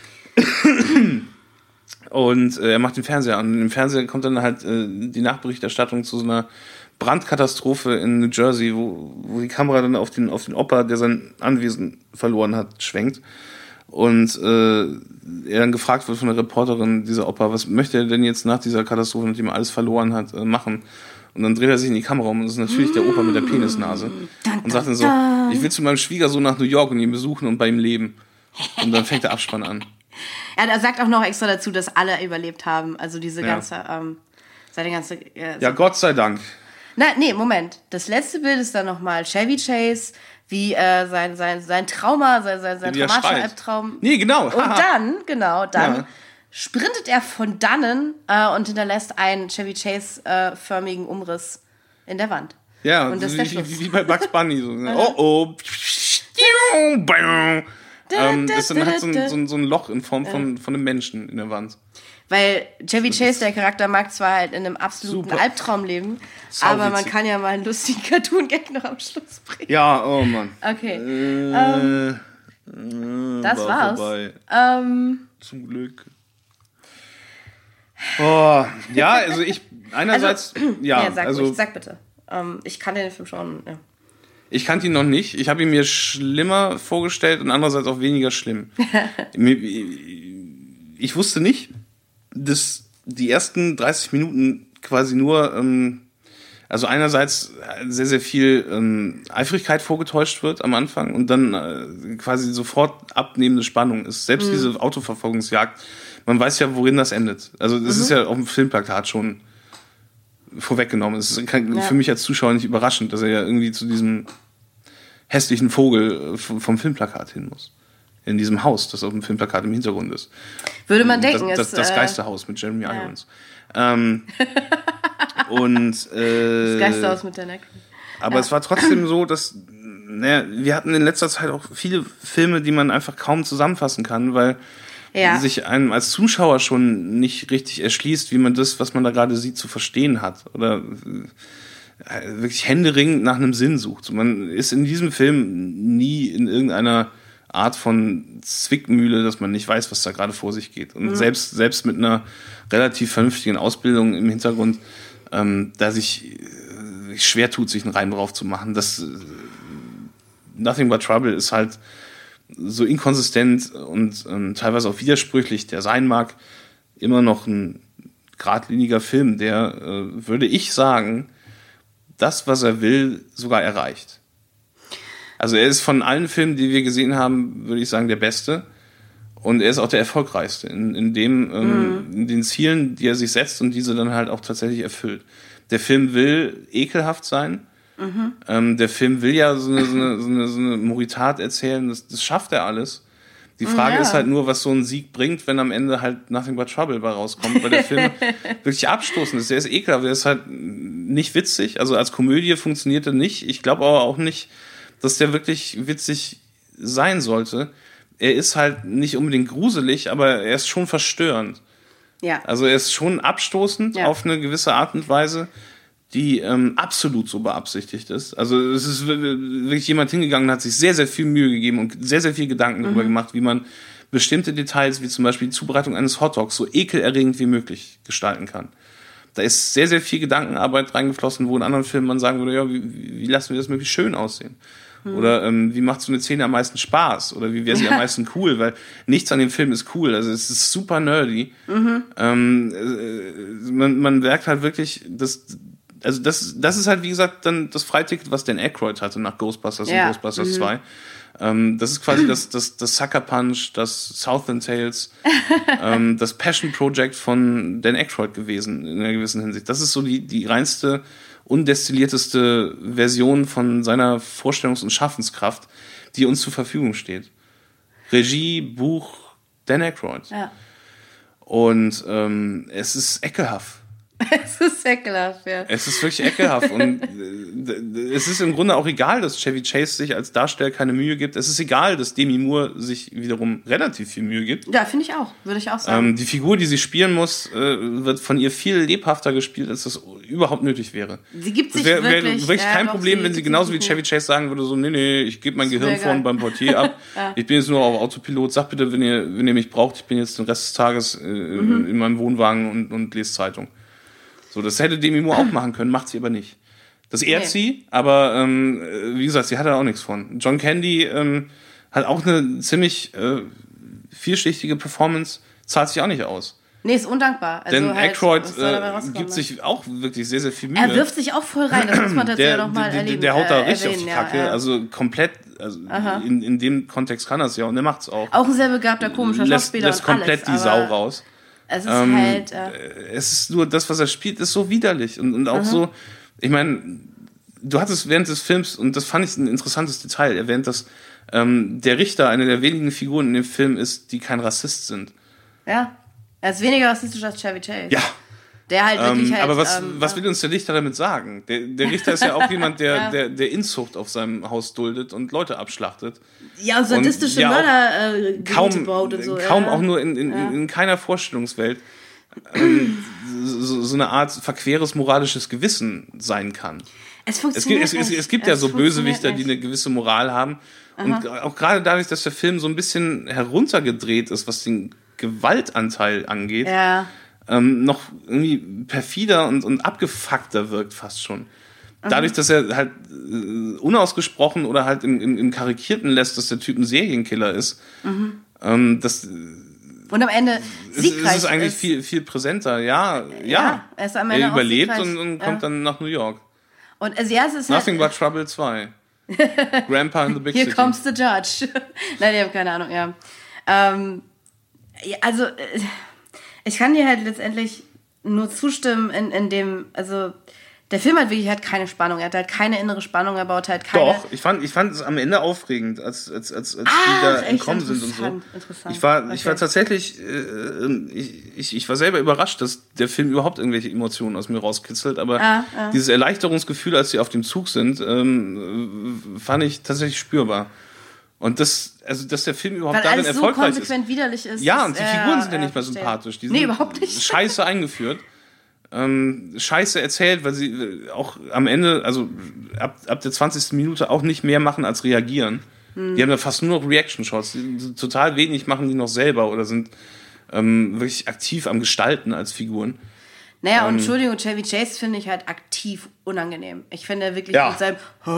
Und äh, er macht den Fernseher an. Und im Fernseher kommt dann halt äh, die Nachberichterstattung zu so einer Brandkatastrophe in New Jersey, wo, wo die Kamera dann auf den, auf den Opa, der sein Anwesen verloren hat, schwenkt. Und äh, er dann gefragt wird von der Reporterin, dieser Opa, was möchte er denn jetzt nach dieser Katastrophe, nachdem er alles verloren hat, äh, machen? Und dann dreht er sich in die Kamera um und das ist natürlich der Opa mit der Penisnase. Und sagt dann so, ich will zu meinem Schwiegersohn nach New York und ihn besuchen und bei ihm leben. Und dann fängt der Abspann an. Ja, er sagt auch noch extra dazu, dass alle überlebt haben. Also diese ja. ganze, ähm, seine ganze... Äh, ja, Gott sei Dank. Na, nee, Moment. Das letzte Bild ist dann nochmal Chevy Chase, wie äh, sein, sein, sein Trauma, sein, sein, sein traumatischer Albtraum. Nee, genau. Und dann, genau, dann ja. sprintet er von dannen äh, und hinterlässt einen Chevy Chase-förmigen äh, Umriss in der Wand. Ja, und das ist wie, wie bei Bugs Bunny. So. oh, oh. ähm, das dann hat so ein, so, ein, so ein Loch in Form von, von einem Menschen in der Wand. Weil Chevy Chase, der Charakter, mag zwar halt in einem absoluten Super. Albtraum leben, Sau aber witzig. Man kann ja mal einen lustigen Cartoon-Gag noch am Schluss bringen. Ja, oh Mann. Okay. Äh, ähm, äh, das war war's. Vorbei. Ähm, Zum Glück. Oh, ja, also ich, einerseits, also, ja, ja sag, also... Ruhig, sag bitte. Ähm, ich kann den Film schon, ja. Ich kannte ihn noch nicht. Ich habe ihn mir schlimmer vorgestellt und andererseits auch weniger schlimm. Ich wusste nicht, dass die ersten dreißig Minuten quasi nur, ähm, also einerseits sehr, sehr viel ähm, Eifrigkeit vorgetäuscht wird am Anfang und dann äh, quasi sofort abnehmende Spannung ist. Selbst mhm. diese Autoverfolgungsjagd, man weiß ja, worin das endet. Also das mhm. ist ja auf dem Filmplakat schon vorweggenommen. Es ist kein, ja. für mich als Zuschauer nicht überraschend, dass er ja irgendwie zu diesem hässlichen Vogel vom Filmplakat hin muss. In diesem Haus, das auf dem Filmplakat im Hintergrund ist. Würde man denken. Das, das, es, das Geisterhaus mit Jeremy ja. Irons. Ähm, und, äh, das Geisterhaus mit der Necke. Aber ja. es war trotzdem so, dass naja, wir hatten in letzter Zeit auch viele Filme, die man einfach kaum zusammenfassen kann, weil ja. sich einem als Zuschauer schon nicht richtig erschließt, wie man das, was man da gerade sieht, zu verstehen hat. Oder wirklich händeringend nach einem Sinn sucht. Man ist in diesem Film nie in irgendeiner Art von Zwickmühle, dass man nicht weiß, was da gerade vor sich geht. Und mhm. selbst, selbst mit einer relativ vernünftigen Ausbildung im Hintergrund, ähm, da sich äh, schwer tut, sich einen Reim drauf zu machen. Das äh, Nothing But Trouble ist halt so inkonsistent und ähm, teilweise auch widersprüchlich der sein mag, immer noch ein geradliniger Film, der, äh, würde ich sagen, das, was er will, sogar erreicht. Also er ist von allen Filmen, die wir gesehen haben, würde ich sagen, der beste. Und er ist auch der erfolgreichste in, in, dem, ähm, mhm. in den Zielen, die er sich setzt und diese dann halt auch tatsächlich erfüllt. Der Film will ekelhaft sein. Mhm. Ähm, der Film will ja so eine, so eine, so eine, so eine Moritat erzählen. Das, das schafft er alles. Die Frage ja. ist halt nur, was so ein Sieg bringt, wenn am Ende halt Nothing But Trouble bei rauskommt, weil der Film wirklich abstoßend ist. Der ist ekelhaft, der ist halt nicht witzig. Also als Komödie funktioniert er nicht. Ich glaube aber auch nicht, dass der wirklich witzig sein sollte. Er ist halt nicht unbedingt gruselig, aber er ist schon verstörend. Ja. Also er ist schon abstoßend ja. auf eine gewisse Art und Weise, die ähm, absolut so beabsichtigt ist. Also es ist wirklich jemand hingegangen und hat sich sehr, sehr viel Mühe gegeben und sehr, sehr viel Gedanken mhm. darüber gemacht, wie man bestimmte Details, wie zum Beispiel die Zubereitung eines Hotdogs, so ekelerregend wie möglich gestalten kann. Da ist sehr, sehr viel Gedankenarbeit reingeflossen, wo in anderen Filmen man sagen würde, ja, wie, wie lassen wir das möglichst schön aussehen? Mhm. Oder ähm, wie macht so eine Szene am meisten Spaß? Oder wie wäre sie am meisten cool? Weil nichts an dem Film ist cool. Also es ist super nerdy. Mhm. Ähm, äh, man, man merkt halt wirklich, dass also das, das ist halt, wie gesagt, dann das Freiticket, was Dan Aykroyd hatte nach Ghostbusters ja. und Ghostbusters mhm. zwei. Ähm, das ist quasi das, das, das Sucker Punch, das Southland Tales, ähm, das Passion Project von Dan Aykroyd gewesen, in einer gewissen Hinsicht. Das ist so die, die reinste, undestillierteste Version von seiner Vorstellungs- und Schaffenskraft, die uns zur Verfügung steht. Regie, Buch, Dan Aykroyd. Ja. Und ähm, es ist ekelhaft. Es ist ekelhaft, ja. Es ist wirklich ekelhaft und äh, es ist im Grunde auch egal, dass Chevy Chase sich als Darsteller keine Mühe gibt. Es ist egal, dass Demi Moore sich wiederum relativ viel Mühe gibt. Ja, finde ich auch, würde ich auch sagen. Ähm, die Figur, die sie spielen muss, äh, wird von ihr viel lebhafter gespielt, als das überhaupt nötig wäre. Sie gibt sich das wär, wär wirklich... wirklich ja, kein doch, Problem, sie wenn sie genauso wie Chevy Chase sagen würde, so, nee, nee, ich gebe mein Gehirn vorne beim Portier ab. ja. Ich bin jetzt nur auf Autopilot. Sag bitte, wenn ihr, wenn ihr mich braucht, ich bin jetzt den Rest des Tages äh, mhm. in meinem Wohnwagen und, und lese Zeitung. So, das hätte Demi Moore auch machen können, macht sie aber nicht. Das ehrt nee. sie, aber ähm, wie gesagt, sie hat da auch nichts von. John Candy ähm, hat auch eine ziemlich äh, vielschichtige Performance, zahlt sich auch nicht aus. Nee, ist undankbar. Also Denn halt, Aykroyd äh, gibt sich auch wirklich sehr, sehr viel Mühe. Er wirft sich auch voll rein, das muss man tatsächlich nochmal erleben. Der, der haut da äh, richtig erwähnen, auf die Kacke, ja, ja. also komplett, also in, in dem Kontext kann er es ja und er macht es auch. Auch ein sehr begabter, komischer lässt, Schauspieler lässt und komplett alles, die Sau raus. Es ist ähm, halt... Äh es ist nur, das, was er spielt, ist so widerlich. Und, und auch Aha. so, ich meine, du hattest während des Films, und das fand ich ein interessantes Detail, erwähnt, dass ähm, der Richter eine der wenigen Figuren in dem Film ist, die kein Rassist sind. Ja, er ist weniger rassistisch als Chevy Chase. Ja. Der halt wirklich ähm, halt... Aber was, ähm, was will uns der Richter damit sagen? Der, der Richter ist ja auch jemand, der, ja. der, der Inzucht auf seinem Haus duldet und Leute abschlachtet. Ja, und sadistische und ja Mörder äh, kaum, baut und so. Kaum ja. auch nur in, in, ja. in, in keiner Vorstellungswelt ähm, so, so eine Art verqueres moralisches Gewissen sein kann. Es funktioniert Es, es, es, es gibt es ja so Bösewichter, die eine gewisse Moral haben. Aha. Und auch gerade dadurch, dass der Film so ein bisschen heruntergedreht ist, was den Gewaltanteil angeht, ja. ähm, noch irgendwie perfider und, und abgefuckter wirkt fast schon. Dadurch, dass er halt äh, unausgesprochen oder halt im, im, im Karikierten lässt, dass der Typ ein Serienkiller ist, mhm. ähm, das und am Ende siegreich ist es eigentlich ist. viel viel präsenter. Ja, ja. ja er, ist am Ende er überlebt auch und, und kommt ja. dann nach New York. Und also, ja, es ist Nothing halt, But Trouble zwei. Grandpa in the Big Here City. Here comes the judge. Nein, ich habe keine Ahnung, ja. Ähm, ja also, ich kann dir halt letztendlich nur zustimmen in, in dem, also der Film hat wirklich halt keine Spannung, er hat halt keine innere Spannung, er baut halt keine... Doch, ich fand, ich fand es am Ende aufregend, als, als, als, als Ach, die da echt? entkommen sind und so. Interessant. Ich war, okay. ich war tatsächlich, äh, ich, ich, ich war selber überrascht, dass der Film überhaupt irgendwelche Emotionen aus mir rauskitzelt, aber ah, ah. dieses Erleichterungsgefühl, als sie auf dem Zug sind, ähm, fand ich tatsächlich spürbar. Und das, also, dass der Film überhaupt Weil darin alles erfolgreich so konsequent ist. widerlich ist. Ja, ist, und die äh, Figuren sind ja äh, nicht mehr verstehe. sympathisch. Die nee, sind überhaupt nicht. scheiße eingeführt. Ähm, scheiße erzählt, weil sie auch am Ende, also ab, ab der zwanzigsten Minute auch nicht mehr machen als reagieren. Hm. Die haben da fast nur noch Reaction-Shots. Total wenig machen die noch selber oder sind ähm, wirklich aktiv am Gestalten als Figuren. Naja, und ähm, Entschuldigung, Chevy Chase finde ich halt aktiv unangenehm. Ich finde wirklich ja. mit seinem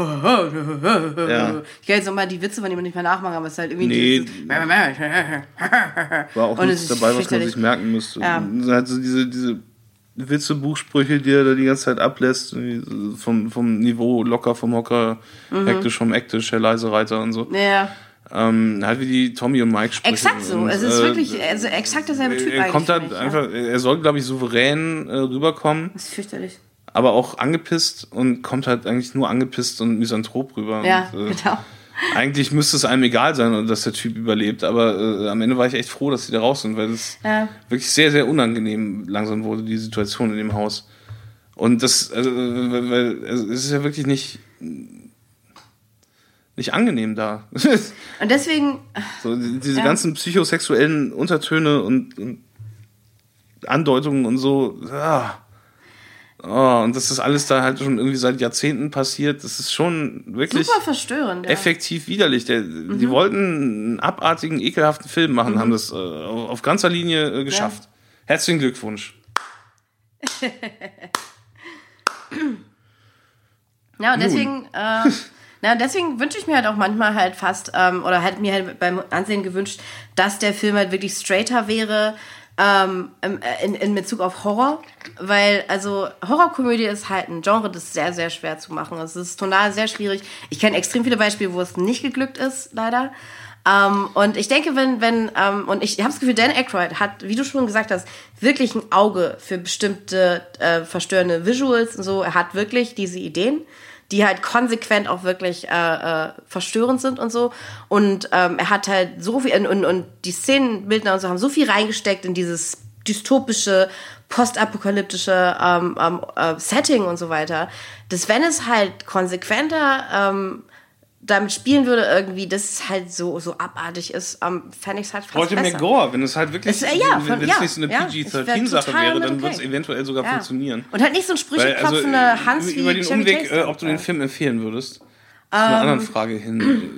ja. Ich kann jetzt nochmal die Witze von ihm nicht mehr nachmachen, aber es ist halt irgendwie nee. dieses war auch und nichts dabei, was man sich merken müsste. Ja. Also diese, diese Witze, Buchsprüche, die er da die ganze Zeit ablässt, vom, vom Niveau locker vom Hocker, mhm. hektisch vom Ektisch, Herr Leisereiter und so. Ja. Ähm, halt wie die Tommy und Mike sprechen. Exakt so, und, es ist äh, wirklich also exakt derselbe Typ er kommt halt nicht, einfach, ja. Er soll, glaube ich, souverän äh, rüberkommen. Das ist fürchterlich. Aber auch angepisst und kommt halt eigentlich nur angepisst und misanthrop rüber. Ja, und, äh, genau. Eigentlich müsste es einem egal sein, dass der Typ überlebt, aber äh, am Ende war ich echt froh, dass sie da raus sind, weil es ja. wirklich sehr, sehr unangenehm langsam wurde, die Situation in dem Haus. Und das, also, weil, weil also, es ist ja wirklich nicht... nicht angenehm da. Und deswegen... So, diese ja. ganzen psychosexuellen Untertöne und, und Andeutungen und so. Ja. Oh, und dass das alles da halt schon irgendwie seit Jahrzehnten passiert, das ist schon wirklich... super verstörend. Ja. Effektiv widerlich. Der, mhm. Die wollten einen abartigen, ekelhaften Film machen, mhm. haben das äh, auf ganzer Linie äh, geschafft. Ja. Herzlichen Glückwunsch. Ja, und deswegen... Äh, Na, deswegen wünsche ich mir halt auch manchmal halt fast, ähm, oder halt mir halt beim Ansehen gewünscht, dass der Film halt wirklich straighter wäre, ähm, in, in Bezug auf Horror, weil, also, Horrorkomödie ist halt ein Genre, das ist sehr, sehr schwer zu machen. Es ist tonal sehr schwierig. Ich kenne extrem viele Beispiele, wo es nicht geglückt ist, leider. Ähm, und ich denke, wenn, wenn, ähm, und ich habe das Gefühl, Dan Aykroyd hat, wie du schon gesagt hast, wirklich ein Auge für bestimmte äh, verstörende Visuals und so. Er hat wirklich diese Ideen, die halt konsequent auch wirklich äh, äh, verstörend sind und so. Und ähm, er hat halt so viel, und, und die Szenenbildner und so haben so viel reingesteckt in dieses dystopische, postapokalyptische ähm, ähm, äh, Setting und so weiter, dass wenn es halt konsequenter ähm, damit spielen würde irgendwie, dass es halt so, so abartig ist, ähm, fände ich es halt fast Heute besser. mehr Gore, wenn es halt wirklich, es, äh, ja, wenn, wenn ja, es nicht so eine ja, P G dreizehn Sache wäre, dann würde es eventuell sogar ja. funktionieren. Und halt nicht so ein sprücheklopfende also, Hans wie über den Chevy Umweg, Chase äh, ob du den Film empfehlen würdest, zu ähm, einer anderen Frage hin,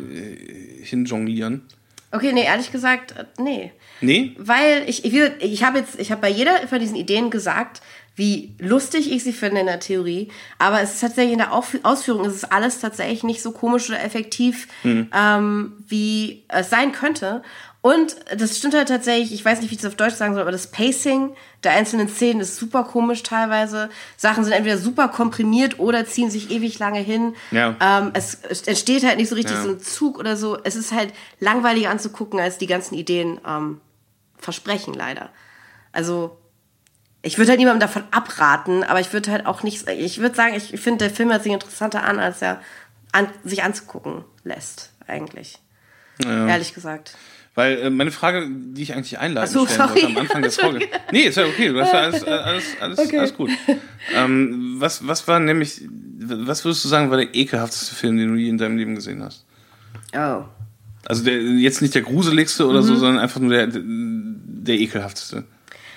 äh, hin jonglieren. Okay, nee, ehrlich gesagt, nee. Nee? Weil ich, ich, ich habe jetzt, ich habe bei jeder von diesen Ideen gesagt, wie lustig ich sie finde in der Theorie, aber es ist tatsächlich in der Ausführung, ist es alles tatsächlich nicht so komisch oder effektiv, mhm. ähm, wie es sein könnte. Und das stimmt halt tatsächlich, ich weiß nicht, wie ich das auf Deutsch sagen soll, aber das Pacing der einzelnen Szenen ist super komisch teilweise. Sachen sind entweder super komprimiert oder ziehen sich ewig lange hin. Ja. Ähm, es, es entsteht halt nicht so richtig ja. so ein Zug oder so. Es ist halt langweiliger anzugucken, als die ganzen Ideen ähm, versprechen, leider. Also ich würde halt niemandem davon abraten, aber ich würde halt auch nicht, ich würde sagen, ich finde, der Film hört sich interessanter an, als er an, sich anzugucken lässt, eigentlich. Ja. Ehrlich gesagt. Weil äh, meine Frage, die ich eigentlich einleiten so, stellen sorry. wollte am Anfang der Folge. Nee, ist ja okay, du hast ja alles, alles, alles, okay. alles gut. Ähm, was, was war nämlich, was würdest du sagen, war der ekelhafteste Film, den du je in deinem Leben gesehen hast? Oh. Also der, jetzt nicht der gruseligste oder mhm. so, sondern einfach nur der, der ekelhafteste.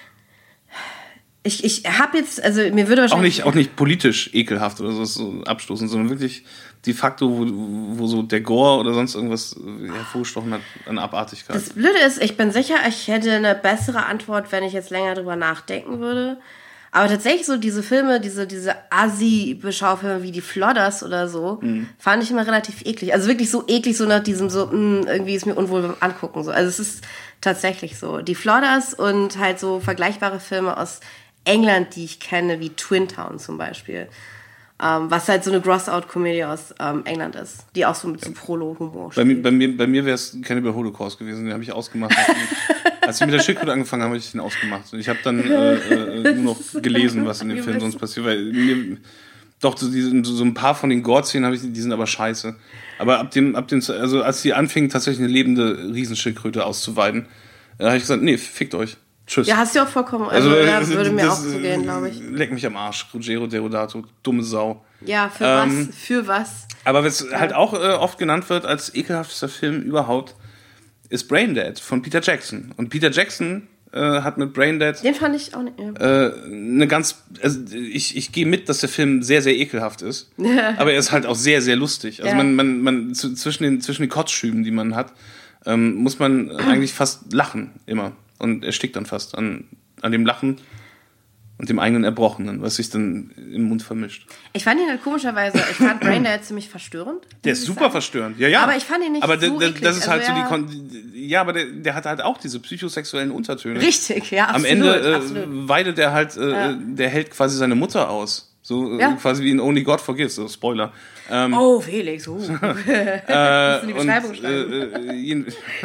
Ich, ich habe jetzt, also mir würde wahrscheinlich... Auch nicht, auch nicht politisch ekelhaft oder so, so abstoßend, sondern wirklich de facto, wo, wo so der Gore oder sonst irgendwas hervorgestochen hat an Abartigkeit. Das Blöde ist, ich bin sicher, ich hätte eine bessere Antwort, wenn ich jetzt länger drüber nachdenken würde. Aber tatsächlich so diese Filme, diese, diese Assi-Beschaufilme wie die Flodders oder so, mhm. fand ich immer relativ eklig. Also wirklich so eklig, so nach diesem so, mh, irgendwie ist mir unwohl beim Angucken. So. Also es ist tatsächlich so. Die Flodders und halt so vergleichbare Filme aus England, die ich kenne, wie Twin Town zum Beispiel. Ähm, was halt so eine Gross-Out-Komödie aus ähm, England ist, die auch so mit so Prolo-Humor spielt. Bei mir, bei mir, bei mir wäre es Cannibal Holocaust gewesen, den habe ich ausgemacht. Als ich mit der Schildkröte angefangen habe, habe ich den ausgemacht. Und ich habe dann äh, äh, nur noch gelesen, was in dem Film sonst passiert. Weil mir, doch, so, diese, so ein paar von den Gore-Szenen habe ich, die sind aber scheiße. Aber ab dem, ab dem, also als die anfingen, tatsächlich eine lebende Riesenschildkröte auszuweiden, äh, habe ich gesagt, nee, fickt euch. Tschüss. Ja, hast du auch vollkommen. Also, also ja, würde mir auch so gehen, glaube ich. Leck mich am Arsch, Ruggero Deodato, dumme Sau. Ja, für ähm, was? Für was? Aber was ja. halt auch äh, oft genannt wird als ekelhaftester Film überhaupt, ist Braindead von Peter Jackson. Und Peter Jackson äh, hat mit Braindead... Den fand ich auch nicht... Ja. Äh, eine ganz... Also ich ich gehe mit, dass der Film sehr, sehr ekelhaft ist. Aber er ist halt auch sehr, sehr lustig. Also ja. man, man, man zu, zwischen, den, zwischen den Kotzschüben, die man hat, ähm, muss man eigentlich fast lachen, immer. Und er stickt dann fast an, an dem Lachen. und dem eigenen Erbrochenen, was sich dann im Mund vermischt. Ich fand ihn halt komischerweise, ich fand Braindead ziemlich verstörend. Der ist super sagen. verstörend, ja, ja. Aber ich fand ihn nicht aber so der, eklig. das ist halt also, so ja. die, Kon- ja, aber der, der hat halt auch diese psychosexuellen Untertöne. Richtig, ja, absolut. Am Ende äh, absolut. weidet er halt, äh, ja. der hält quasi seine Mutter aus. So ja. äh, quasi wie in Only God Forgives, so Spoiler. Ähm, oh, Felix, uh. äh, die Beschreibung und, äh, äh,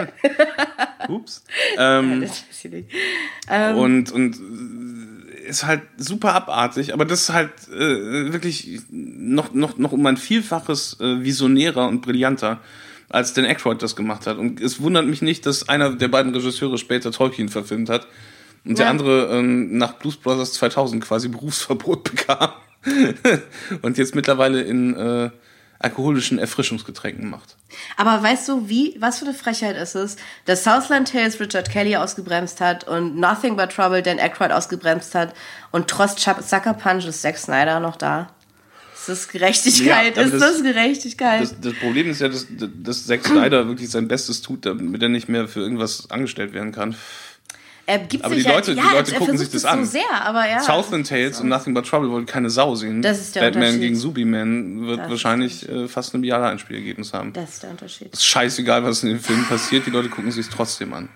Ups. Ähm, ähm, und, und ist halt super abartig, aber das ist halt äh, wirklich noch, noch, noch um ein Vielfaches äh, visionärer und brillanter, als Dan Aykroyd das gemacht hat. Und es wundert mich nicht, dass einer der beiden Regisseure später Tolkien verfilmt hat und ja. der andere ähm, nach Blues Brothers zweitausend quasi Berufsverbot bekam und jetzt mittlerweile in äh, alkoholischen Erfrischungsgetränken macht. Aber weißt du, wie, was für eine Frechheit ist es, dass Southland Tales Richard Kelly ausgebremst hat und Nothing But Trouble Dan Aykroyd ausgebremst hat und trotz Sucker Punch ist Zack Snyder noch da? Ist das Gerechtigkeit? Ja, ist das, das Gerechtigkeit? Das, das Problem ist ja, dass, dass Zack Snyder wirklich sein Bestes tut, damit er nicht mehr für irgendwas angestellt werden kann. Er gibt aber sich die Leute, ja, die Leute gucken sich das an. So sehr, aber ja. Southland Tales und Nothing But Trouble wollte keine Sau sehen. Das ist der Batman gegen Superman wird das wahrscheinlich äh, fast ein Milliarde Einspielergebnis haben. Das ist der Unterschied. Es ist scheißegal, was in den Filmen passiert, die Leute gucken sich es trotzdem an.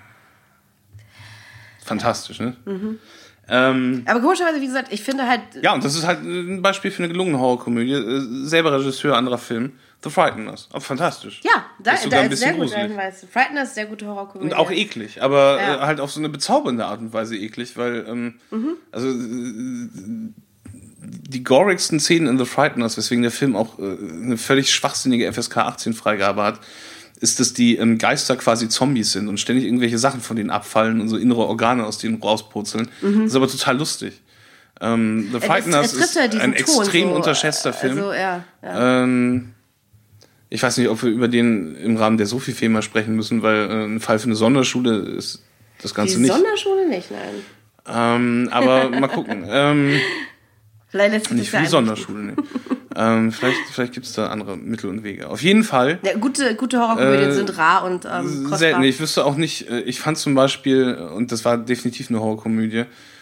Fantastisch, ne? Mhm. Ähm, aber komischerweise, wie gesagt, ich finde halt... Ja, und das ist halt ein Beispiel für eine gelungene Horrorkomödie. Selber Regisseur, anderer Film. The Frighteners. Aber fantastisch. Ja, da ist, sogar da ein ist sehr bisschen gut Hinweis. Frighteners ist sehr gute Horrorkomödie. Und auch eklig, aber ja. äh, halt auf so eine bezaubernde Art und Weise eklig, weil ähm, mhm. also äh, die gorigsten Szenen in The Frighteners, weswegen der Film auch äh, eine völlig schwachsinnige F S K achtzehn Freigabe hat, ist, dass die ähm, Geister quasi Zombies sind und ständig irgendwelche Sachen von denen abfallen und so innere Organe aus denen rauspurzeln. Mhm. Das ist aber total lustig. Ähm, The Frighteners ist ja ein extrem so, unterschätzter Film. Also, ja, ja. Ähm, ich weiß nicht, ob wir über den im Rahmen der Sophie-Fee mal sprechen müssen, weil äh, ein Fall für eine Sonderschule ist das Ganze Die nicht. Die Sonderschule nicht, nein. Ähm, aber mal gucken. Ähm, vielleicht lässt sich nicht für die Sonderschule, ne. ähm, vielleicht vielleicht gibt es da andere Mittel und Wege. Auf jeden Fall. Ja, gute, gute Horrorkomödien äh, sind rar und ähm, kostbar. Selten. Ich wüsste auch nicht, ich fand zum Beispiel, und das war definitiv eine Horrorkomödie,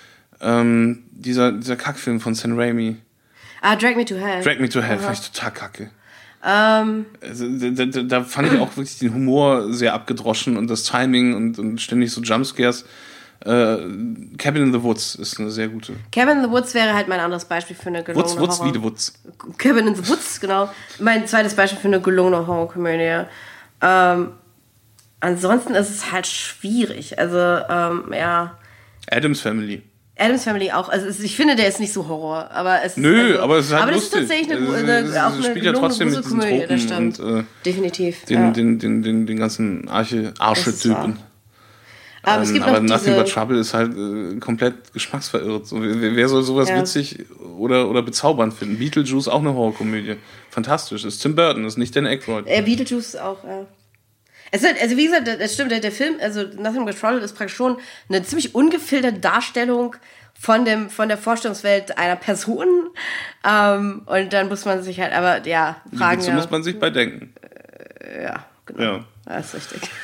ähm, dieser, dieser Kackfilm von Sam Raimi. Ah, Drag Me to Hell. Drag Me to Hell, fand ich total kacke. Ähm, also, da, da, da fand ich auch wirklich den Humor sehr abgedroschen und das Timing und, und ständig so Jumpscares. Äh, Cabin in the Woods ist eine sehr gute. Cabin in the Woods wäre halt mein anderes Beispiel für eine gelungene Woods, Woods, Horror. wie the Woods. Cabin in the Woods, genau. Mein zweites Beispiel für eine gelungene Horrorkomödie. Ähm, ansonsten ist es halt schwierig. Also, ähm, ja. Addams Family. Addams Family auch. Also es, ich finde, der ist nicht so Horror, aber es ist Nö, also, aber es ist halt aber lustig. Das ist tatsächlich eine, eine, es, es, auch es eine spielt ja trotzdem mit diesen Komödie, Tropen das stimmt. und äh, definitiv. Den, ja. den, den, den, den ganzen Arche, Archetypen. Aber, ähm, es gibt aber noch Nothing diese... But Trouble ist halt äh, komplett geschmacksverirrt. So, wer, wer soll sowas ja. witzig oder, oder bezaubernd finden? Beetlejuice auch eine Horrorkomödie. Fantastisch. Das ist Tim Burton, das ist nicht Dan Aykroyd. Äh, Beetlejuice auch, ja. Es ist, also wie gesagt, das stimmt, der, der Film, also Nothing But Trouble ist praktisch schon eine ziemlich ungefilterte Darstellung von dem von der Vorstellungswelt einer Person. Ähm, und dann muss man sich halt, aber ja, fragen. So ja, muss man sich bei denken. Äh, ja, genau. Ja. Das ist richtig.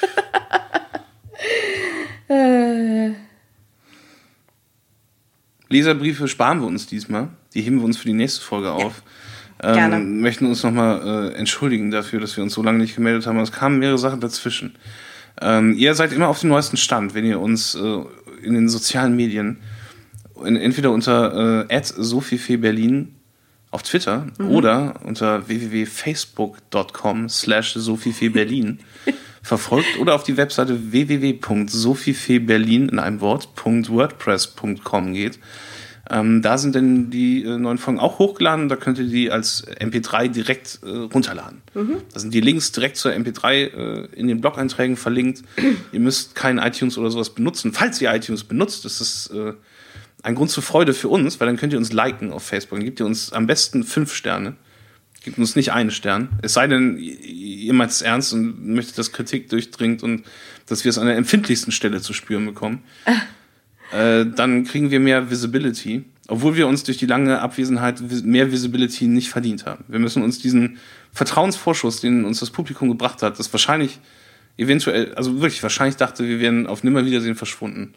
Leserbriefe sparen wir uns diesmal. Die heben wir uns für die nächste Folge auf. Ja, gerne. Ähm, möchten uns nochmal äh, entschuldigen dafür, dass wir uns so lange nicht gemeldet haben. Es kamen mehrere Sachen dazwischen. Ähm, ihr seid immer auf dem neuesten Stand, wenn ihr uns äh, in den sozialen Medien in, entweder unter äh, at sophiefeberlin auf Twitter mhm. oder unter w w w punkt facebook punkt com slash sophiefeberlin verfolgt oder auf die Webseite w w w punkt sophiefeberlin in einem Wort .wordpress punkt com geht. Ähm, da sind dann die äh, neuen Folgen auch hochgeladen. Da könnt ihr die als M P drei direkt äh, runterladen. Mhm. Da sind die Links direkt zur M P drei äh, in den Blog-Einträgen verlinkt. Ihr müsst kein iTunes oder sowas benutzen. Falls ihr iTunes benutzt, ist das äh, ein Grund zur Freude für uns, weil dann könnt ihr uns liken auf Facebook. Dann gebt ihr uns am besten fünf Sterne. Gebt uns nicht einen Stern. Es sei denn, ihr meint es ernst und möchtet, dass Kritik durchdringt und dass wir es an der empfindlichsten Stelle zu spüren bekommen. Äh, dann kriegen wir mehr Visibility, obwohl wir uns durch die lange Abwesenheit mehr Visibility nicht verdient haben. Wir müssen uns diesen Vertrauensvorschuss, den uns das Publikum gebracht hat, das wahrscheinlich, eventuell, also wirklich wahrscheinlich dachte, wir wären auf Nimmerwiedersehen verschwunden,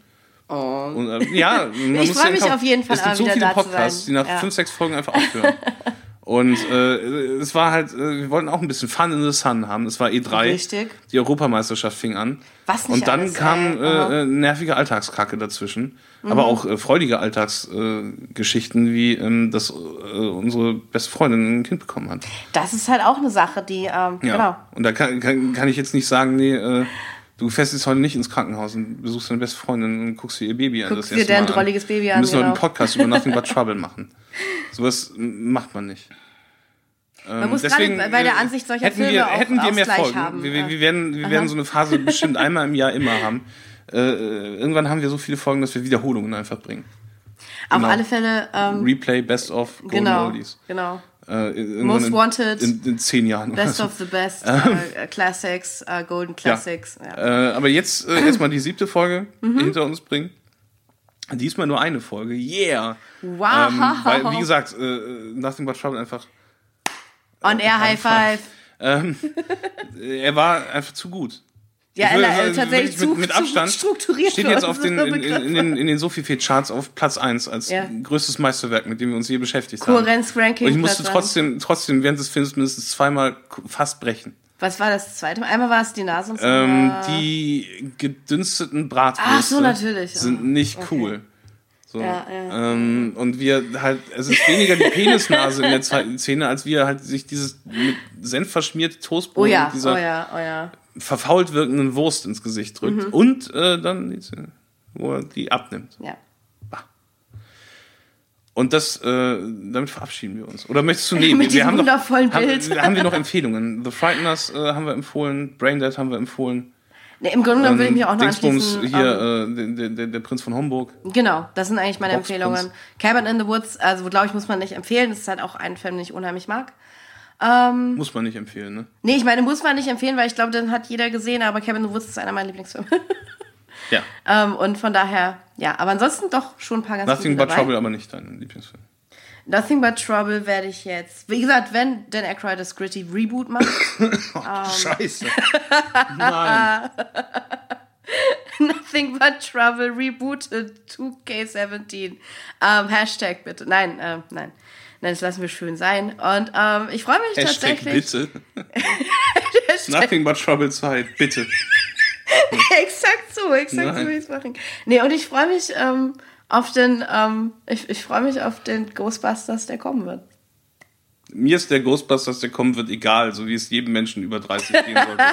Oh. Und, äh, ja, man ich muss freue mich auf jeden Fall, es gibt so wieder viele da Podcasts, zu sein. die nach ja. fünf, sechs Folgen einfach aufhören. Und äh, es war halt, äh, wir wollten auch ein bisschen Fun in the Sun haben. Es war E drei. Richtig. Die Europameisterschaft fing an. Was nicht Und dann alles, kam äh, äh, nervige Alltagskacke dazwischen. Mhm. Aber auch äh, freudige Alltagsgeschichten, äh, wie ähm, dass äh, unsere beste Freundin ein Kind bekommen hat. Das ist halt auch eine Sache, die, ähm, ja. genau. Und da kann, kann, kann ich jetzt nicht sagen, nee, äh, du fährst jetzt heute nicht ins Krankenhaus und besuchst deine beste Freundin und guckst dir ihr Baby an. Guckst dir dein drolliges Baby an. Wir müssen genau. heute einen Podcast über Nothing But Trouble machen. Sowas macht man nicht. Man muss deswegen, gerade bei der Ansicht solcher hätten Filme wir, auch hätten wir mehr Ausgleich Folgen. haben. Wir, wir, wir werden, wir werden so eine Phase bestimmt einmal im Jahr immer haben. Äh, irgendwann haben wir so viele Folgen, dass wir Wiederholungen einfach bringen. Auf genau. alle Fälle. Ähm, Replay, Best of, Golden genau, Oldies. Genau. Äh, Most in, Wanted. In, in zehn Jahren. Best of the Best. äh, Classics, äh, Golden Classics. Ja. Ja. Äh, aber jetzt äh, erstmal die siebte Folge mhm. hinter uns bringen. Diesmal nur eine Folge. Yeah! Wow! Ähm, weil, wie gesagt, äh, Nothing But Trouble einfach. On Air High Five. Ähm, er war einfach zu gut. Ja, will, er, also tatsächlich zu, mit, mit Abstand zu strukturiert. Steht jetzt auf den, in, in, in den, in den Sophie-Charts auf Platz eins als ja. größtes Meisterwerk, mit dem wir uns je beschäftigt Kohärenz, haben. Ranking. Und ich musste trotzdem, trotzdem während des Films mindestens zweimal fast brechen. Was war das zweite Mal? Einmal war es die Nase und so. Ähm, die gedünsteten Bratwürste Ach so, natürlich. sind nicht okay. cool. So. Ja, ja. Ähm, und wir halt, es ist weniger die Penisnase in der zweiten Szene, als wir halt sich dieses mit Senf verschmierte Toastbrot oh ja, mit dieser oh ja, oh ja. verfault wirkenden Wurst ins Gesicht drückt. Mhm. Und äh, dann, die, wo er die abnimmt. Ja. Bah. Und das, äh, damit verabschieden wir uns. Oder möchtest du nehmen? Mit wir diesem haben wundervollen noch, Bild. Haben, haben wir noch Empfehlungen? The Frighteners äh, haben wir empfohlen, Braindead haben wir empfohlen. Nee, im Grunde genommen will ich mich auch noch Dingsbums anschließen. hier, Um, äh, der, der, der Prinz von Homburg. Genau, das sind eigentlich meine Boxprinz. Empfehlungen. Cabin in the Woods, also glaube ich, muss man nicht empfehlen. Das ist halt auch ein Film, den ich unheimlich mag. Ähm, muss man nicht empfehlen, ne? Nee, ich meine, muss man nicht empfehlen, weil ich glaube, den hat jeder gesehen, aber Cabin in the Woods ist einer meiner Lieblingsfilme. Ja. ähm, und von daher, ja, aber ansonsten doch schon ein paar ganz Nothing gute But dabei. Trouble aber nicht dein Lieblingsfilm. Nothing But Trouble werde ich jetzt, wie gesagt, wenn Dan Aykroyd das Gritty Reboot macht. oh, ähm, Scheiße. Nein. Nothing But Trouble Rebooted two K seventeen. Ähm, Hashtag bitte. Nein, ähm, nein. Nein, das lassen wir schön sein. Und ähm, ich freue mich Hashtag tatsächlich. bitte. Nothing But Trouble zwei, bitte. exakt so, exakt Nein. so wie ich es mache. Nee, und ich freue mich ähm, auf den, ähm, ich, ich freue mich auf den Ghostbusters, der kommen wird. Mir ist der Ghostbusters, der kommen wird, egal, so wie es jedem Menschen über dreißig gehen sollte.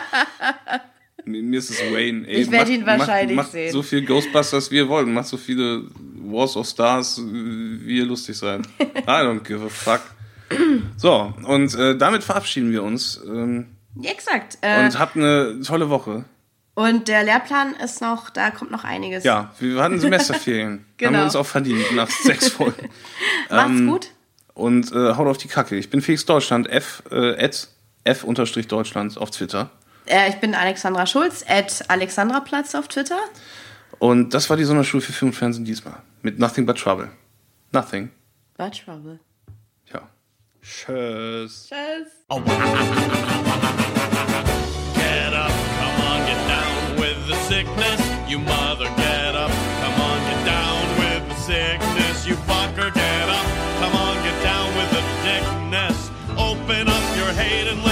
Mir ist es Wayne. Ey, ich werde ihn wahrscheinlich macht, macht sehen. so viel Ghostbusters, wie ihr wollt. Macht so viele Wars of Stars, wie ihr lustig seid. I don't give a fuck. So, und äh, damit verabschieden wir uns. Ähm, ja, exakt. Äh, und habt eine tolle Woche. Und der Lehrplan ist noch, da kommt noch einiges. Ja, wir hatten Semesterferien. Genau. Haben wir uns auch verdient nach sechs Folgen. Macht's ähm, gut. Und äh, haut auf die Kacke. Ich bin Felix Deutschland, F, äh, at F unterstrich Deutschland auf Twitter. Äh, ich bin Alexandra Schulz, at Alexandraplatz auf Twitter. Und das war die Sonderschule für Film und Fernsehen diesmal. Mit Nothing But Trouble. Nothing. But Trouble. Ja. Tschüss. Tschüss. Oh. Get up, come on, get down with the sickness. You mother, get up, come on, get down with the sickness. You fucker, get up, come on, get down with the dickness. Open up your hate and let